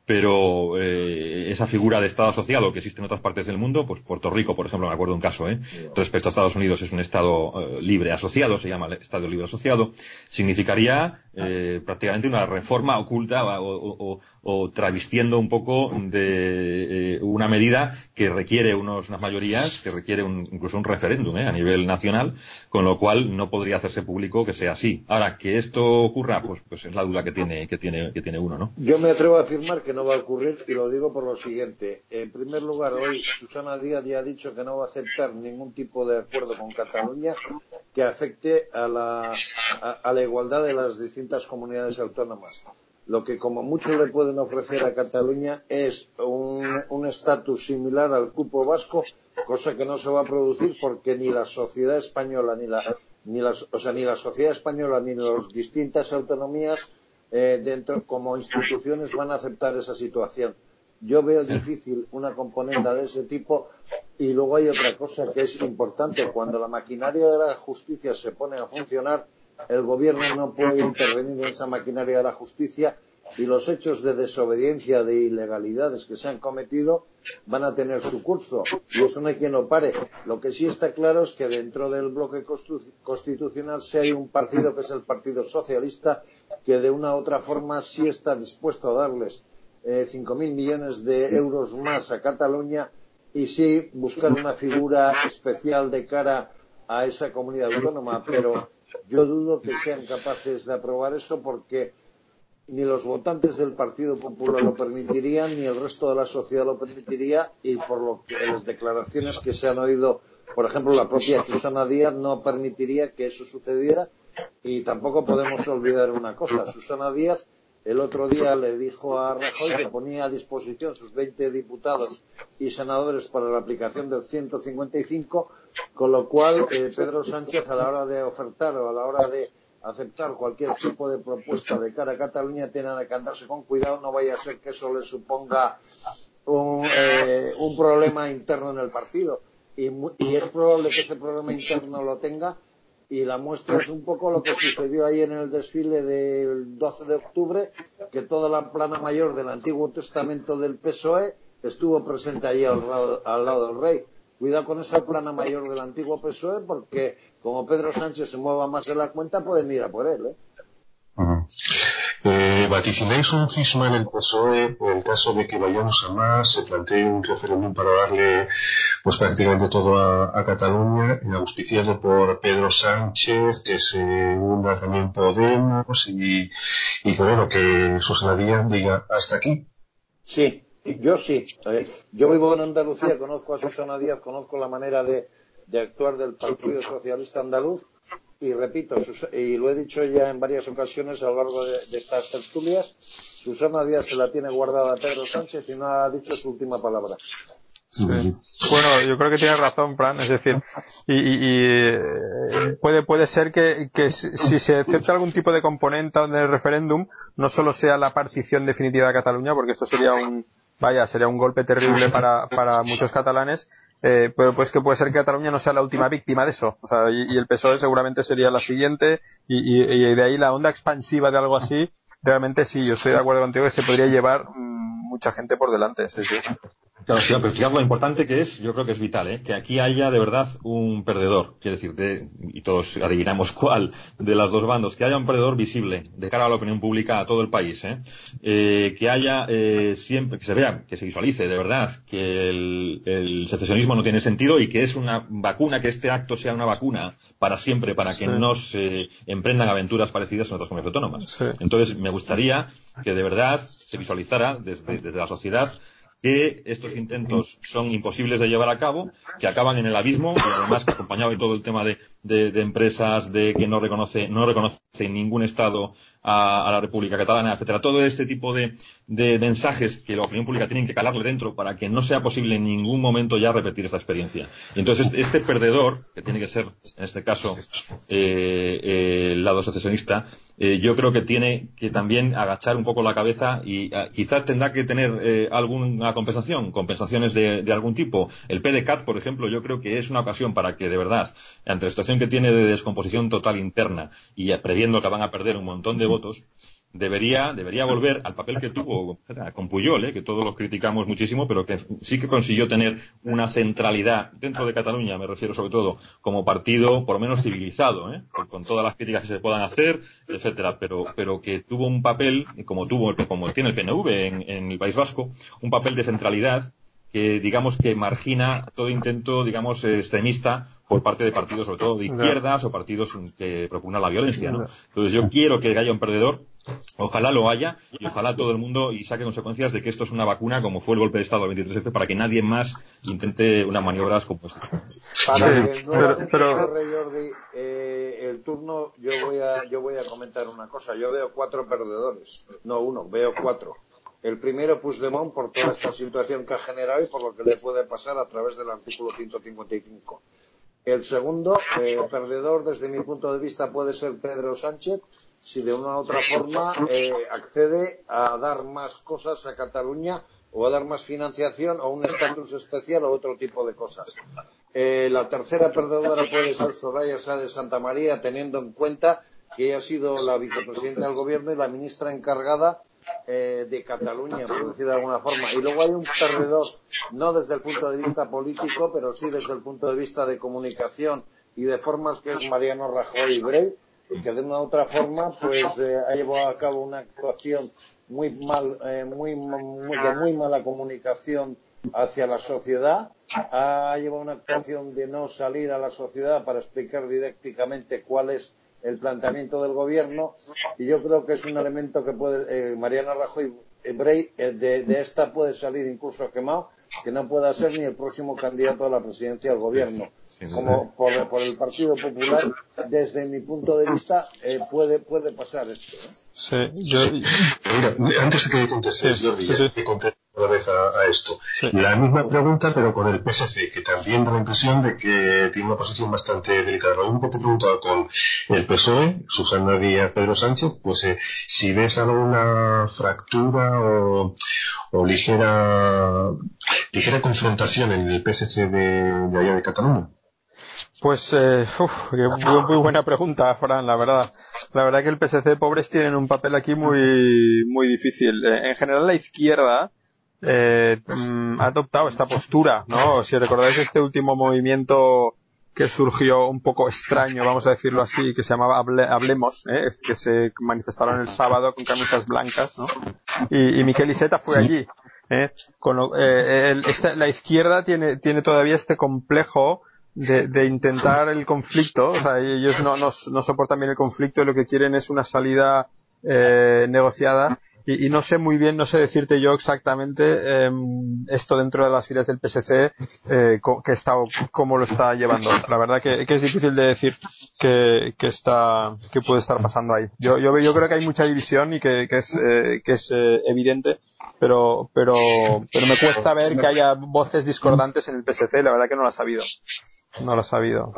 pero eh, esa figura de Estado asociado que existe en otras partes del mundo, pues Puerto Rico, por ejemplo, me acuerdo un caso, ¿eh? Respecto a Estados Unidos, es un Estado eh, libre asociado, se llama Estado libre asociado, significaría eh, prácticamente una reforma oculta o, o, o, o travestiendo un poco de eh, una medida que requiere unos, unas mayorías, que requiere un, incluso un referéndum ¿eh? a nivel nacional, con lo cual no podría hacerse público que sea así. Ahora, que esto ocurra, pues, pues es la duda que tiene, que tiene, que tiene uno, ¿no? Yo me atrevo a afirmar que no va a ocurrir, y lo digo por lo siguiente. En primer lugar, hoy Susana Díaz ya ha dicho que no va a aceptar ningún tipo de acuerdo con Cataluña que afecte a la, a, a la igualdad de las distintas comunidades autónomas. Lo que como mucho le pueden ofrecer a Cataluña es un estatus similar al cupo vasco, cosa que no se va a producir porque ni la sociedad española, ni la, ni la, o sea, ni la sociedad española ni las distintas autonomías eh, dentro como instituciones van a aceptar esa situación. Yo veo difícil una componenda de ese tipo. Y luego hay otra cosa que es importante: cuando la maquinaria de la justicia se pone a funcionar, el gobierno no puede intervenir en esa maquinaria de la justicia y los hechos de desobediencia, de ilegalidades que se han cometido van a tener su curso, y eso no hay quien lo pare. Lo que sí está claro es que dentro del bloque constitucional sí hay un partido, que es el Partido Socialista, que de una u otra forma sí está dispuesto a darles eh, cinco mil millones de euros más a Cataluña, y sí buscar una figura especial de cara a esa comunidad autónoma, pero yo dudo que sean capaces de aprobar eso, porque ni los votantes del Partido Popular lo permitirían, ni el resto de la sociedad lo permitiría, y por lo que las declaraciones que se han oído, por ejemplo, la propia Susana Díaz no permitiría que eso sucediera. Y tampoco podemos olvidar una cosa: Susana Díaz el otro día le dijo a Rajoy que ponía a disposición sus veinte diputados y senadores para la aplicación del ciento cincuenta y cinco, con lo cual eh, Pedro Sánchez, a la hora de ofertar o a la hora de aceptar cualquier tipo de propuesta de cara a Cataluña, tiene que andarse con cuidado, no vaya a ser que eso le suponga un, eh, un problema interno en el partido, y, y es probable que ese problema interno lo tenga, y la muestra es un poco lo que sucedió ahí en el desfile del doce de octubre, que toda la plana mayor del Antiguo Testamento del P S O E estuvo presente allí al lado, al lado del rey. Cuidado con esa plana mayor del antiguo P S O E, porque como Pedro Sánchez se mueva más de la cuenta, pueden ir a por él, ¿eh? Uh-huh. Eh, ¿Vaticináis un cisma en el P S O E en el caso de que vayamos a más, se plantee un referéndum para darle pues prácticamente todo a, a Cataluña, auspiciado por Pedro Sánchez, que se hunda también Podemos, y, y que bueno, que Susana Díaz diga hasta aquí? Sí, yo sí. Eh, yo vivo en Andalucía, conozco a Susana Díaz, conozco la manera de, de actuar del Partido Socialista Andaluz, y repito, y lo he dicho ya en varias ocasiones a lo largo de, de estas tertulias, Susana Díaz se la tiene guardada a Pedro Sánchez y no ha dicho su última palabra. Sí. Bueno, yo creo que tienes razón, Fran, es decir, y, y, y puede puede ser que, que si, si se acepta algún tipo de componente del referéndum, no solo sea la partición definitiva de Cataluña, porque esto sería un vaya sería un golpe terrible para para muchos catalanes, eh, pero pues que puede ser que Cataluña no sea la última víctima de eso, o sea, y, y el P S O E seguramente sería la siguiente, y, y, y de ahí la onda expansiva de algo así. Realmente sí, yo estoy de acuerdo contigo que se podría llevar mmm, mucha gente por delante, sí, sí. Claro, sí, pero fijaos lo importante que es, yo creo que es vital, ¿eh? Que aquí haya de verdad un perdedor, quiere decir, de, y todos adivinamos cuál de las dos bandos, que haya un perdedor visible de cara a la opinión pública a todo el país, ¿eh? Eh, que haya eh, siempre, que se vea, que se visualice de verdad que el, el secesionismo no tiene sentido y que es una vacuna, que este acto sea una vacuna para siempre, para que sí. no se emprendan aventuras parecidas en otras comunidades autónomas. Sí. Entonces, me gustaría que de verdad se visualizara desde, desde la sociedad que estos intentos son imposibles de llevar a cabo, que acaban en el abismo, y además que acompañado de todo el tema de, de, de empresas, de que no reconoce, no reconoce ningún Estado a, a la República Catalana, etcétera. Todo este tipo de, de mensajes que la opinión pública tiene que calarle dentro para que no sea posible en ningún momento ya repetir esta experiencia. Y entonces este, este perdedor, que tiene que ser, en este caso, eh, eh, el lado secesionista, eh, yo creo que tiene que también agachar un poco la cabeza y eh, quizás tendrá que tener eh, alguna compensación, compensaciones de, de algún tipo. El P D C A T, por ejemplo, yo creo que es una ocasión para que, de verdad, ante la situación que tiene de descomposición total interna y previendo que van a perder un montón de votos, debería debería volver al papel que tuvo con Pujol, ¿eh? Que todos los criticamos muchísimo, pero que sí que consiguió tener una centralidad dentro de Cataluña, me refiero sobre todo como partido por lo menos civilizado, ¿eh? con, con todas las críticas que se puedan hacer, etcétera, pero pero que tuvo un papel, como tuvo como tiene el P N V en, en el País Vasco, un papel de centralidad que digamos que margina todo intento, digamos, extremista por parte de partidos, sobre todo de izquierdas, o partidos que propugnan la violencia, ¿no? Entonces yo quiero que haya un perdedor, ojalá lo haya, y ojalá todo el mundo y saque consecuencias de que esto es una vacuna, como fue el golpe de Estado del veintitrés efe, para que nadie más intente unas maniobras como esta. Para sí, que nuevamente pero, pero... Rey Jordi, eh, el turno, yo voy a yo voy a comentar una cosa. Yo veo cuatro perdedores, no uno, veo cuatro. El primero, Puigdemont, por toda esta situación que ha generado y por lo que le puede pasar a través del artículo ciento cincuenta y cinco. El segundo, eh, perdedor, desde mi punto de vista, puede ser Pedro Sánchez, si de una u otra forma eh, accede a dar más cosas a Cataluña, o a dar más financiación, o un estatus especial, o otro tipo de cosas. Eh, la tercera perdedora puede ser Soraya Sáenz de Santamaría, teniendo en cuenta que ella ha sido la vicepresidenta del gobierno y la ministra encargada eh, de Cataluña, por decir de alguna forma. Y luego hay un perdedor, no desde el punto de vista político, pero sí desde el punto de vista de comunicación y de formas, que es Mariano Rajoy y Brey, que de una u otra forma pues eh, ha llevado a cabo una actuación muy mal, eh, muy, muy de muy mala comunicación hacia la sociedad, ha llevado una actuación de no salir a la sociedad para explicar didácticamente cuál es el planteamiento del gobierno, y yo creo que es un elemento que puede, eh, Mariano Rajoy Brey, eh, de, de esta puede salir incluso quemado, que no pueda ser ni el próximo candidato a la presidencia del gobierno. Como por, por el Partido Popular, desde mi punto de vista, eh, puede, puede pasar esto, ¿eh? Sí, yo... Mira, antes de que contestes, sí, Jordi, sí, sí. que contestes otra vez a, a esto. Sí. La misma pregunta, pero con el P S C, que también da la impresión de que tiene una posición bastante delicada. Lo mismo que te preguntaba con el P S O E, Susana Díaz, Pedro Sánchez, pues eh, si ves alguna fractura o, o ligera ligera confrontación en el P S C de, de allá de Cataluña. Pues, eh, uf, muy, muy buena pregunta, Fran, la verdad. La verdad que el P S C, pobres, tienen un papel aquí muy, muy difícil. Eh, en general, la izquierda eh, mm, ha adoptado esta postura, ¿no? Si recordáis este último movimiento que surgió un poco extraño, vamos a decirlo así, que se llamaba Hable, Hablemos, ¿eh? que se manifestaron el sábado con camisas blancas, ¿no? Y, y Miquel Iceta fue allí. ¿eh? Con lo, eh, el, esta, la izquierda tiene, tiene todavía este complejo De, de intentar el conflicto, o sea, ellos no, no, no soportan bien el conflicto y lo que quieren es una salida eh, negociada, y, y no sé muy bien, no sé decirte yo exactamente eh, esto dentro de las filas del P S C, eh, que está, cómo lo está llevando. La verdad que, que es difícil de decir que, que está, que puede estar pasando ahí. Yo, yo, yo creo que hay mucha división y que, que es, eh, que es eh, evidente, pero, pero, pero me cuesta ver que haya voces discordantes en el P S C, la verdad que no las ha habido. No lo ha sabido.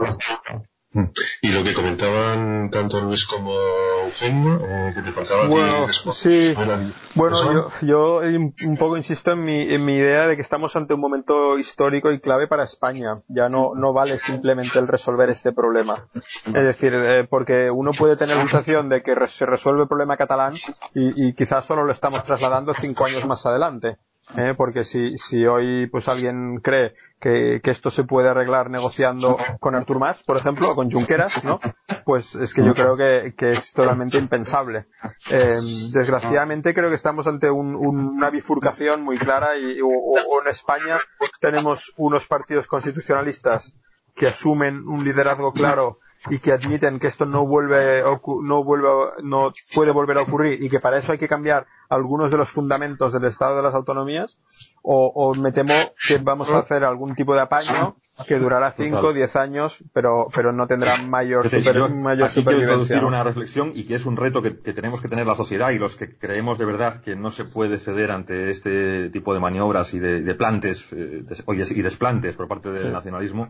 Y lo que comentaban tanto Luis como Eugenio, eh, que te faltaba bueno, sí. Bueno, yo, yo un poco insisto en mi, en mi idea de que estamos ante un momento histórico y clave para España. Ya no, no vale simplemente el resolver este problema. Es decir, eh, porque uno puede tener la sensación de que se resuelve el problema catalán y, y quizás solo lo estamos trasladando cinco años más adelante. ¿Eh? Porque si, si hoy pues alguien cree que, que esto se puede arreglar negociando con Artur Mas, por ejemplo, o con Junqueras, ¿no? Pues es que yo creo que, que es totalmente impensable. Eh, desgraciadamente creo que estamos ante un, un, una bifurcación muy clara, y o, o en España tenemos unos partidos constitucionalistas que asumen un liderazgo claro y que admiten que esto no vuelve no vuelve no puede volver a ocurrir, y que para eso hay que cambiar algunos de los fundamentos del Estado de las Autonomías, o, o me temo que vamos a hacer algún tipo de apaño que durará cinco o diez años, pero pero no tendrá mayor, super, yo, mayor aquí supervivencia. Quiero introducir ¿no? una reflexión, y que es un reto que, que tenemos que tener la sociedad y los que creemos de verdad que no se puede ceder ante este tipo de maniobras y de, de plantes eh, de, y desplantes por parte del sí. nacionalismo,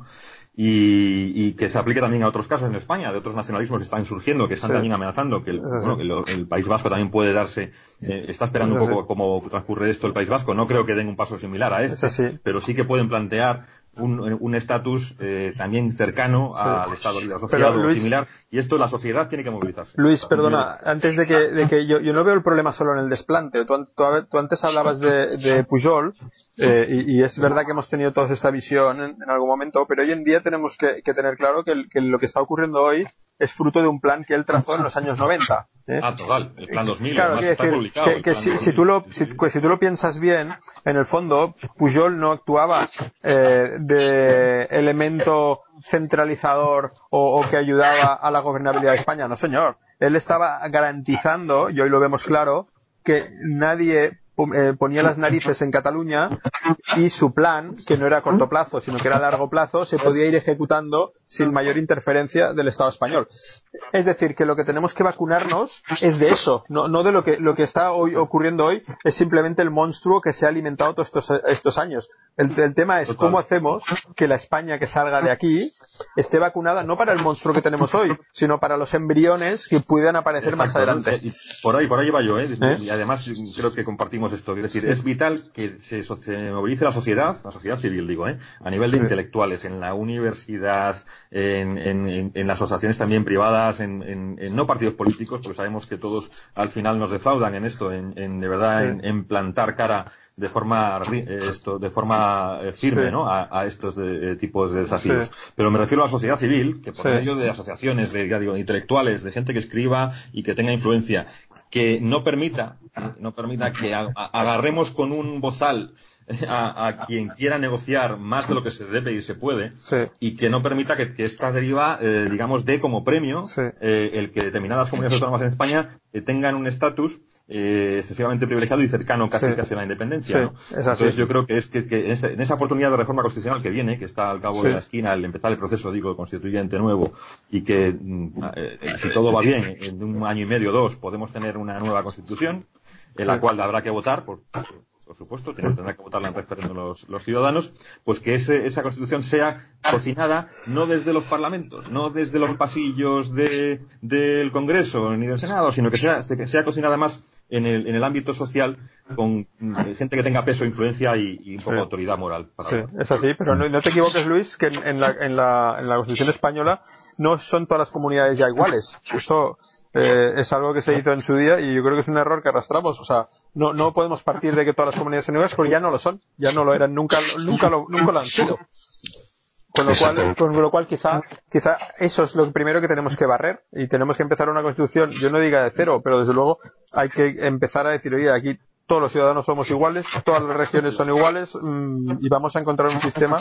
y, y que se aplique también a otros casos en España, de otros nacionalismos que están surgiendo, que están sí. también amenazando, que el, sí. bueno, que lo, el País Vasco también puede darse, eh, está esperando sí. un poco cómo transcurre esto el País Vasco. No creo que den un paso similar a este, sí. pero sí que pueden plantear un estatus eh, también cercano sí. al Estado libre asociado o similar, y esto la sociedad tiene que movilizarse. Luis, perdona, antes de que, de que yo, yo no veo el problema solo en el desplante. Tú, tú, tú antes hablabas de, de Pujol, eh, y, y es verdad que hemos tenido toda esta visión en, en algún momento, pero hoy en día tenemos que, que tener claro que, el, que lo que está ocurriendo hoy es fruto de un plan que él trazó en los años noventa. ¿eh? Ah, total, el plan dos mil. Claro, quiero decir publicado, que, que si, si, tú lo, si, pues, si tú lo piensas bien, en el fondo, Pujol no actuaba eh, de elemento centralizador o, o que ayudaba a la gobernabilidad de España. No, señor. Él estaba garantizando, y hoy lo vemos claro, que nadie eh, ponía las narices en Cataluña, y su plan, que no era a corto plazo, sino que era a largo plazo, se podía ir ejecutando sin mayor interferencia del Estado español. Es decir, que lo que tenemos que vacunarnos es de eso, no, no de lo que, lo que está hoy ocurriendo hoy es simplemente el monstruo que se ha alimentado todos estos, estos años. El, el tema es cómo hacemos que la España que salga de aquí esté vacunada no para el monstruo que tenemos hoy, sino para los embriones que puedan aparecer más adelante. Por ahí, por ahí va yo, ¿eh? ¿Eh? Y además creo que compartimos decimos esto, es decir, sí. es vital que se, se movilice la sociedad, la sociedad civil, digo, ¿eh? a nivel de sí. intelectuales, en la universidad, en, en, en las asociaciones también privadas, en, en, en no partidos políticos, porque sabemos que todos al final nos defraudan en esto, en, en de verdad, sí. en, en plantar cara de forma esto de forma firme sí. ¿no? a, a estos de, tipos de desafíos. Sí. Pero me refiero a la sociedad civil, que por sí. medio de asociaciones, de, ya digo, intelectuales, de gente que escriba y que tenga influencia, que no permita, no permita que a, a, agarremos con un bozal a, a quien quiera negociar más de lo que se debe y se puede, sí. y que no permita que, que esta deriva, eh, digamos, dé como premio sí. eh, el que determinadas comunidades autónomas en España eh, tengan un estatus eh, excesivamente privilegiado y cercano casi sí. casi a la independencia. Sí. ¿no? Es Entonces yo creo que es que, que en, esa, en esa oportunidad de reforma constitucional que viene, que está al cabo sí. de la esquina al empezar el proceso, digo, constituyente nuevo, y que eh, si todo va bien, en un año y medio o dos podemos tener una nueva constitución, en la sí. cual habrá que votar por por supuesto, tendrán que votarla en referéndum los, los ciudadanos, pues que ese, esa Constitución sea cocinada no desde los parlamentos, no desde los pasillos de, del Congreso ni del Senado, sino que sea, que sea cocinada más en el, en el ámbito social con gente que tenga peso, influencia y, y un poco de sí. autoridad moral. Para sí, es así, pero no, no te equivoques, Luis, que en, en, la, en, la, en la Constitución española no son todas las comunidades ya iguales. Esto Eh, es algo que se hizo en su día y yo creo que es un error que arrastramos. O sea, no, no podemos partir de que todas las comunidades son iguales porque ya no lo son, ya no lo eran, nunca, nunca lo, nunca lo han sido. Con lo cual, con lo cual quizá, quizá eso es lo primero que tenemos que barrer y tenemos que empezar una constitución, yo no diga de cero, pero desde luego hay que empezar a decir, oye, aquí todos los ciudadanos somos iguales, todas las regiones son iguales mmm, y vamos a encontrar un sistema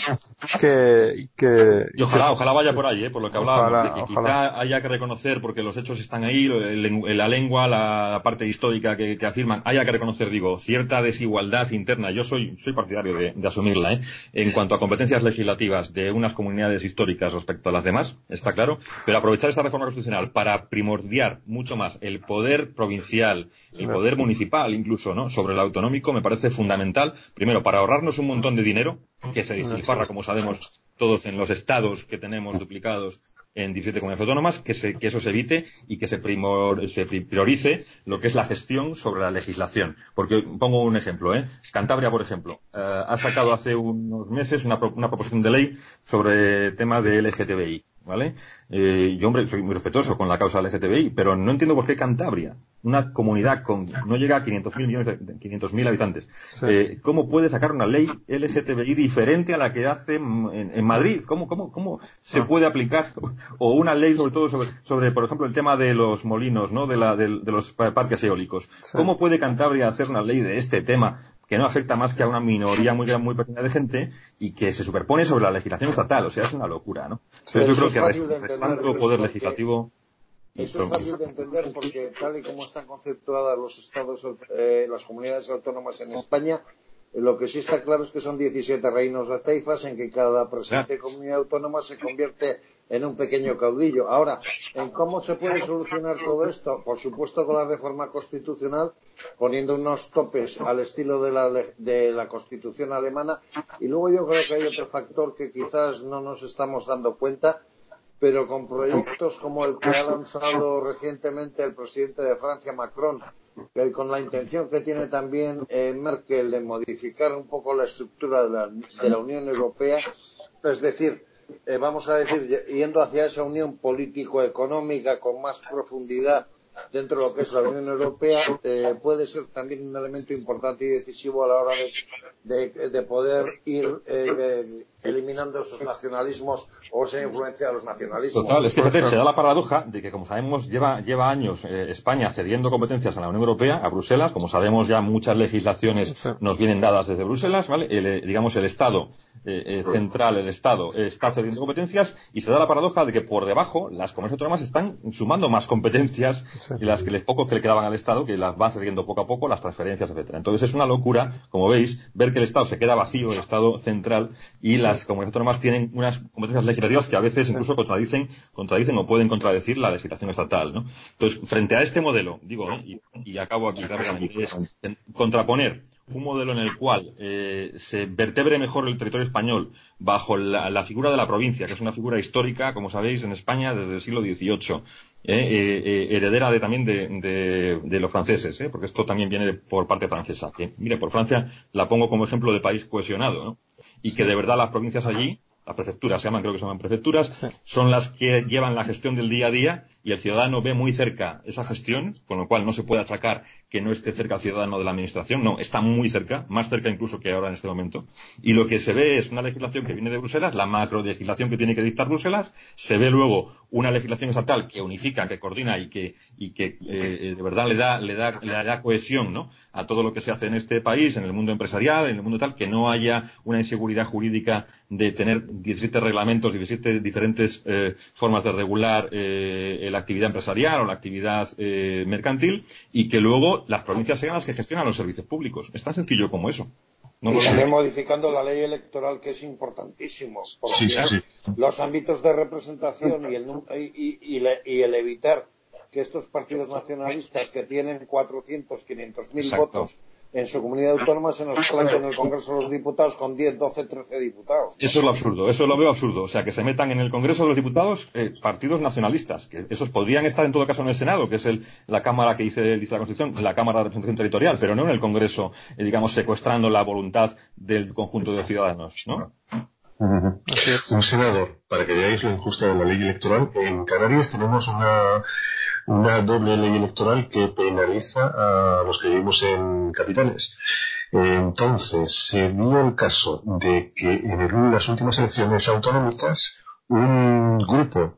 que... que y ojalá, que, ojalá vaya por ahí, ¿eh? Por lo que hablábamos, ojalá, de que ojalá. quizá haya que reconocer, porque los hechos están ahí, el, la lengua, la parte histórica que, que afirman, haya que reconocer, digo, cierta desigualdad interna. Yo soy soy partidario de, de asumirla, ¿eh? En cuanto a competencias legislativas de unas comunidades históricas respecto a las demás, está claro, pero aprovechar esta reforma constitucional para primordiar mucho más el poder provincial, el poder municipal incluso, ¿no? Sobre el autonómico me parece fundamental, primero, para ahorrarnos un montón de dinero que se despilfarra, como sabemos todos, en los estados que tenemos duplicados en diecisiete comunidades autónomas, que, se, que eso se evite y que se, primor, se priorice lo que es la gestión sobre la legislación. Porque pongo un ejemplo, ¿eh? Cantabria, por ejemplo, eh, ha sacado hace unos meses una, una proposición de ley sobre temas de L G T B I. ¿Vale? Eh, yo, hombre, soy muy respetuoso con la causa L G T B I, pero no entiendo por qué Cantabria, una comunidad con, no llega a quinientos mil millones de, quinientos mil habitantes, sí. eh, ¿cómo puede sacar una ley L G T B I diferente a la que hace en, en Madrid? ¿Cómo, cómo, cómo se ah. puede aplicar? O una ley sobre todo sobre, sobre, por ejemplo, el tema de los molinos, ¿no? De la, de, de los parques eólicos. Sí. ¿Cómo puede Cantabria hacer una ley de este tema que no afecta más que a una minoría muy muy pequeña de gente y que se superpone sobre la legislación estatal? O sea, es una locura, ¿no? Entonces yo creo que respaldo poder legislativo... Eso es fácil de entender porque tal y como están conceptuadas los estados, eh, las comunidades autónomas en España, lo que sí está claro es que son diecisiete reinos de taifas en que cada presente comunidad autónoma se convierte en un pequeño caudillo. Ahora, ¿en cómo se puede solucionar todo esto? Por supuesto con la reforma constitucional, poniendo unos topes al estilo de la, de la Constitución alemana. Y luego yo creo que hay otro factor que quizás no nos estamos dando cuenta, pero con proyectos como el que ha lanzado recientemente el presidente de Francia, Macron, que con la intención que tiene también eh, Merkel de modificar un poco la estructura de la, de la Unión Europea, es decir, eh, vamos a decir, yendo hacia esa unión político-económica con más profundidad dentro de lo que es la Unión Europea, eh, puede ser también un elemento importante y decisivo a la hora de, de, de poder ir eh, de, eliminando esos nacionalismos o esa influencia de los nacionalismos. Total, es que fíjate, se da la paradoja de que, como sabemos, lleva, lleva años eh, España cediendo competencias a la Unión Europea, a Bruselas. Como sabemos, ya muchas legislaciones sí. nos vienen dadas desde Bruselas, ¿vale? El, digamos, el Estado eh, eh, central, el Estado, eh, está cediendo competencias y se da la paradoja de que por debajo las comunidades autónomas están sumando más competencias sí. y las que les, pocos que le quedaban al Estado, que las van cediendo poco a poco, las transferencias, etcétera. Entonces es una locura, como veis, ver que el Estado se queda vacío, el Estado central, y las Las comunidades autónomas tienen unas competencias legislativas que a veces incluso contradicen, contradicen o pueden contradecir la legislación estatal, ¿no? Entonces, frente a este modelo, digo, ¿eh? y, y acabo aquí rápidamente, es contraponer un modelo en el cual eh, se vertebre mejor el territorio español bajo la, la figura de la provincia, que es una figura histórica, como sabéis, en España desde el siglo dieciocho, eh, eh, eh, heredera de, también de, de, de los franceses, eh, porque esto también viene por parte francesa. Que, mire, por Francia la pongo como ejemplo de país cohesionado, ¿no? Y que de verdad las provincias allí, las prefecturas se llaman, creo que se llaman prefecturas, sí, son las que llevan la gestión del día a día y el ciudadano ve muy cerca esa gestión, con lo cual no se puede achacar que no esté cerca el ciudadano de la administración, no, está muy cerca, más cerca incluso que ahora en este momento. Y lo que se ve es una legislación que viene de Bruselas, la macro legislación que tiene que dictar Bruselas, se ve luego una legislación estatal que unifica, que coordina y que, y que eh, de verdad le da, le da, le da cohesión, ¿no?, a todo lo que se hace en este país, en el mundo empresarial, en el mundo tal, que no haya una inseguridad jurídica de tener diecisiete reglamentos, diecisiete diferentes eh, formas de regular eh, la actividad empresarial o la actividad eh, mercantil, y que luego las provincias sean las que gestionan los servicios públicos. Es tan sencillo como eso. No y también modificando la ley electoral, que es importantísimo, porque sí, sí, sí. los ámbitos de representación y el, y, y, y, y el evitar que estos partidos nacionalistas que tienen cuatrocientos, quinientos mil votos en su comunidad autónoma se nos planten en el Congreso de los Diputados con diez, doce, trece diputados. Eso es lo absurdo, eso lo veo absurdo. O sea, que se metan en el Congreso de los Diputados eh, partidos nacionalistas, que esos podrían estar en todo caso en el Senado, que es el, la Cámara que dice, dice la Constitución, la Cámara de Representación Territorial, pero no en el Congreso, eh, digamos, secuestrando la voluntad del conjunto de ciudadanos, ¿no? Uh-huh. Un senador, para que veáis lo injusta de la ley electoral. En Canarias tenemos una, una doble ley electoral que penaliza a los que vivimos en capitales. Entonces, se dio el caso de que en las últimas elecciones autonómicas un grupo,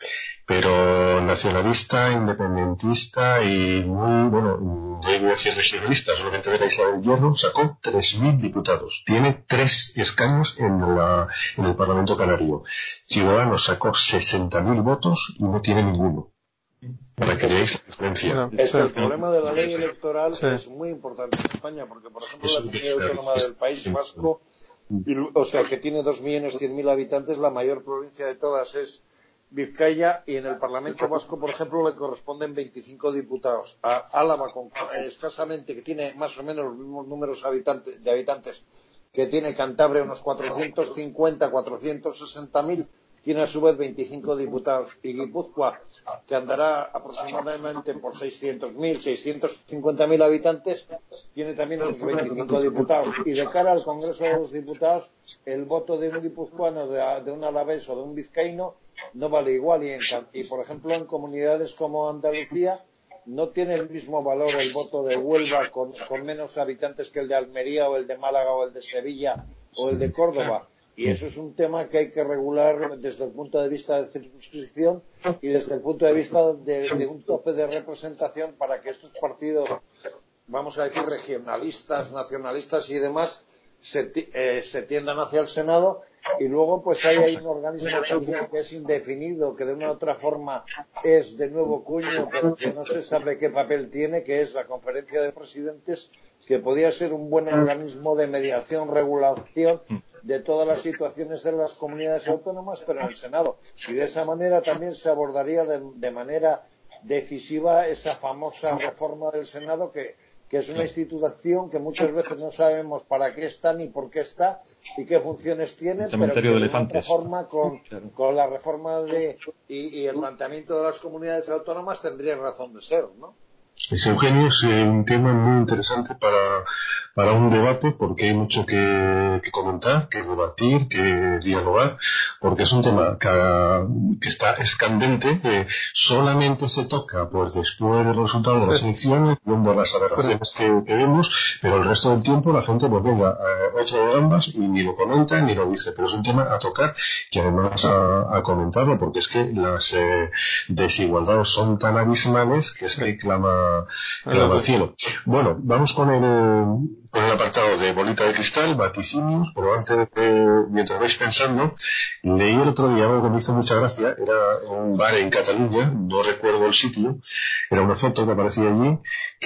pero nacionalista, independentista y muy, bueno, no voy a decir regionalista, solamente ver a Isabel Hierro, sacó tres mil diputados. Tiene tres escaños en, la, en el Parlamento Canario. Ciudadanos sacó sesenta mil votos y no tiene ninguno. Para que veáis la diferencia. Es que el problema de la ley electoral sí. es muy importante en España, porque, por ejemplo, es la comunidad autónoma del País Vasco, y, o sea, que tiene dos millones cien mil habitantes, la mayor provincia de todas es Vizcaya, y en el Parlamento Vasco, por ejemplo, le corresponden veinticinco diputados. A Álava, con, eh, escasamente, que tiene más o menos los mismos números habitantes, de habitantes que tiene Cantabria, unos cuatrocientos cincuenta, cuatrocientos sesenta mil, tiene a su vez veinticinco diputados. Y Guipúzcoa, que andará aproximadamente por seiscientos mil, seiscientos cincuenta mil habitantes, tiene también unos veinticinco diputados. Y de cara al Congreso de los Diputados, el voto de un guipuzcoano, de, de un alavés o de un vizcaíno no vale igual. Y, en, y, por ejemplo, en comunidades como Andalucía no tiene el mismo valor el voto de Huelva, con, con menos habitantes, que el de Almería o el de Málaga o el de Sevilla o el de Córdoba. Y eso es un tema que hay que regular desde el punto de vista de circunscripción y desde el punto de vista de, de un tope de representación, para que estos partidos, vamos a decir, regionalistas, nacionalistas y demás, se, eh, se tiendan hacia el Senado. Y luego pues hay, hay un organismo también que es indefinido, que de una u otra forma es de nuevo cuño, pero que no se sabe qué papel tiene, que es la Conferencia de Presidentes, que podría ser un buen organismo de mediación, regulación de todas las situaciones de las comunidades autónomas, pero en el Senado. Y de esa manera también se abordaría de, de manera decisiva esa famosa reforma del Senado, que que es una institución que muchas veces no sabemos para qué está ni por qué está y qué funciones tiene, pero que de una otra forma con, con la reforma de y, y el planteamiento de las comunidades autónomas tendría razón de ser, ¿no? Es, Eugenio, es un tema muy interesante para, para un debate, porque hay mucho que, que comentar, que debatir, que dialogar, porque es un tema que, que está escandente, que solamente se toca pues después del resultado de las elecciones, viendo las aberraciones que, que vemos, pero el resto del tiempo la gente pues venga a ocho de gambas y ni lo comenta ni lo dice. Pero es un tema a tocar, que además a, a comentarlo, porque es que las eh, desigualdades son tan abismales que es que clama clama al cielo. Bueno, vamos con el, con el apartado de bolita de cristal, vaticinios, pero antes de, mientras vais pensando, leí el otro día algo que me hizo mucha gracia. Era un bar en Cataluña, no recuerdo el sitio, era una foto que aparecía allí,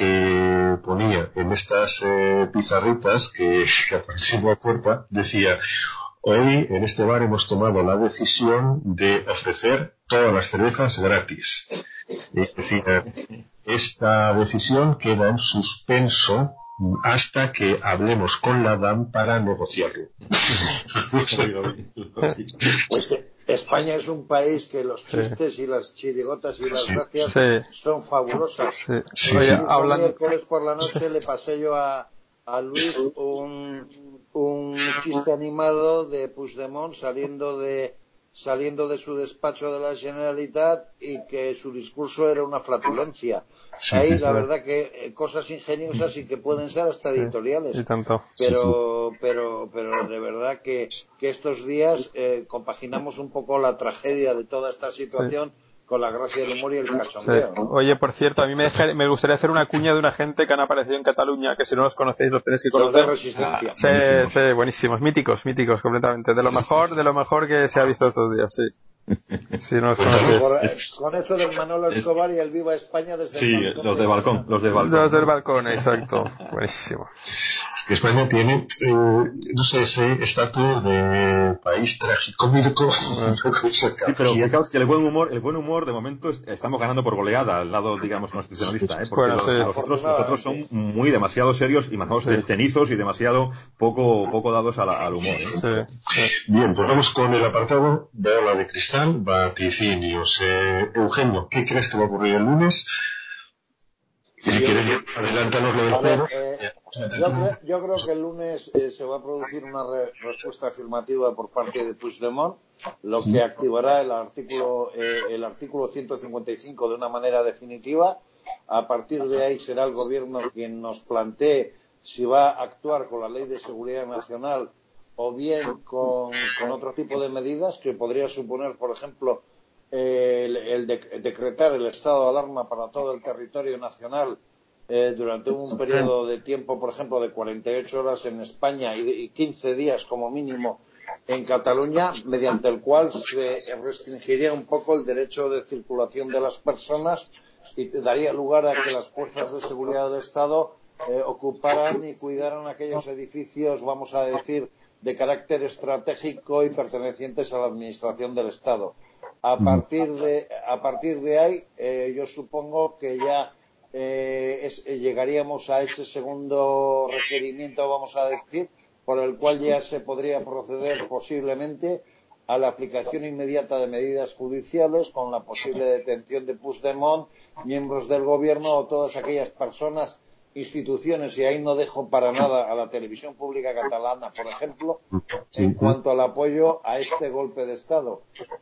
que ponía en estas eh, pizarritas que, que aparecían en la puerta, decía: hoy en este bar hemos tomado la decisión de ofrecer todas las cervezas gratis. Es decir, esta decisión queda en suspenso hasta que hablemos con la D A M para negociarlo. Pues que España es un país que los chistes sí. y las chirigotas y las sí. gracias sí. son fabulosas. Sí. Sí. Oye, el hablan... miércoles por la noche le pasé yo a, a Luis un, un chiste animado de Puigdemont saliendo de saliendo de su despacho de la Generalitat y que su discurso era una flatulencia. Sí, Ahí sí, la sí. verdad que eh, cosas ingeniosas y que pueden ser hasta editoriales. Sí, y tanto. Pero, pero, pero de verdad que, que estos días eh, compaginamos un poco la tragedia de toda esta situación sí. con la gracia del humor y el cachondeo. Sí. Oye, por cierto, a mí me, deja, me gustaría hacer una cuña de una gente que han aparecido en Cataluña, que si no los conocéis los tenéis que conocer. Los de Resistencia. Sí, buenísimos. sí, buenísimos, míticos, míticos, completamente. De lo mejor, de lo mejor que se ha visto estos días, sí. Si no los conocéis. Con eso del Manolo Escobar y el Viva España desde sí, el balcón. los de balcón, los de balcón. Los del balcón, exacto. Buenísimo. Es que España tiene, eh, no sé, ese estatus de país tragicómico. Sí, pero fijaos que el buen humor, el buen humor de momento es, estamos ganando por goleada al lado, digamos, constitucionalista, ¿eh? Porque bueno, los, sí. los, otros, los otros son muy demasiado serios y más sí. cenizos y demasiado poco, poco dados a la, al humor, ¿eh? Sí. Sí. Bien, pues vamos con el apartado Bola de Cristal. Vaticinios. Eh, Eugenio, ¿qué crees que va a ocurrir el lunes? Y si quieres, adelántanos lo del juego. Eh, yo, creo, yo creo que el lunes eh, se va a producir una re respuesta afirmativa por parte de Puigdemont, lo que activará el artículo, eh, el artículo ciento cincuenta y cinco de una manera definitiva. A partir de ahí será el gobierno quien nos plantee si va a actuar con la Ley de Seguridad Nacional o bien con, con otro tipo de medidas que podría suponer, por ejemplo, eh, el, el de, decretar el estado de alarma para todo el territorio nacional eh, durante un periodo de tiempo, por ejemplo, de cuarenta y ocho horas en España y, y quince días como mínimo en Cataluña, mediante el cual se restringiría un poco el derecho de circulación de las personas y daría lugar a que las fuerzas de seguridad del Estado eh, ocuparan y cuidaran aquellos edificios, vamos a decir, de carácter estratégico y pertenecientes a la administración del Estado. A partir de, a partir de ahí, eh, yo supongo que ya eh, es, eh, llegaríamos a ese segundo requerimiento, vamos a decir, por el cual ya se podría proceder posiblemente a la aplicación inmediata de medidas judiciales con la posible detención de Puigdemont, miembros del gobierno o todas aquellas personas, instituciones, y ahí no dejo para nada a la televisión pública catalana, por ejemplo, en cuanto al apoyo a este golpe de Estado.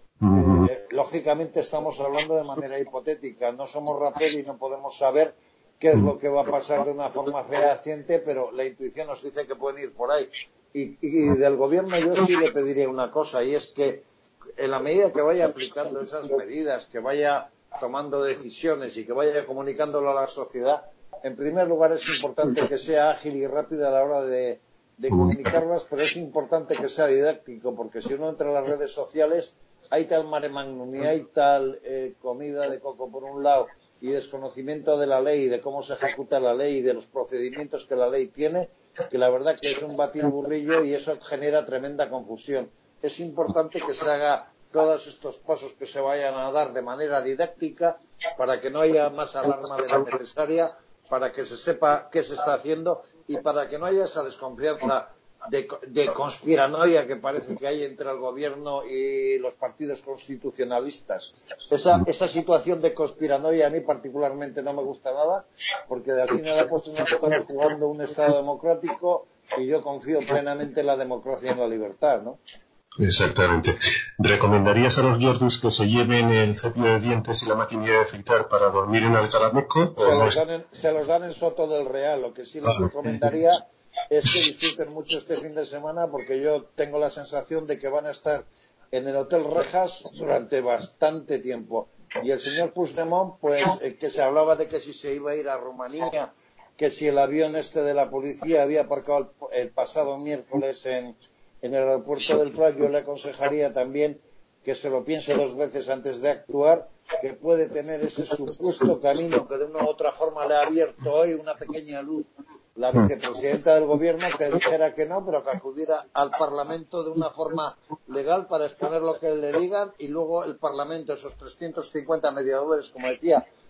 Eh, lógicamente estamos hablando de manera hipotética, no somos rapel y no podemos saber qué es lo que va a pasar de una forma fehaciente, pero la intuición nos dice que pueden ir por ahí. Y, y del gobierno yo sí le pediría una cosa, y es que en la medida que vaya aplicando esas medidas, que vaya tomando decisiones y que vaya comunicándolo a la sociedad, en primer lugar es importante que sea ágil y rápido a la hora de, de comunicarlas, pero es importante que sea didáctico, porque si uno entra a las redes sociales hay tal mare magnum y hay tal eh, comida de coco por un lado y desconocimiento de la ley, de cómo se ejecuta la ley y de los procedimientos que la ley tiene, que la verdad que es un batiburrillo y eso genera tremenda confusión. Es importante que se haga todos estos pasos que se vayan a dar de manera didáctica para que no haya más alarma de la necesaria, para que se sepa qué se está haciendo y para que no haya esa desconfianza de, de conspiranoia que parece que hay entre el gobierno y los partidos constitucionalistas. Esa, esa situación de conspiranoia a mí particularmente no me gusta nada, porque al final ha puesto nos estamos jugando un Estado democrático y yo confío plenamente en la democracia y en la libertad, ¿no? Exactamente. ¿Recomendarías a los Jordis que se lleven el cepillo de dientes y la maquinilla de afeitar para dormir en Alcalá Meco? Se los dan en, se los dan en Soto del Real. Lo que sí les recomendaría es que disfruten mucho este fin de semana, porque yo tengo la sensación de que van a estar en el Hotel Rejas durante bastante tiempo. Y el señor Puigdemont, pues, eh, que se hablaba de que si se iba a ir a Rumanía, que si el avión este de la policía había aparcado el, el pasado miércoles en en el aeropuerto del Prat, yo le aconsejaría también que se lo piense dos veces antes de actuar, que puede tener ese supuesto camino que de una u otra forma le ha abierto hoy una pequeña luz la vicepresidenta del gobierno, que dijera que no, pero que acudiera al Parlamento de una forma legal para exponer lo que le digan, y luego el Parlamento, esos trescientos cincuenta mediadores, como decía,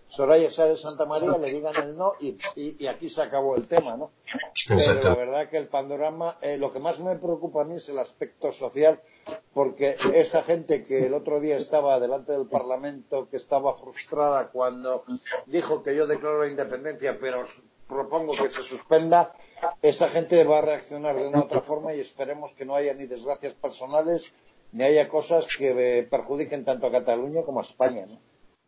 Soraya Sáez de Santa María, le digan el no y, y, y aquí se acabó el tema, ¿no? Pero la verdad que el panorama, eh, lo que más me preocupa a mí es el aspecto social, porque esa gente que el otro día estaba delante del Parlamento, que estaba frustrada cuando dijo que yo declaro la independencia, pero propongo que se suspenda, esa gente va a reaccionar de una u otra forma y esperemos que no haya ni desgracias personales ni haya cosas que perjudiquen tanto a Cataluña como a España, ¿no?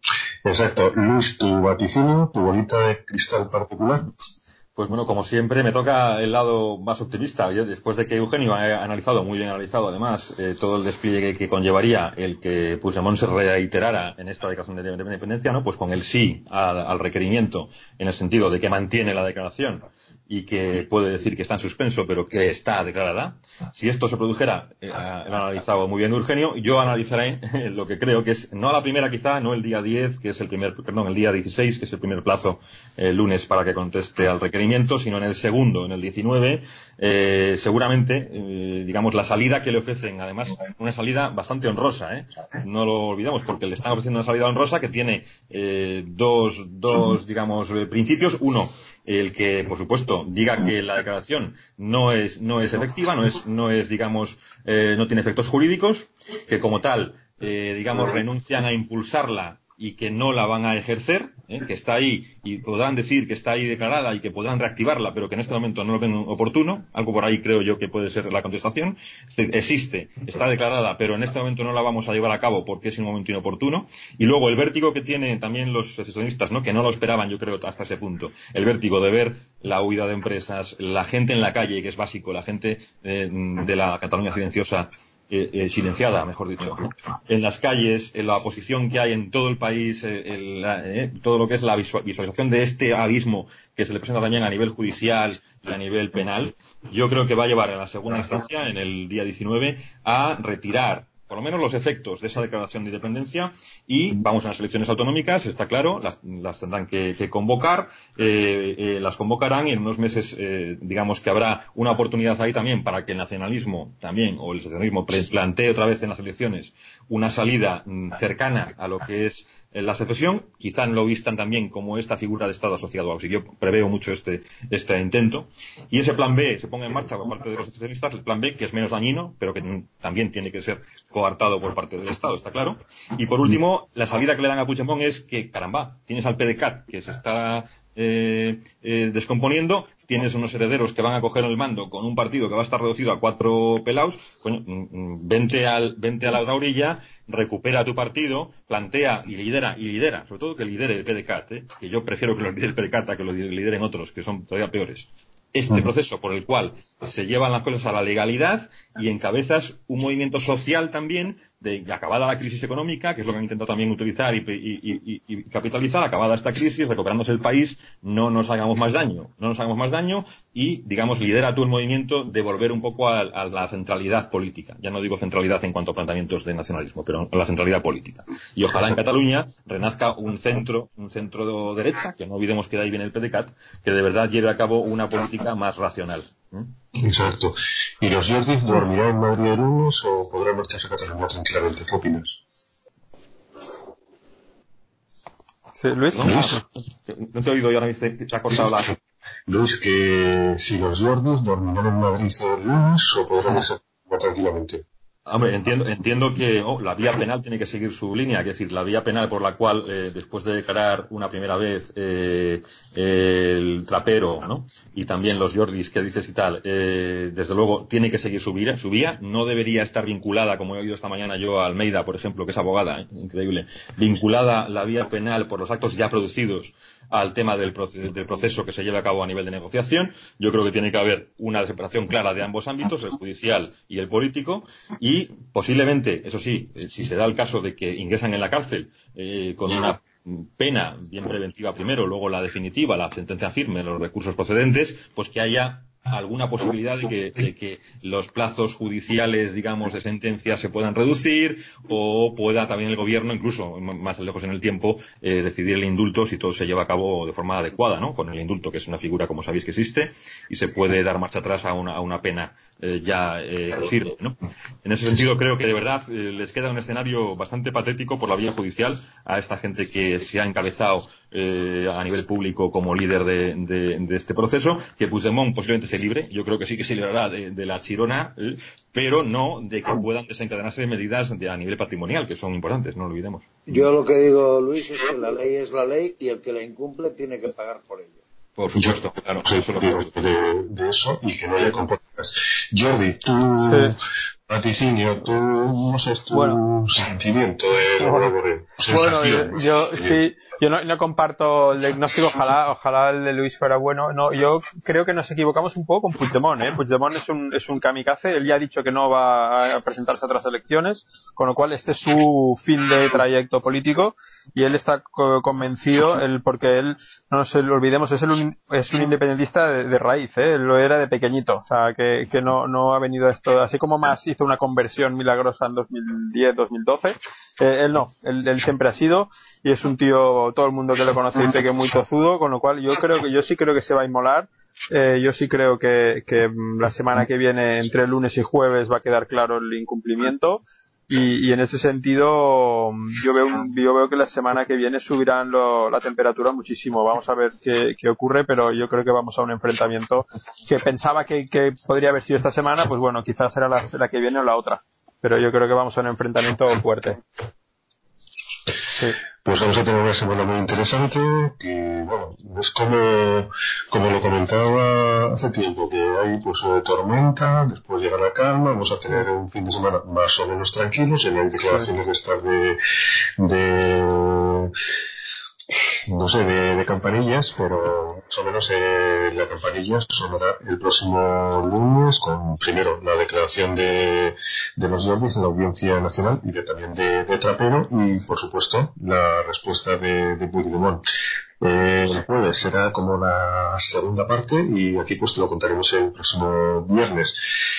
Exacto. Luis, tu vaticinio, tu bolita de cristal particular. Pues bueno, como siempre, me toca el lado más optimista. Yo, después de que Eugenio ha analizado, muy bien analizado además, eh, todo el despliegue que conllevaría el que Puigdemont se reiterara en esta declaración de independencia, ¿no? Pues con el sí al, al requerimiento, en el sentido de que mantiene la declaración y que puede decir que está en suspenso, pero que está declarada. Si esto se produjera, eh, lo ha analizado muy bien Eugenio, yo analizaré eh, lo que creo que es, no a la primera quizá, no el día diez, que es el primer, perdón, el día dieciséis, que es el primer plazo, el eh, lunes, para que conteste al requerimiento, sino en el segundo, en el diecinueve, eh, seguramente, eh, digamos, la salida que le ofrecen, además, una salida bastante honrosa, ¿eh? No lo olvidamos, porque le están ofreciendo una salida honrosa que tiene eh, dos, dos, digamos, eh, principios. Uno, el que, por supuesto, diga que la declaración no es, no es efectiva, no es, no es, digamos, eh, no tiene efectos jurídicos, que como tal, eh, digamos, renuncian a impulsarla y que no la van a ejercer, ¿eh? Que está ahí y podrán decir que está ahí declarada y que podrán reactivarla, pero que en este momento no lo ven oportuno. Algo por ahí creo yo que puede ser la contestación. Existe, está declarada, pero en este momento no la vamos a llevar a cabo porque es un momento inoportuno. Y luego el vértigo que tienen también los secesionistas, ¿no? Que no lo esperaban, yo creo, hasta ese punto. El vértigo de ver la huida de empresas, la gente en la calle, que es básico, la gente eh, de la Cataluña silenciosa, Eh, eh, silenciada, mejor dicho, ¿no? En las calles, en la oposición que hay en todo el país, eh, el, eh, todo lo que es la visualización de este abismo que se le presenta también a nivel judicial y a nivel penal, yo creo que va a llevar en la segunda instancia, en el día diecinueve, a retirar por lo menos los efectos de esa declaración de independencia y vamos a las elecciones autonómicas, está claro, las, las tendrán que, que convocar, eh, eh, las convocarán y en unos meses, eh, digamos que habrá una oportunidad ahí también para que el nacionalismo también, o el socialismo, plantee otra vez en las elecciones una salida mm, cercana a lo que es la secesión, quizá lo vistan también como esta figura de Estado asociado a algo. Yo preveo mucho este, este intento. Y ese plan B se ponga en marcha por parte de los secesionistas, el plan B, que es menos dañino, pero que también tiene que ser coartado por parte del Estado, está claro. Y por último, la salida que le dan a Puigdemont es que, caramba, tienes al P D C A T que se está eh, eh, descomponiendo, tienes unos herederos que van a coger el mando con un partido que va a estar reducido a cuatro pelaos, coño, vente al, vente a la otra orilla, recupera tu partido, plantea y lidera, y lidera, sobre todo que lidere el P D C A T, ¿eh? Que yo prefiero que lo lidere el P D C A T a que lo lideren otros, que son todavía peores. Este proceso por el cual se llevan las cosas a la legalidad y encabezas un movimiento social también de, de acabada la crisis económica, que es lo que han intentado también utilizar y, y, y, y capitalizar, acabada esta crisis, recuperándose el país, no nos hagamos más daño, no nos hagamos más daño y, digamos, lidera tú el movimiento de volver un poco a, a la centralidad política. Ya no digo centralidad en cuanto a planteamientos de nacionalismo, pero a la centralidad política. Y ojalá en Cataluña renazca un centro, un centro de derecha, que no olvidemos que de ahí viene el P D C A T, que de verdad lleve a cabo una política más racional. ¿Mm? Exacto. ¿Y los Jordi dormirán en Madrid el lunes o podrán marcharse a Cataluña tranquilamente? ¿Qué opinas? Sí, Luis. No, Luis. No te he oído, ya ahora se ha cortado la... Luis, que si los Jordi dormirán en Madrid el lunes o podrán marcharse tranquilamente. Hombre, entiendo, entiendo que oh, la vía penal tiene que seguir su línea, es decir, la vía penal por la cual, eh, después de declarar una primera vez eh, el trapero, ¿no? Y también los Jordis que dices y tal, eh, desde luego tiene que seguir su vía, su vía, no debería estar vinculada, como he oído esta mañana yo a Almeida, por ejemplo, que es abogada, ¿eh? Increíble, vinculada la vía penal por los actos ya producidos al tema del, proce- del proceso que se lleva a cabo a nivel de negociación. Yo creo que tiene que haber una separación clara de ambos ámbitos, el judicial y el político, y posiblemente, eso sí, si se da el caso de que ingresan en la cárcel eh, con una pena bien preventiva primero, luego la definitiva, la sentencia firme, los recursos procedentes, pues que haya alguna posibilidad de que, de que los plazos judiciales, digamos, de sentencia se puedan reducir o pueda también el gobierno, incluso más lejos en el tiempo, eh, decidir el indulto si todo se lleva a cabo de forma adecuada, ¿no? Con el indulto, que es una figura, como sabéis, que existe y se puede dar marcha atrás a una, a una pena eh, ya eh, firme, ¿no? En ese sentido creo que de verdad eh, les queda un escenario bastante patético por la vía judicial a esta gente que se ha encabezado eh, a nivel público como líder de, de, de este proceso, que Puigdemont posiblemente se libre, yo creo que sí que se librará de, de la chirona, eh, pero no de que puedan desencadenarse medidas de, a nivel patrimonial, que son importantes, no olvidemos. Yo lo que digo, Luis, es que la ley es la ley y el que la incumple tiene que pagar por ello. Por supuesto, claro. Sí, eso de, de eso y que no haya comportas. Jordi, tú, sí. vaticinio, tú, no sé, tu bueno. sentimiento de lo bueno, de sensación. Bueno, yo, yo sí, yo no, no comparto el diagnóstico, ojalá, ojalá el de Luis fuera bueno. No, yo creo que nos equivocamos un poco con Puigdemont, ¿eh? Puigdemont es un, es un kamikaze, él ya ha dicho que no va a presentarse a otras elecciones, con lo cual este es su fin de trayecto político y él está co- convencido, él, porque él, no nos olvidemos, es, el, es un independentista de, de raíz, ¿eh? Él lo era de pequeñito, o sea, que, que no, no ha venido a esto, así como más hizo una conversión milagrosa en dos mil diez, dos mil doce, eh, él no, él, él siempre ha sido, y es un tío, todo el mundo que lo conoce dice que es muy tozudo, con lo cual yo creo que, yo sí creo que se va a inmolar, eh, yo sí creo que, que la semana que viene, entre lunes y jueves, va a quedar claro el incumplimiento, y, y en ese sentido yo veo un, yo veo que la semana que viene subirán lo, la temperatura muchísimo. Vamos a ver qué, qué ocurre, pero yo creo que vamos a un enfrentamiento que pensaba que, que podría haber sido esta semana, pues bueno, quizás será la, la que viene o la otra, pero yo creo que vamos a un enfrentamiento fuerte. Sí. Pues vamos a tener una semana muy interesante y bueno, es como, como lo comentaba hace tiempo, que hay pues eh, tormenta, después llega la calma, vamos a tener un fin de semana más o menos tranquilo, si no hay declaraciones de estar de, de no sé, de, de campanillas, pero más o menos eh, la campanilla sonará el próximo lunes con primero la declaración de, de los Jordis en la Audiencia Nacional y de, también de, de Trapero y por supuesto la respuesta de, de Puigdemont. Eh, el jueves será como la segunda parte y aquí pues te lo contaremos el próximo viernes.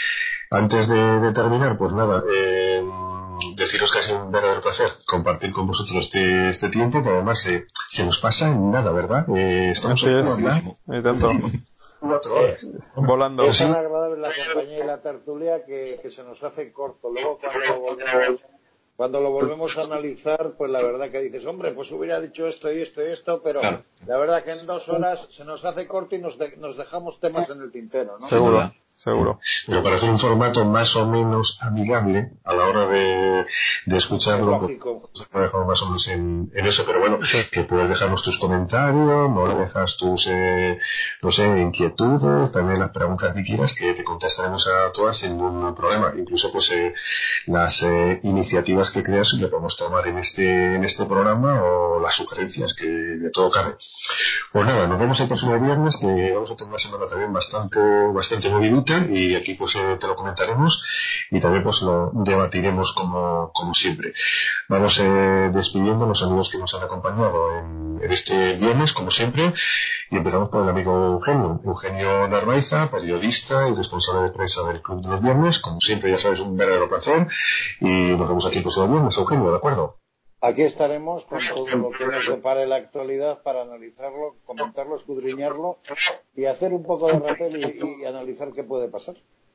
Antes de, de terminar, pues nada, eh, deciros que ha sido un verdadero placer compartir con vosotros este, este tiempo, que además eh, se nos pasa en nada, ¿verdad? Eh, estamos sí, hablando. Sí, tanto. Cuatro horas. Eh, volando. Es tan agradable la compañía y la tertulia que, que se nos hace corto. Luego cuando lo volvemos, cuando lo volvemos a analizar, pues la verdad que dices, hombre, pues hubiera dicho esto y esto y esto, pero claro, la verdad que en dos horas se nos hace corto y nos, de, nos dejamos temas en el tintero, ¿no? Seguro. Seguro. Pero para hacer un formato más o menos amigable a la hora de, de escucharlo, pues, dejamos más o menos en, en eso. Pero bueno, que puedes dejarnos tus comentarios, no dejas tus, eh, no sé, inquietudes, también las preguntas que quieras, que te contestaremos a todas sin ningún problema. Incluso, pues, eh, las eh, iniciativas que creas le podemos tomar en este, en este programa o las sugerencias que de todo cabe. Pues nada, nos vemos el próximo viernes, que vamos a tener una semana también bastante, bastante moviduta. Y aquí pues eh, te lo comentaremos y también pues lo debatiremos como, como siempre. Vamos eh, despidiendo a los amigos que nos han acompañado en, en este viernes, como siempre, y empezamos por el amigo Eugenio, Eugenio Narvaiza, periodista y responsable de prensa del Club de los Viernes. Como siempre, ya sabes, un verdadero placer y nos vemos aquí el próximo viernes. Eugenio, ¿de acuerdo? Aquí estaremos con todo lo que nos depare la actualidad para analizarlo, comentarlo, escudriñarlo y hacer un poco de rappel y, y analizar qué puede pasar.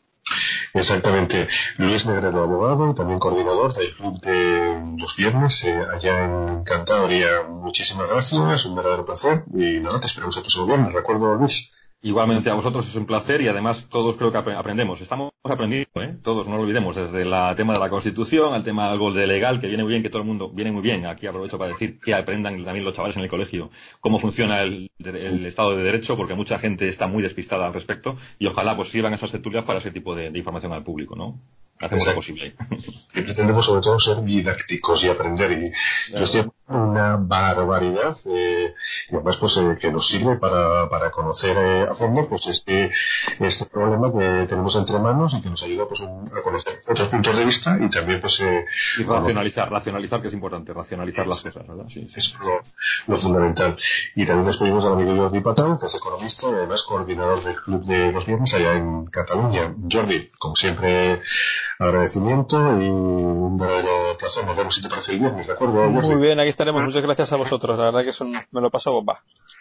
Exactamente. Luis Negredo, abogado y también coordinador del Club de los Viernes eh, allá en Cantabria. Muchísimas gracias, un verdadero placer y nada, te esperamos el próximo viernes. ¿Recuerdo, Luis? Igualmente a vosotros es un placer y además todos creo que aprendemos. Estamos aprendiendo, ¿eh? Todos, no lo olvidemos, desde el tema de la Constitución al tema algo de legal, que viene muy bien, que todo el mundo viene muy bien. Aquí aprovecho para decir que aprendan también los chavales en el colegio cómo funciona el, el Estado de Derecho, porque mucha gente está muy despistada al respecto y ojalá pues sirvan esas tertulias para ese tipo de, de información al público, ¿no? Hacemos lo posible. Y pretendemos sobre todo ser didácticos y aprender y yo estoy una barbaridad eh, y además pues eh, que nos sirve para, para conocer eh, a fondo pues este este problema que tenemos entre manos y que nos ayuda pues a conocer otros puntos de vista y también pues eh, y racionalizar, racionalizar que es importante, racionalizar las cosas, ¿verdad? Sí, sí. Es lo, lo fundamental. Y también despedimos al amigo Jordi Patau, que es economista y además coordinador del Club de los Viernes allá en Cataluña. Jordi, como siempre, agradecimiento y un verdadero placer. Nos vemos si te parece el viernes, ¿de acuerdo, Jordi? Muy bien, aquí estaremos. Muchas gracias a vosotros. La verdad que son, me lo paso bomba.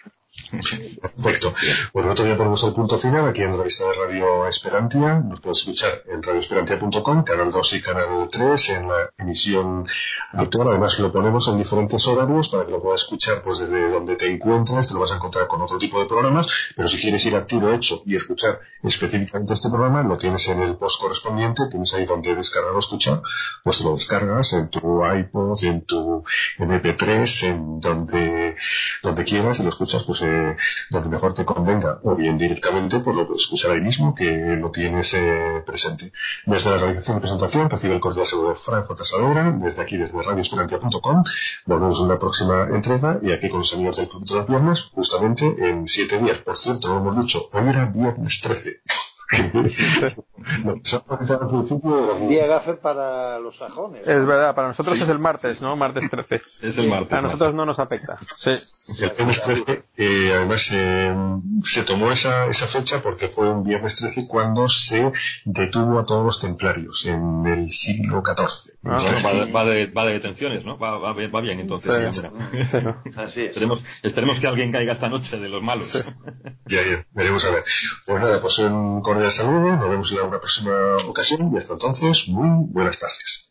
Perfecto. Pues nosotros ya ponemos el punto final aquí en la revista de Radio Esperantia. Nos puedes escuchar en radio esperantia punto com, canal dos y canal tres, en la emisión actual. Además lo ponemos en diferentes horarios para que lo puedas escuchar pues desde donde te encuentres. Te lo vas a encontrar con otro tipo de programas, pero si quieres ir a tiro hecho y escuchar específicamente este programa, lo tienes en el post correspondiente. Tienes ahí donde descargar o escuchar, pues te lo descargas en tu iPod, en tu eme pe tres, en donde donde quieras, y lo escuchas pues eh, donde mejor te convenga, o bien directamente pues lo puedes escuchar ahí mismo, que lo tienes eh, presente. Desde la realización y presentación recibe el cordial saludo de Fran J. Saavedra, desde aquí, desde radio esperantia punto com. Volvemos en una próxima entrega, y aquí con los amigos del Club de los Viernes, justamente en siete días. Por cierto, lo hemos dicho, hoy era viernes trece. No, día gafe para los sajones, ¿no? Es ¿no? verdad, para nosotros sí. Es el martes, ¿no? Martes trece. Es el martes. A nosotros no nos afecta. Sí. El viernes trece, eh, además eh, se tomó esa, esa fecha porque fue un viernes trece cuando se detuvo a todos los templarios en el siglo catorce. Ah, bueno, va, de, va, de, va de detenciones, ¿no? Va, va, va bien, entonces. Sí. Sí, sí. Así es. Esperemos, esperemos que alguien caiga esta noche de los malos. Sí. Ya, ya, veremos a ver. Pues nada, pues un cordial saludo, nos vemos en una próxima ocasión, y hasta entonces, muy buenas tardes.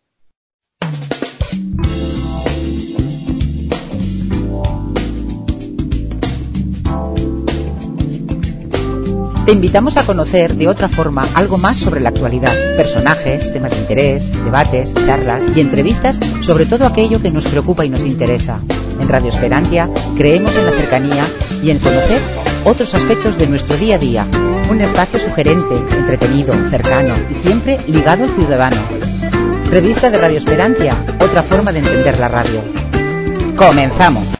Te invitamos a conocer de otra forma algo más sobre la actualidad, personajes, temas de interés, debates, charlas y entrevistas sobre todo aquello que nos preocupa y nos interesa. En Radio Esperantia creemos en la cercanía y en conocer otros aspectos de nuestro día a día. Un espacio sugerente, entretenido, cercano y siempre ligado al ciudadano. Revista de Radio Esperantia, otra forma de entender la radio. ¡Comenzamos!